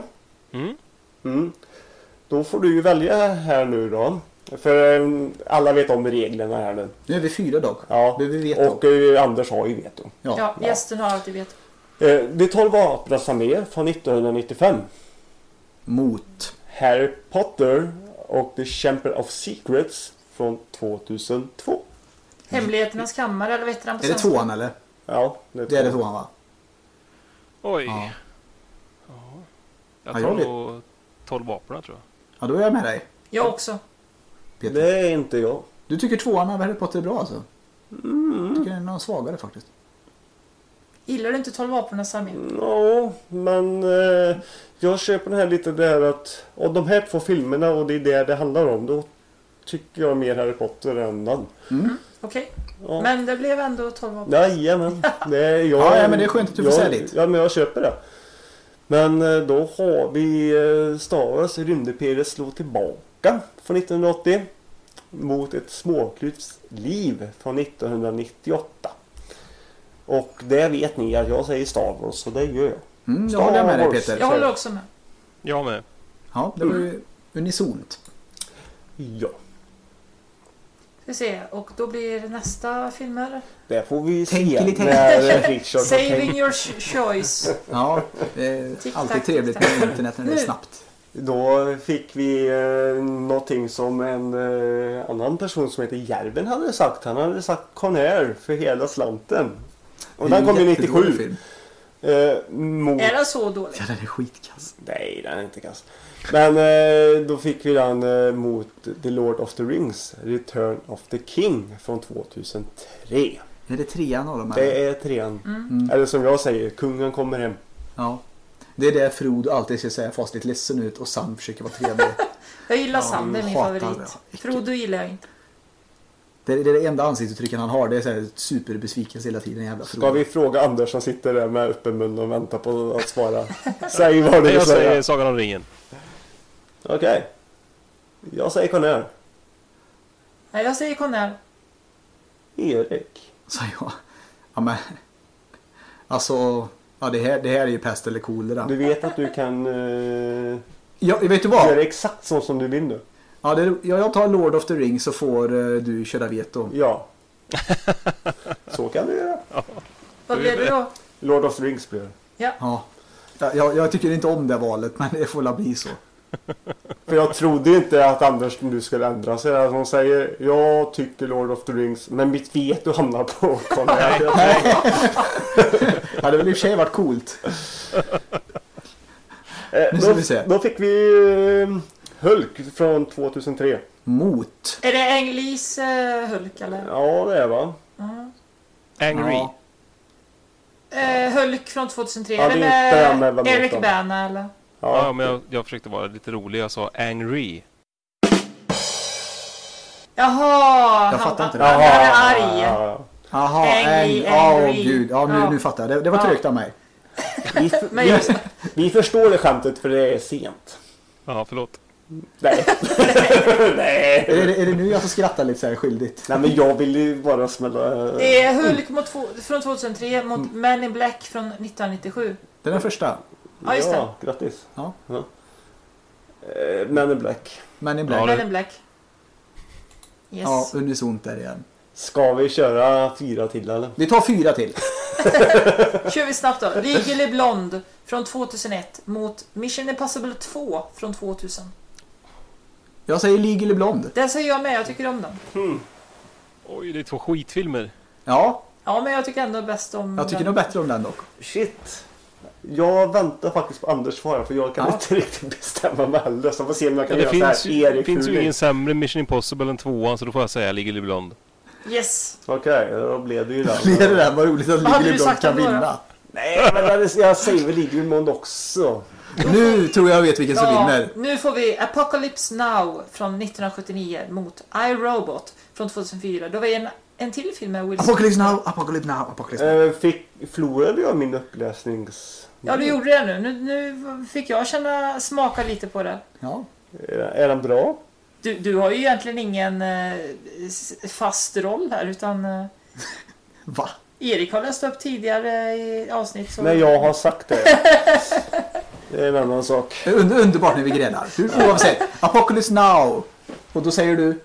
Då får du ju välja här nu då. För alla vet om reglerna här nu. Nu är vi 4 dock. Ja, vi vet och Anders har ju veto. Ja, gästen har alltid veto. Det 12 vapenars armé från 1995. Mot Harry Potter och The Chamber of Secrets från 2002. Hemligheternas kammare, eller vet du den på Är det svenska? 2:an eller? Ja, det är det 2:an, va? Oj. Ja. Jag tror nog 12 vapen, tror jag. Ja, då är jag med dig. Jag också. Peter. Det är inte jag. Du tycker 2:an av Harry Potter är bra alltså? Jag tycker den är någon svagare faktiskt. Gillar du inte 12 vapenars armé? Ja, men jag köper den här lite där att och de här 2 filmerna och det är det handlar om, då tycker jag mer Harry Potter än den. Okej. Ja. Men det blev ändå 12 vapen. Jajamän. Det är jag. Ja, men det är skönt att du får säga ditt. Ja, men jag köper det. Men då har vi Star Wars Rymdeperiet slår tillbaka från 1980 mot ett småklyvs liv från 1998. Och det vet ni att jag säger Star Wars, så det gör jag. Jag håller med dig, Peter. Jag håller också med. Jag med. Ja, det var ju unisont. Ja. Vi se, och då blir nästa filmer. Det får vi Tänk se. Saving your choice. Ja, det är alltid trevligt med internet när det är snabbt. Då fick vi någonting som en annan person som heter Järven hade sagt. Han hade sagt Conair för hela slanten. Och den kom ju 97. Är det så dåligt? Ja, den är skitkass. Nej, den är inte kass. Men då fick vi den mot The Lord of the Rings, Return of the King från 2003. Är det 3:an av de här? Det är 3:an. Eller som jag säger, kungen kommer hem. Ja. Det är det Frodo alltid ska säga fast lite ledsen ut och Sam försöker vara trevlig. Jag gillar Sam, det är min favorit. Frodo gillar jag inte. Det är det enda ansiktsuttrycken han har. Det är så här superbesvikelse hela tiden. Jävla Ska vi fråga Anders som sitter där med öppen mun och väntar på att svara? Säg vad du vill Jag säga. säger Sagan om ringen. Okej. Jag säger Conair. Nej, jag säger Conair. Erik. Så jag. Ja, men alltså, ja, det här är ju pest eller kolera. Du vet att du kan ja, vet du vad? göra exakt så som du vill nu. Ja, jag tar Lord of the Rings så får du köra veto. Ja. Så kan du göra. Vad blir det då? Lord of the Rings blir det. Ja. Jag tycker inte om det valet, men det får la bli så. För jag trodde inte att Anders nu skulle ändra sig. Att hon säger, jag tycker Lord of the Rings, men mitt veto hamnar på Conair. Det hade väl i och för sig varit coolt. Nu ska vi se. Då fick vi Hulk från 2003. Mot. Är det Ang Lees Hulk eller? Ja, det är va? Angry. Ja. Hulk från 2003. Ja, är det det är inte med med Eric Bana eller? Ja, men jag försökte vara lite rolig. Jag sa angry. Jaha. Jag fattar inte det. Han är arg. Jaha, gud. Ja, nu fattar jag. Det var trögt av mig. Vi förstår det skämtet för det är sent. Ja, förlåt. Nej. Nej. Är det nu jag får skratta lite så här skyldigt? Nej, men jag vill ju bara smälla. Det är Hulk från 2003 mot Men in Black från 1997. Det är den första. Ja, just det. Grattis. Ja. Men in Black. Men in Black. Ja, Men in Black. Yes. Ja, unisont där igen. Ska vi köra 4 till eller? Vi tar 4 till. Kör vi snabbt då. Legally Blonde från 2001 mot Mission Impossible 2 från 2000. Jag säger Legally Blonde. Den säger jag med, jag tycker om den. Oj, det är 2 skitfilmer. Ja. Ja, men jag tycker ändå bäst om Jag tycker den. nog bättre om den dock. Shit. Jag väntar faktiskt på Anders svar för jag kan inte riktigt bestämma mig heller. Så får se om jag kan Det göra så här. finns ju ingen sämre Mission Impossible än 2, så då får jag säga Legally Blonde. Yes. Okej, då blev det ju den. Blir det där? Vad roligt att Legally Blonde kan vinna. Nej, men jag säger väl Legally Blonde också. Nu tror jag vet vilken som vinner. Nu får vi Apocalypse Now från 1979 mot iRobot från 2004. Då var det en till film med Will Smith. Apocalypse Now, Apocalypse Now, Apocalypse Now. Förlorade jag min uppläsnings... Ja, du gjorde det nu. Nu fick jag smaka lite på det. Ja. Är den bra? Du har ju egentligen ingen fast roll här, utan... Va? Erik har läst upp tidigare i avsnitt. Så... Nej, jag har sagt det. Det är en annan sak. Underbart när vi grälar. Oavsett. Apocalypse Now. Och då säger du...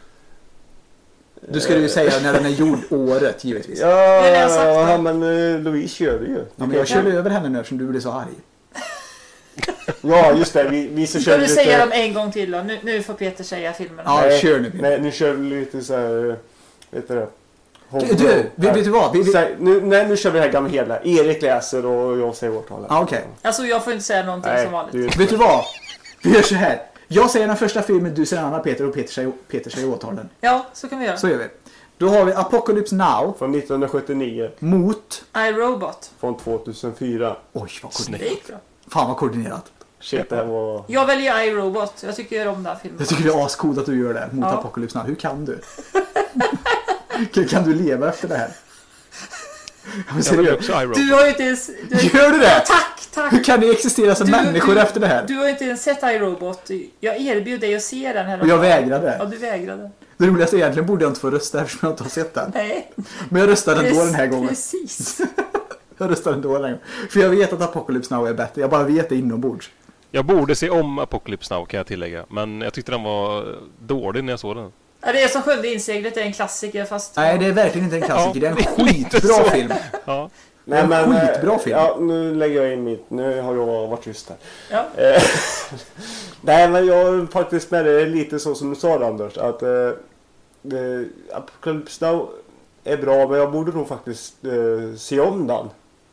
Du ska ju säga när den är gjord året, givetvis. Ja, men Louise kör det ju. Ja, men jag körde över henne nu eftersom du blev så arg. Ja, just det. Vi så ska du säga dem en gång till då? Nu får Peter säga filmerna. Ja, nej, kör nu. Nej, nu kör vi lite så här... Vet du det? Vet du vad? Nu kör vi det här gamla hela. Erik läser och jag säger årtalet. Ah, okej. Alltså, jag får inte säga någonting som vanligt. Vet du vad? Vi gör så här. Jag säger den första filmen, du säger den andra, Peter, och Peter säger årtalen. Ja, så kan vi göra. Så gör vi. Då har vi Apocalypse Now. Från 1979. Mot... iRobot. Från 2004. Oj, vad koordinerat. Fan vad koordinerat. Shit, det här var... Jag väljer iRobot. Jag tycker om den här filmen. Jag tycker det är ascoolt att du gör det mot Apocalypse Now. Hur kan du? Kan du leva efter det här? Jag vill också iRobot. Du har ju inte ens... Gör du det? Ja, tack. Hur kan ni existera som människor efter det här? Du har inte ens sett iRobot. Jag erbjöd dig att se den här. Och jag vägrade. Ja, du vägrade. Det roligaste egentligen borde jag inte få rösta eftersom jag inte har sett den. Nej. Men jag röstade ändå den här gången. Precis. Jag röstade ändå den här gången. För jag vet att Apocalypse Now är bättre. Jag bara vet det inombords. Jag borde se om Apocalypse Now, kan jag tillägga. Men jag tyckte den var dålig när jag såg den. Ja, det är som Sjunde inseglet, det är en klassiker fast... Nej, det är verkligen inte en klassiker. Det är en skitbra film. Ja. Nej, men skitbra film. Ja, nu lägger jag in mitt. Nu har jag varit tyst här. Ja. Nej, men jag är faktiskt med det lite så som du sa, Anders. Att Apocalypse Now är bra, men jag borde nog faktiskt se om den.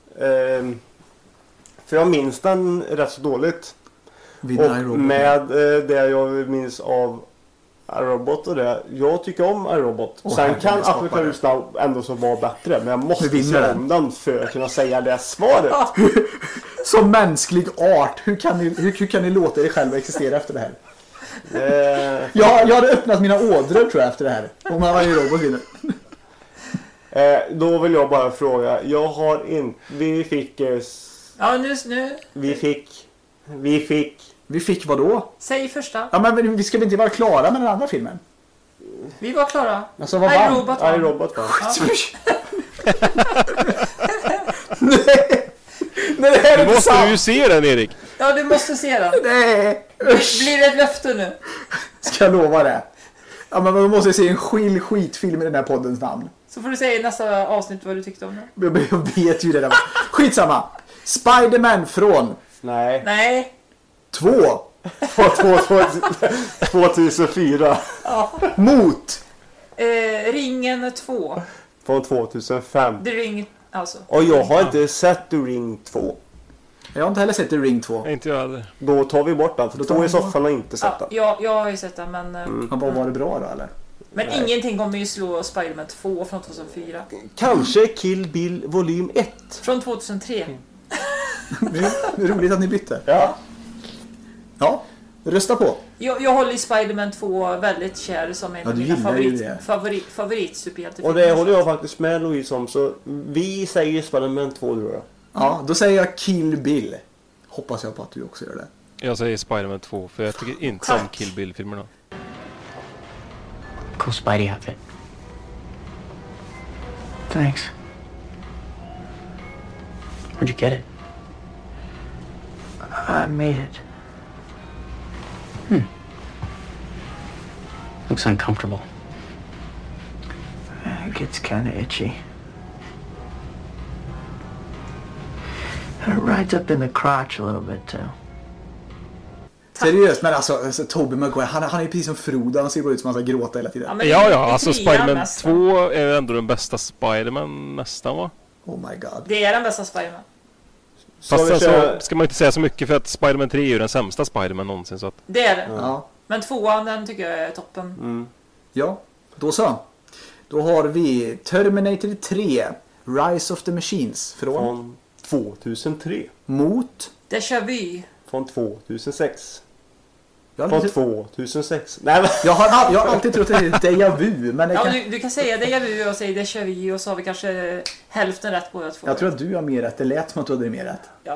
För jag minns den rätt så dåligt. Och med det jag minns av iRobot och det. Jag tycker om iRobot. Sen kan Apocalypse Now ändå så vara bättre. Men jag måste se om den för att kunna säga det svaret. Som mänsklig art. Hur kan ni låta er själva existera efter det här? Jag hade öppnat mina ådror tror jag efter det här. Om man var iRobot vinner. Då vill jag bara fråga. Jag har inte... Vi fick... Ja, nu. Vi fick vad då? Säg första. Ja, men vi ska väl inte vara klara med den andra filmen? Vi var klara. Alltså, vad vann? iRobot vann. Nej, det här är du måste sant. ju se den, Erik. Ja, du måste se den. Nej. Blir det ett löfte nu? Ska jag lova det? Ja, men man måste se en skitfilm i den här poddens namn. Så får du säga i nästa avsnitt vad du tyckte om det. Jag vet ju det där. Skitsamma. Spider-Man från... Nej. 2004. Ja. Mot. Ringen 2. Från 2005. The Ring, alltså. Och jag har inte sett The Ring 2. Jag har inte heller sett The Ring 2. Inte jag heller. Då tar vi bort den. För då i soffan har inte sett den. Ja, jag har ju sett den, men... Vad var det bra då, eller? Men ingenting kommer ju slå Spider-Man 2 från 2004. Kanske Kill Bill volym 1. Från 2003. Det är roligt att ni bytte. Ja, rösta på. Jag håller i Spider-Man 2 väldigt kär som en av mina favoritsuperhjältefilmer. Och det håller jag faktiskt med Louise om. Så vi säger Spider-Man 2 då. Ja, då säger jag Kill Bill. Hoppas jag på att du också gör det. Jag säger Spider-Man 2 för jag tycker inte om Kill Bill-filmerna. Cool Spidey outfit. Thanks. Where'd you get it? I made it. Looks uncomfortable. gets kind of itchy. It rides up in the crotch a little bit too. Seriöst, men alltså Tobey Maguire, han är precis som Frodo, han ser bara ut som han ska gråta hela tiden. Ja, alltså Spider-Man 2 är ändå den bästa Spider-Man nästan, va? Oh my god. Det är den bästa Spider-Man. Fast sen så ska man inte säga så mycket för att Spider-Man 3 är ju den sämsta Spider-Man någonsin, så att... Det är det. Ja. Men 2an, den tycker jag är toppen. Ja, då så. Då har vi Terminator 3, Rise of the Machines från 2003. Mot Déjà Vu. Från 2006. Jag Från 2006. Nej, men... jag har alltid trott att det är Déjà Vu, men det Ja, kan... du kan säga Déjà Vu och säga Déjà Vu och så har vi kanske hälften rätt båda två. Jag tror att du har mer rätt. Det lät som att du hade mer rätt. Ja.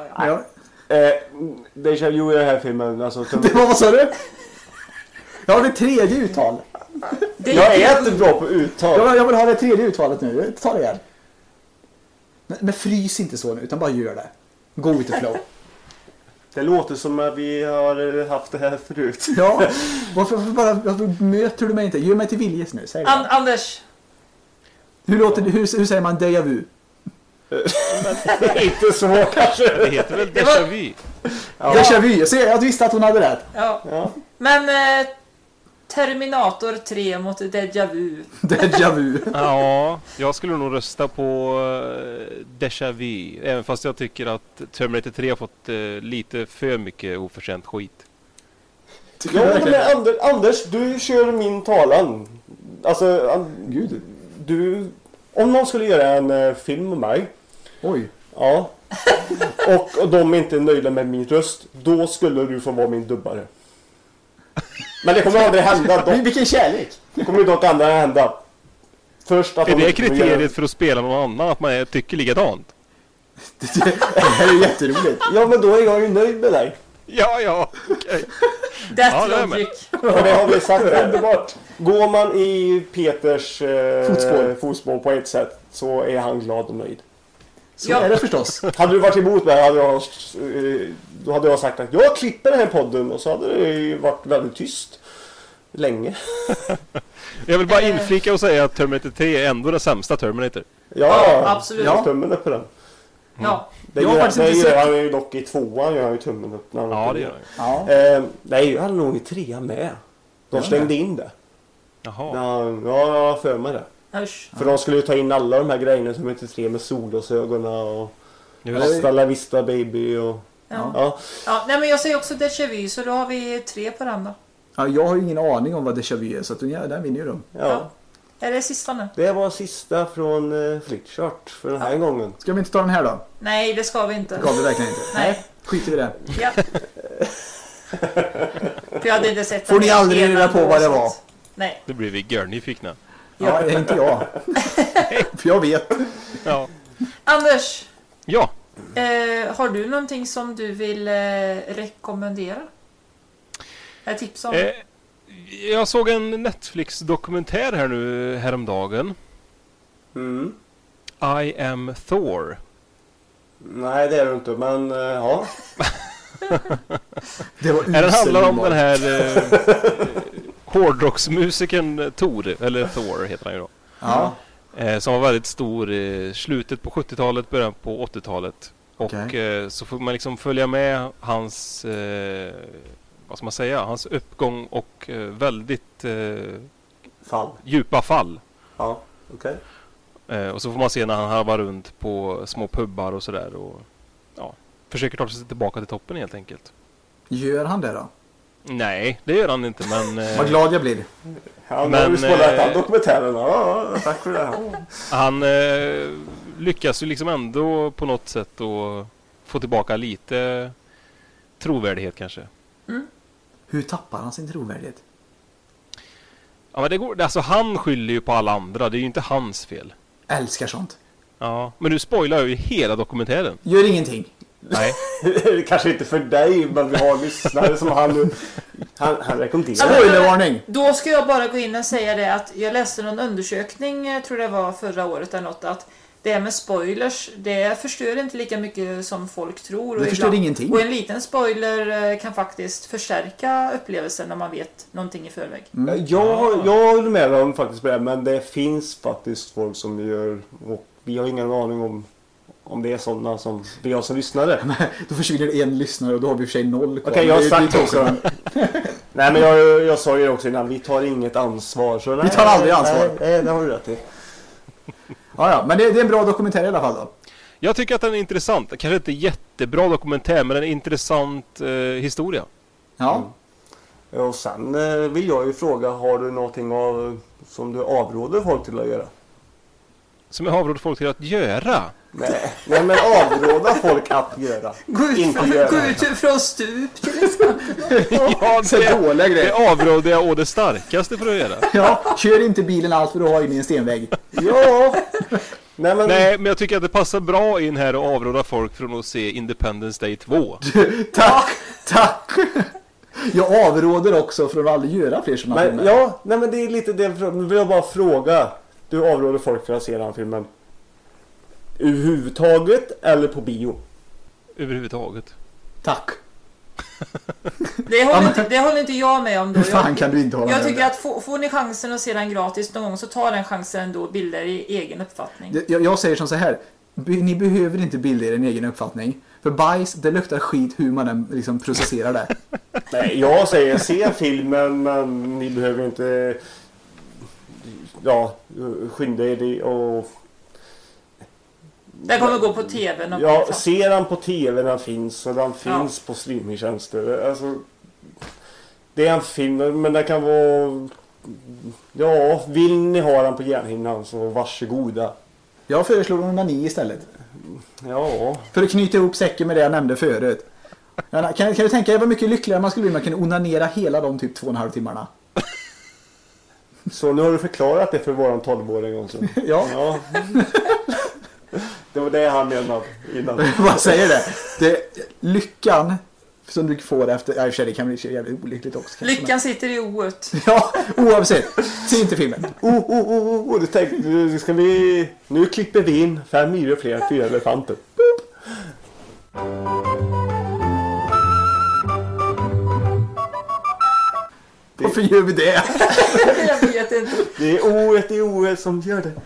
Déjà Vu i den här filmen. Alltså, Det var vad sa du? Jag har det tredje uttal. Jag är inte bra på uttal. Jag vill ha det tredje uttalet nu. Ta det här. Men frys inte så nu, utan bara gör det. Go with the flow. Det låter som att vi har haft det här förut. Ja, varför möter du mig inte? Gör mig till viljes nu, säg det. Anders. Hur säger man Déjà Vu? Inte så kanske. Det heter väl Déjà Vu? Ja. Déjà Vu, jag visste att hon hade rätt. Ja. Men Terminator 3 mot Déjà Vu. Déjà Vu. Ja, jag skulle nog rösta på Déjà Vu. Även fast jag tycker att Terminator 3 har fått lite för mycket oförtjänt skit. Ja, men Anders, du kör min talan. Alltså, Gud. Du, om någon skulle göra en film med mig. Oj. Ja. Och de är inte nöjda med min röst, då skulle du få vara min dubbare. Men det kommer aldrig hända dock. Vilken kärlek. Det kommer ju dock aldrig hända. Först att är det kriteriet för att spela någon annan, att man tycker likadant? Det här är ju jätteroligt. Ja, men då är jag ju nöjd med dig. Ja, okej. That's logic. Och det har vi sagt underbart. Går man i Peters fotspår på ett sätt, så är han glad och nöjd. Så är det förstås. Hade du varit emot mig då hade jag sagt att jag klipper den här podden, och så hade det ju varit väldigt tyst länge. Jag vill bara inflika och säga att Terminator 3 är ändå den sämsta Terminator. Ja, absolut. Jag tummen upp på den. Ja. Det gör han ju dock i 2an, gör han ju tummen upp. Ja, det gör han. Ja. Nej, han nog i 3 med. De stängde in det. Jaha. Ja, för mig det. Usch. För de skulle ju ta in alla de här grejerna som heter 3 med solglasögonen och Hasta Vista Baby och... Ja, nej, men jag säger också Déjà Vu, så då har vi 3 på den då. Ja, jag har ju ingen aning om vad Déjà Vu är, så att den vinner ju de. Ja. Är det sista nu? Det var sista från Flickchart för den här gången. Ska vi inte ta den här då? Nej, det ska vi inte. Ska vi verkligen inte? Nej. Skiter vi det. Ja. För jag hade inte sett. Får ni aldrig reda på vad det var? Nej. Det blir vi nyfikna. Ja, det är inte jag. För jag vet. Ja. Anders. Ja. Har du någonting som du vill rekommendera? Jag tipsar om. Jag såg en Netflix-dokumentär här nu häromdagen. I am Thor. Nej, det är det inte, men ja. Det var den handlar om den här hårdrocksmusikern Thor, eller Thor heter han ju då. Ja. Som var väldigt stor i slutet på 70-talet, början på 80-talet. Och så får man liksom följa med hans vad ska man säga, hans uppgång och väldigt djupa fall. Ja, okej. Och så får man se när han harvar runt på små pubbar och sådär och försöker ta sig tillbaka till toppen helt enkelt. Gör han det då? Nej, det gör han inte, men... Vad glad jag blir. Han har ju spelat all dokumentären. Ja, tack för det. Han lyckas ju liksom ändå på något sätt att få tillbaka lite trovärdighet kanske. Hur tappar han sin trovärdighet? Ja, men det går, alltså han skyller ju på alla andra. Det är ju inte hans fel. Älskar sånt. Ja, men du spoilar ju hela dokumentären. Gör ingenting. Nej. Kanske inte för dig, men vi har lyssnare som han rekommenderar. Spoilervarning. Då ska jag bara gå in och säga det att jag läste någon undersökning, jag tror det var förra året eller något, att det här med spoilers, det förstör inte lika mycket som folk tror. Det förstör ingenting. Och en liten spoiler kan faktiskt förstärka upplevelsen när man vet någonting i förväg. Jag håller med dem faktiskt på det, men det finns faktiskt folk som gör, och vi har ingen aning om det är sådana som vi har som lyssnare. Då försvinner en lyssnare och då har vi för sig 0 kvar. Okej, jag har sagt också. Nej, men jag sa ju också innan, vi tar inget ansvar. Så vi tar aldrig ansvar. Nej, det har du rätt i. Ja, men det är en bra dokumentär i alla fall då. Jag tycker att den är intressant. Kanske inte jättebra dokumentär, men en intressant historia. Ja. Och sen vill jag ju fråga, har du någonting som du avråder folk till att göra? Som jag avråder folk till att göra? Nej, men avråda folk att göra. Gå ut från stup till exempel. Ja, det avråder jag å det starkaste för att göra. Ja, kör inte bilen allt för att ha in i en stenvägg. Ja. Nej, men jag tycker att det passar bra in här och avråda folk från att se Independence Day 2. Tack. Jag avråder också från att aldrig göra fler sådana filmer. Ja, nej, men det är lite det. Nu vill jag bara fråga. Du avråder folk från att se den filmen överhuvudtaget eller på bio? Överhuvudtaget. Tack. Det håller inte jag med om då. Hur fan kan du inte hålla med? Jag tycker att får ni chansen att se den gratis någon gång, så ta den chansen ändå, bilda i egen uppfattning. Jag säger som så här. Ni behöver inte bilda er en egen uppfattning. För bajs, det luktar skit hur man än liksom processerar det. Nej, jag säger se filmen, men ni behöver inte skynda er och... Den kommer gå på tv. Ja, ser den på tv, den finns. Och den finns på streamingtjänster. Alltså, det är en film, men det kan vara... Ja, vill ni ha den på järnhinnan så varsågoda. Jag föreslår onani istället. Ja. För att knyta ihop säcken med det jag nämnde förut. Kan du tänka dig vad mycket lyckligare man skulle bli om man kunde onanera hela de typ 2,5 timmarna? Så nu har du förklarat det för våran 12-åring också. Ja. Det var det han menade innan. Vad säger det? Lyckan som du får efter... det kan bli jävligt olyckligt också. Lyckan sitter i oet. Ja, oavsett. Se inte filmen. Du tänkte, ska vi... Nu klipper vi in 5 myror fler, 4 elefanter. Varför gör vi det? Jag vet inte. Det är oet som gör det.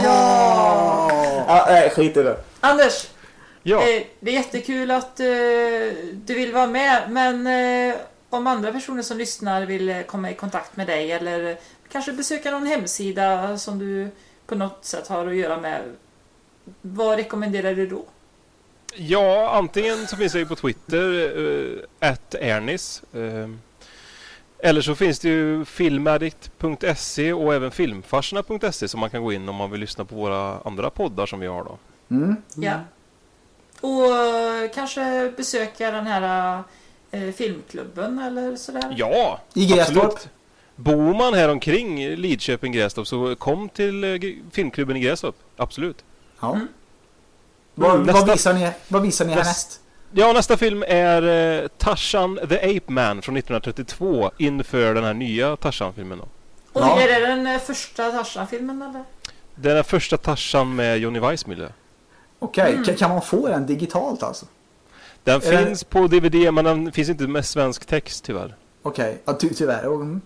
Ja! Nej, skit i det. Anders, ja. Det är jättekul att du vill vara med, men om andra personer som lyssnar vill komma i kontakt med dig eller kanske besöka någon hemsida som du på något sätt har att göra med, vad rekommenderar du då? Ja, antingen så finns det ju på Twitter @Ernis. Eller så finns det ju filmaddict.se och även filmfarserna.se som man kan gå in om man vill lyssna på våra andra poddar som vi har då. Ja. Och kanske besöka den här filmklubben eller sådär. Ja, i Grästorp. Absolut. Bor man här omkring Lidköping, Grästorp, så kom till filmklubben i Grästorp. Absolut. Ja. Vad visar ni härnäst? Ja, nästa film är Tarzan the Ape Man från 1932 inför den här nya Tarzan-filmen då. Och är det den första Tarzan-filmen eller? Det är den första Tarzan med Johnny Weissmuller. Okej, kan man få den digitalt alltså? Den finns på DVD, men den finns inte med svensk text tyvärr. Okej, tyvärr.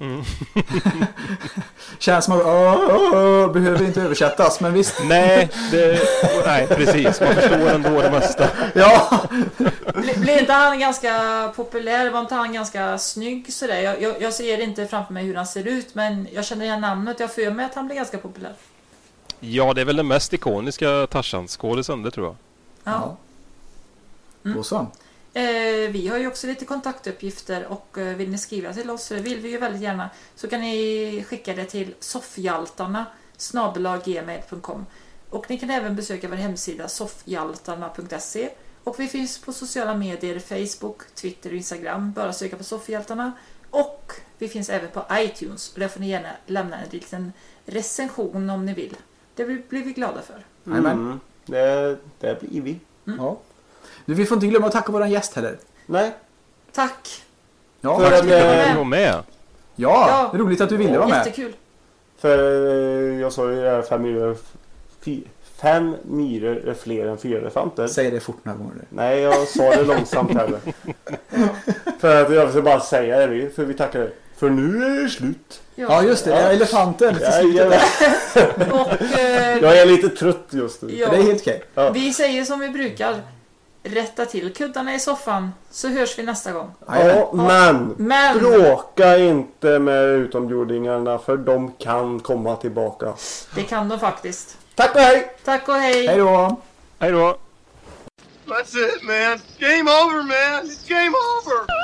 Känns som att behöver inte översättas, men visst. Nej, precis. Man förstår ändå det mesta. Ja. Blev inte han ganska populär? Var inte han ganska snygg sådär? Jag ser inte framför mig hur han ser ut, men jag känner igen namnet. Jag för mig att han blev ganska populär. Ja, det är väl den mest ikoniska Tarzan-skådisen, det tror jag. Ja. Och så. Vi har ju också lite kontaktuppgifter och vill ni skriva till oss, det vill vi ju väldigt gärna, så kan ni skicka det till soffhjaltarna@gmail.com. Och ni kan även besöka vår hemsida soffhjaltarna.se, och vi finns på sociala medier, Facebook, Twitter och Instagram, bara söka på Soffhjaltarna, och vi finns även på iTunes, och där får ni gärna lämna en liten recension om ni vill. Det blir vi glada för. Det blir vi. Ja. Vi får inte glömma att tacka våran gäst heller. Nej. Tack. Ja, för att du var med. Ja, roligt att du ville vara med. Jättekul. För jag sa ju det här 5 myror är fler än 4 elefanter. Säg det fort några gånger. Nej, jag sa det långsamt heller. För att jag ska bara säga det, för vi tackar dig. För nu är det slut. Ja, just det. Elefanten. Jag är lite trött just nu. Ja. Det är helt okej. Ja. Vi säger som vi brukar. Rätta till kuddarna i soffan, så hörs vi nästa gång. Ja, men bråka inte med utomjordingarna, för de kan komma tillbaka. Det kan de faktiskt. Tack och hej! Tack och hej! Hej då! Hej då! That's it, man. Game over, man. It's game over.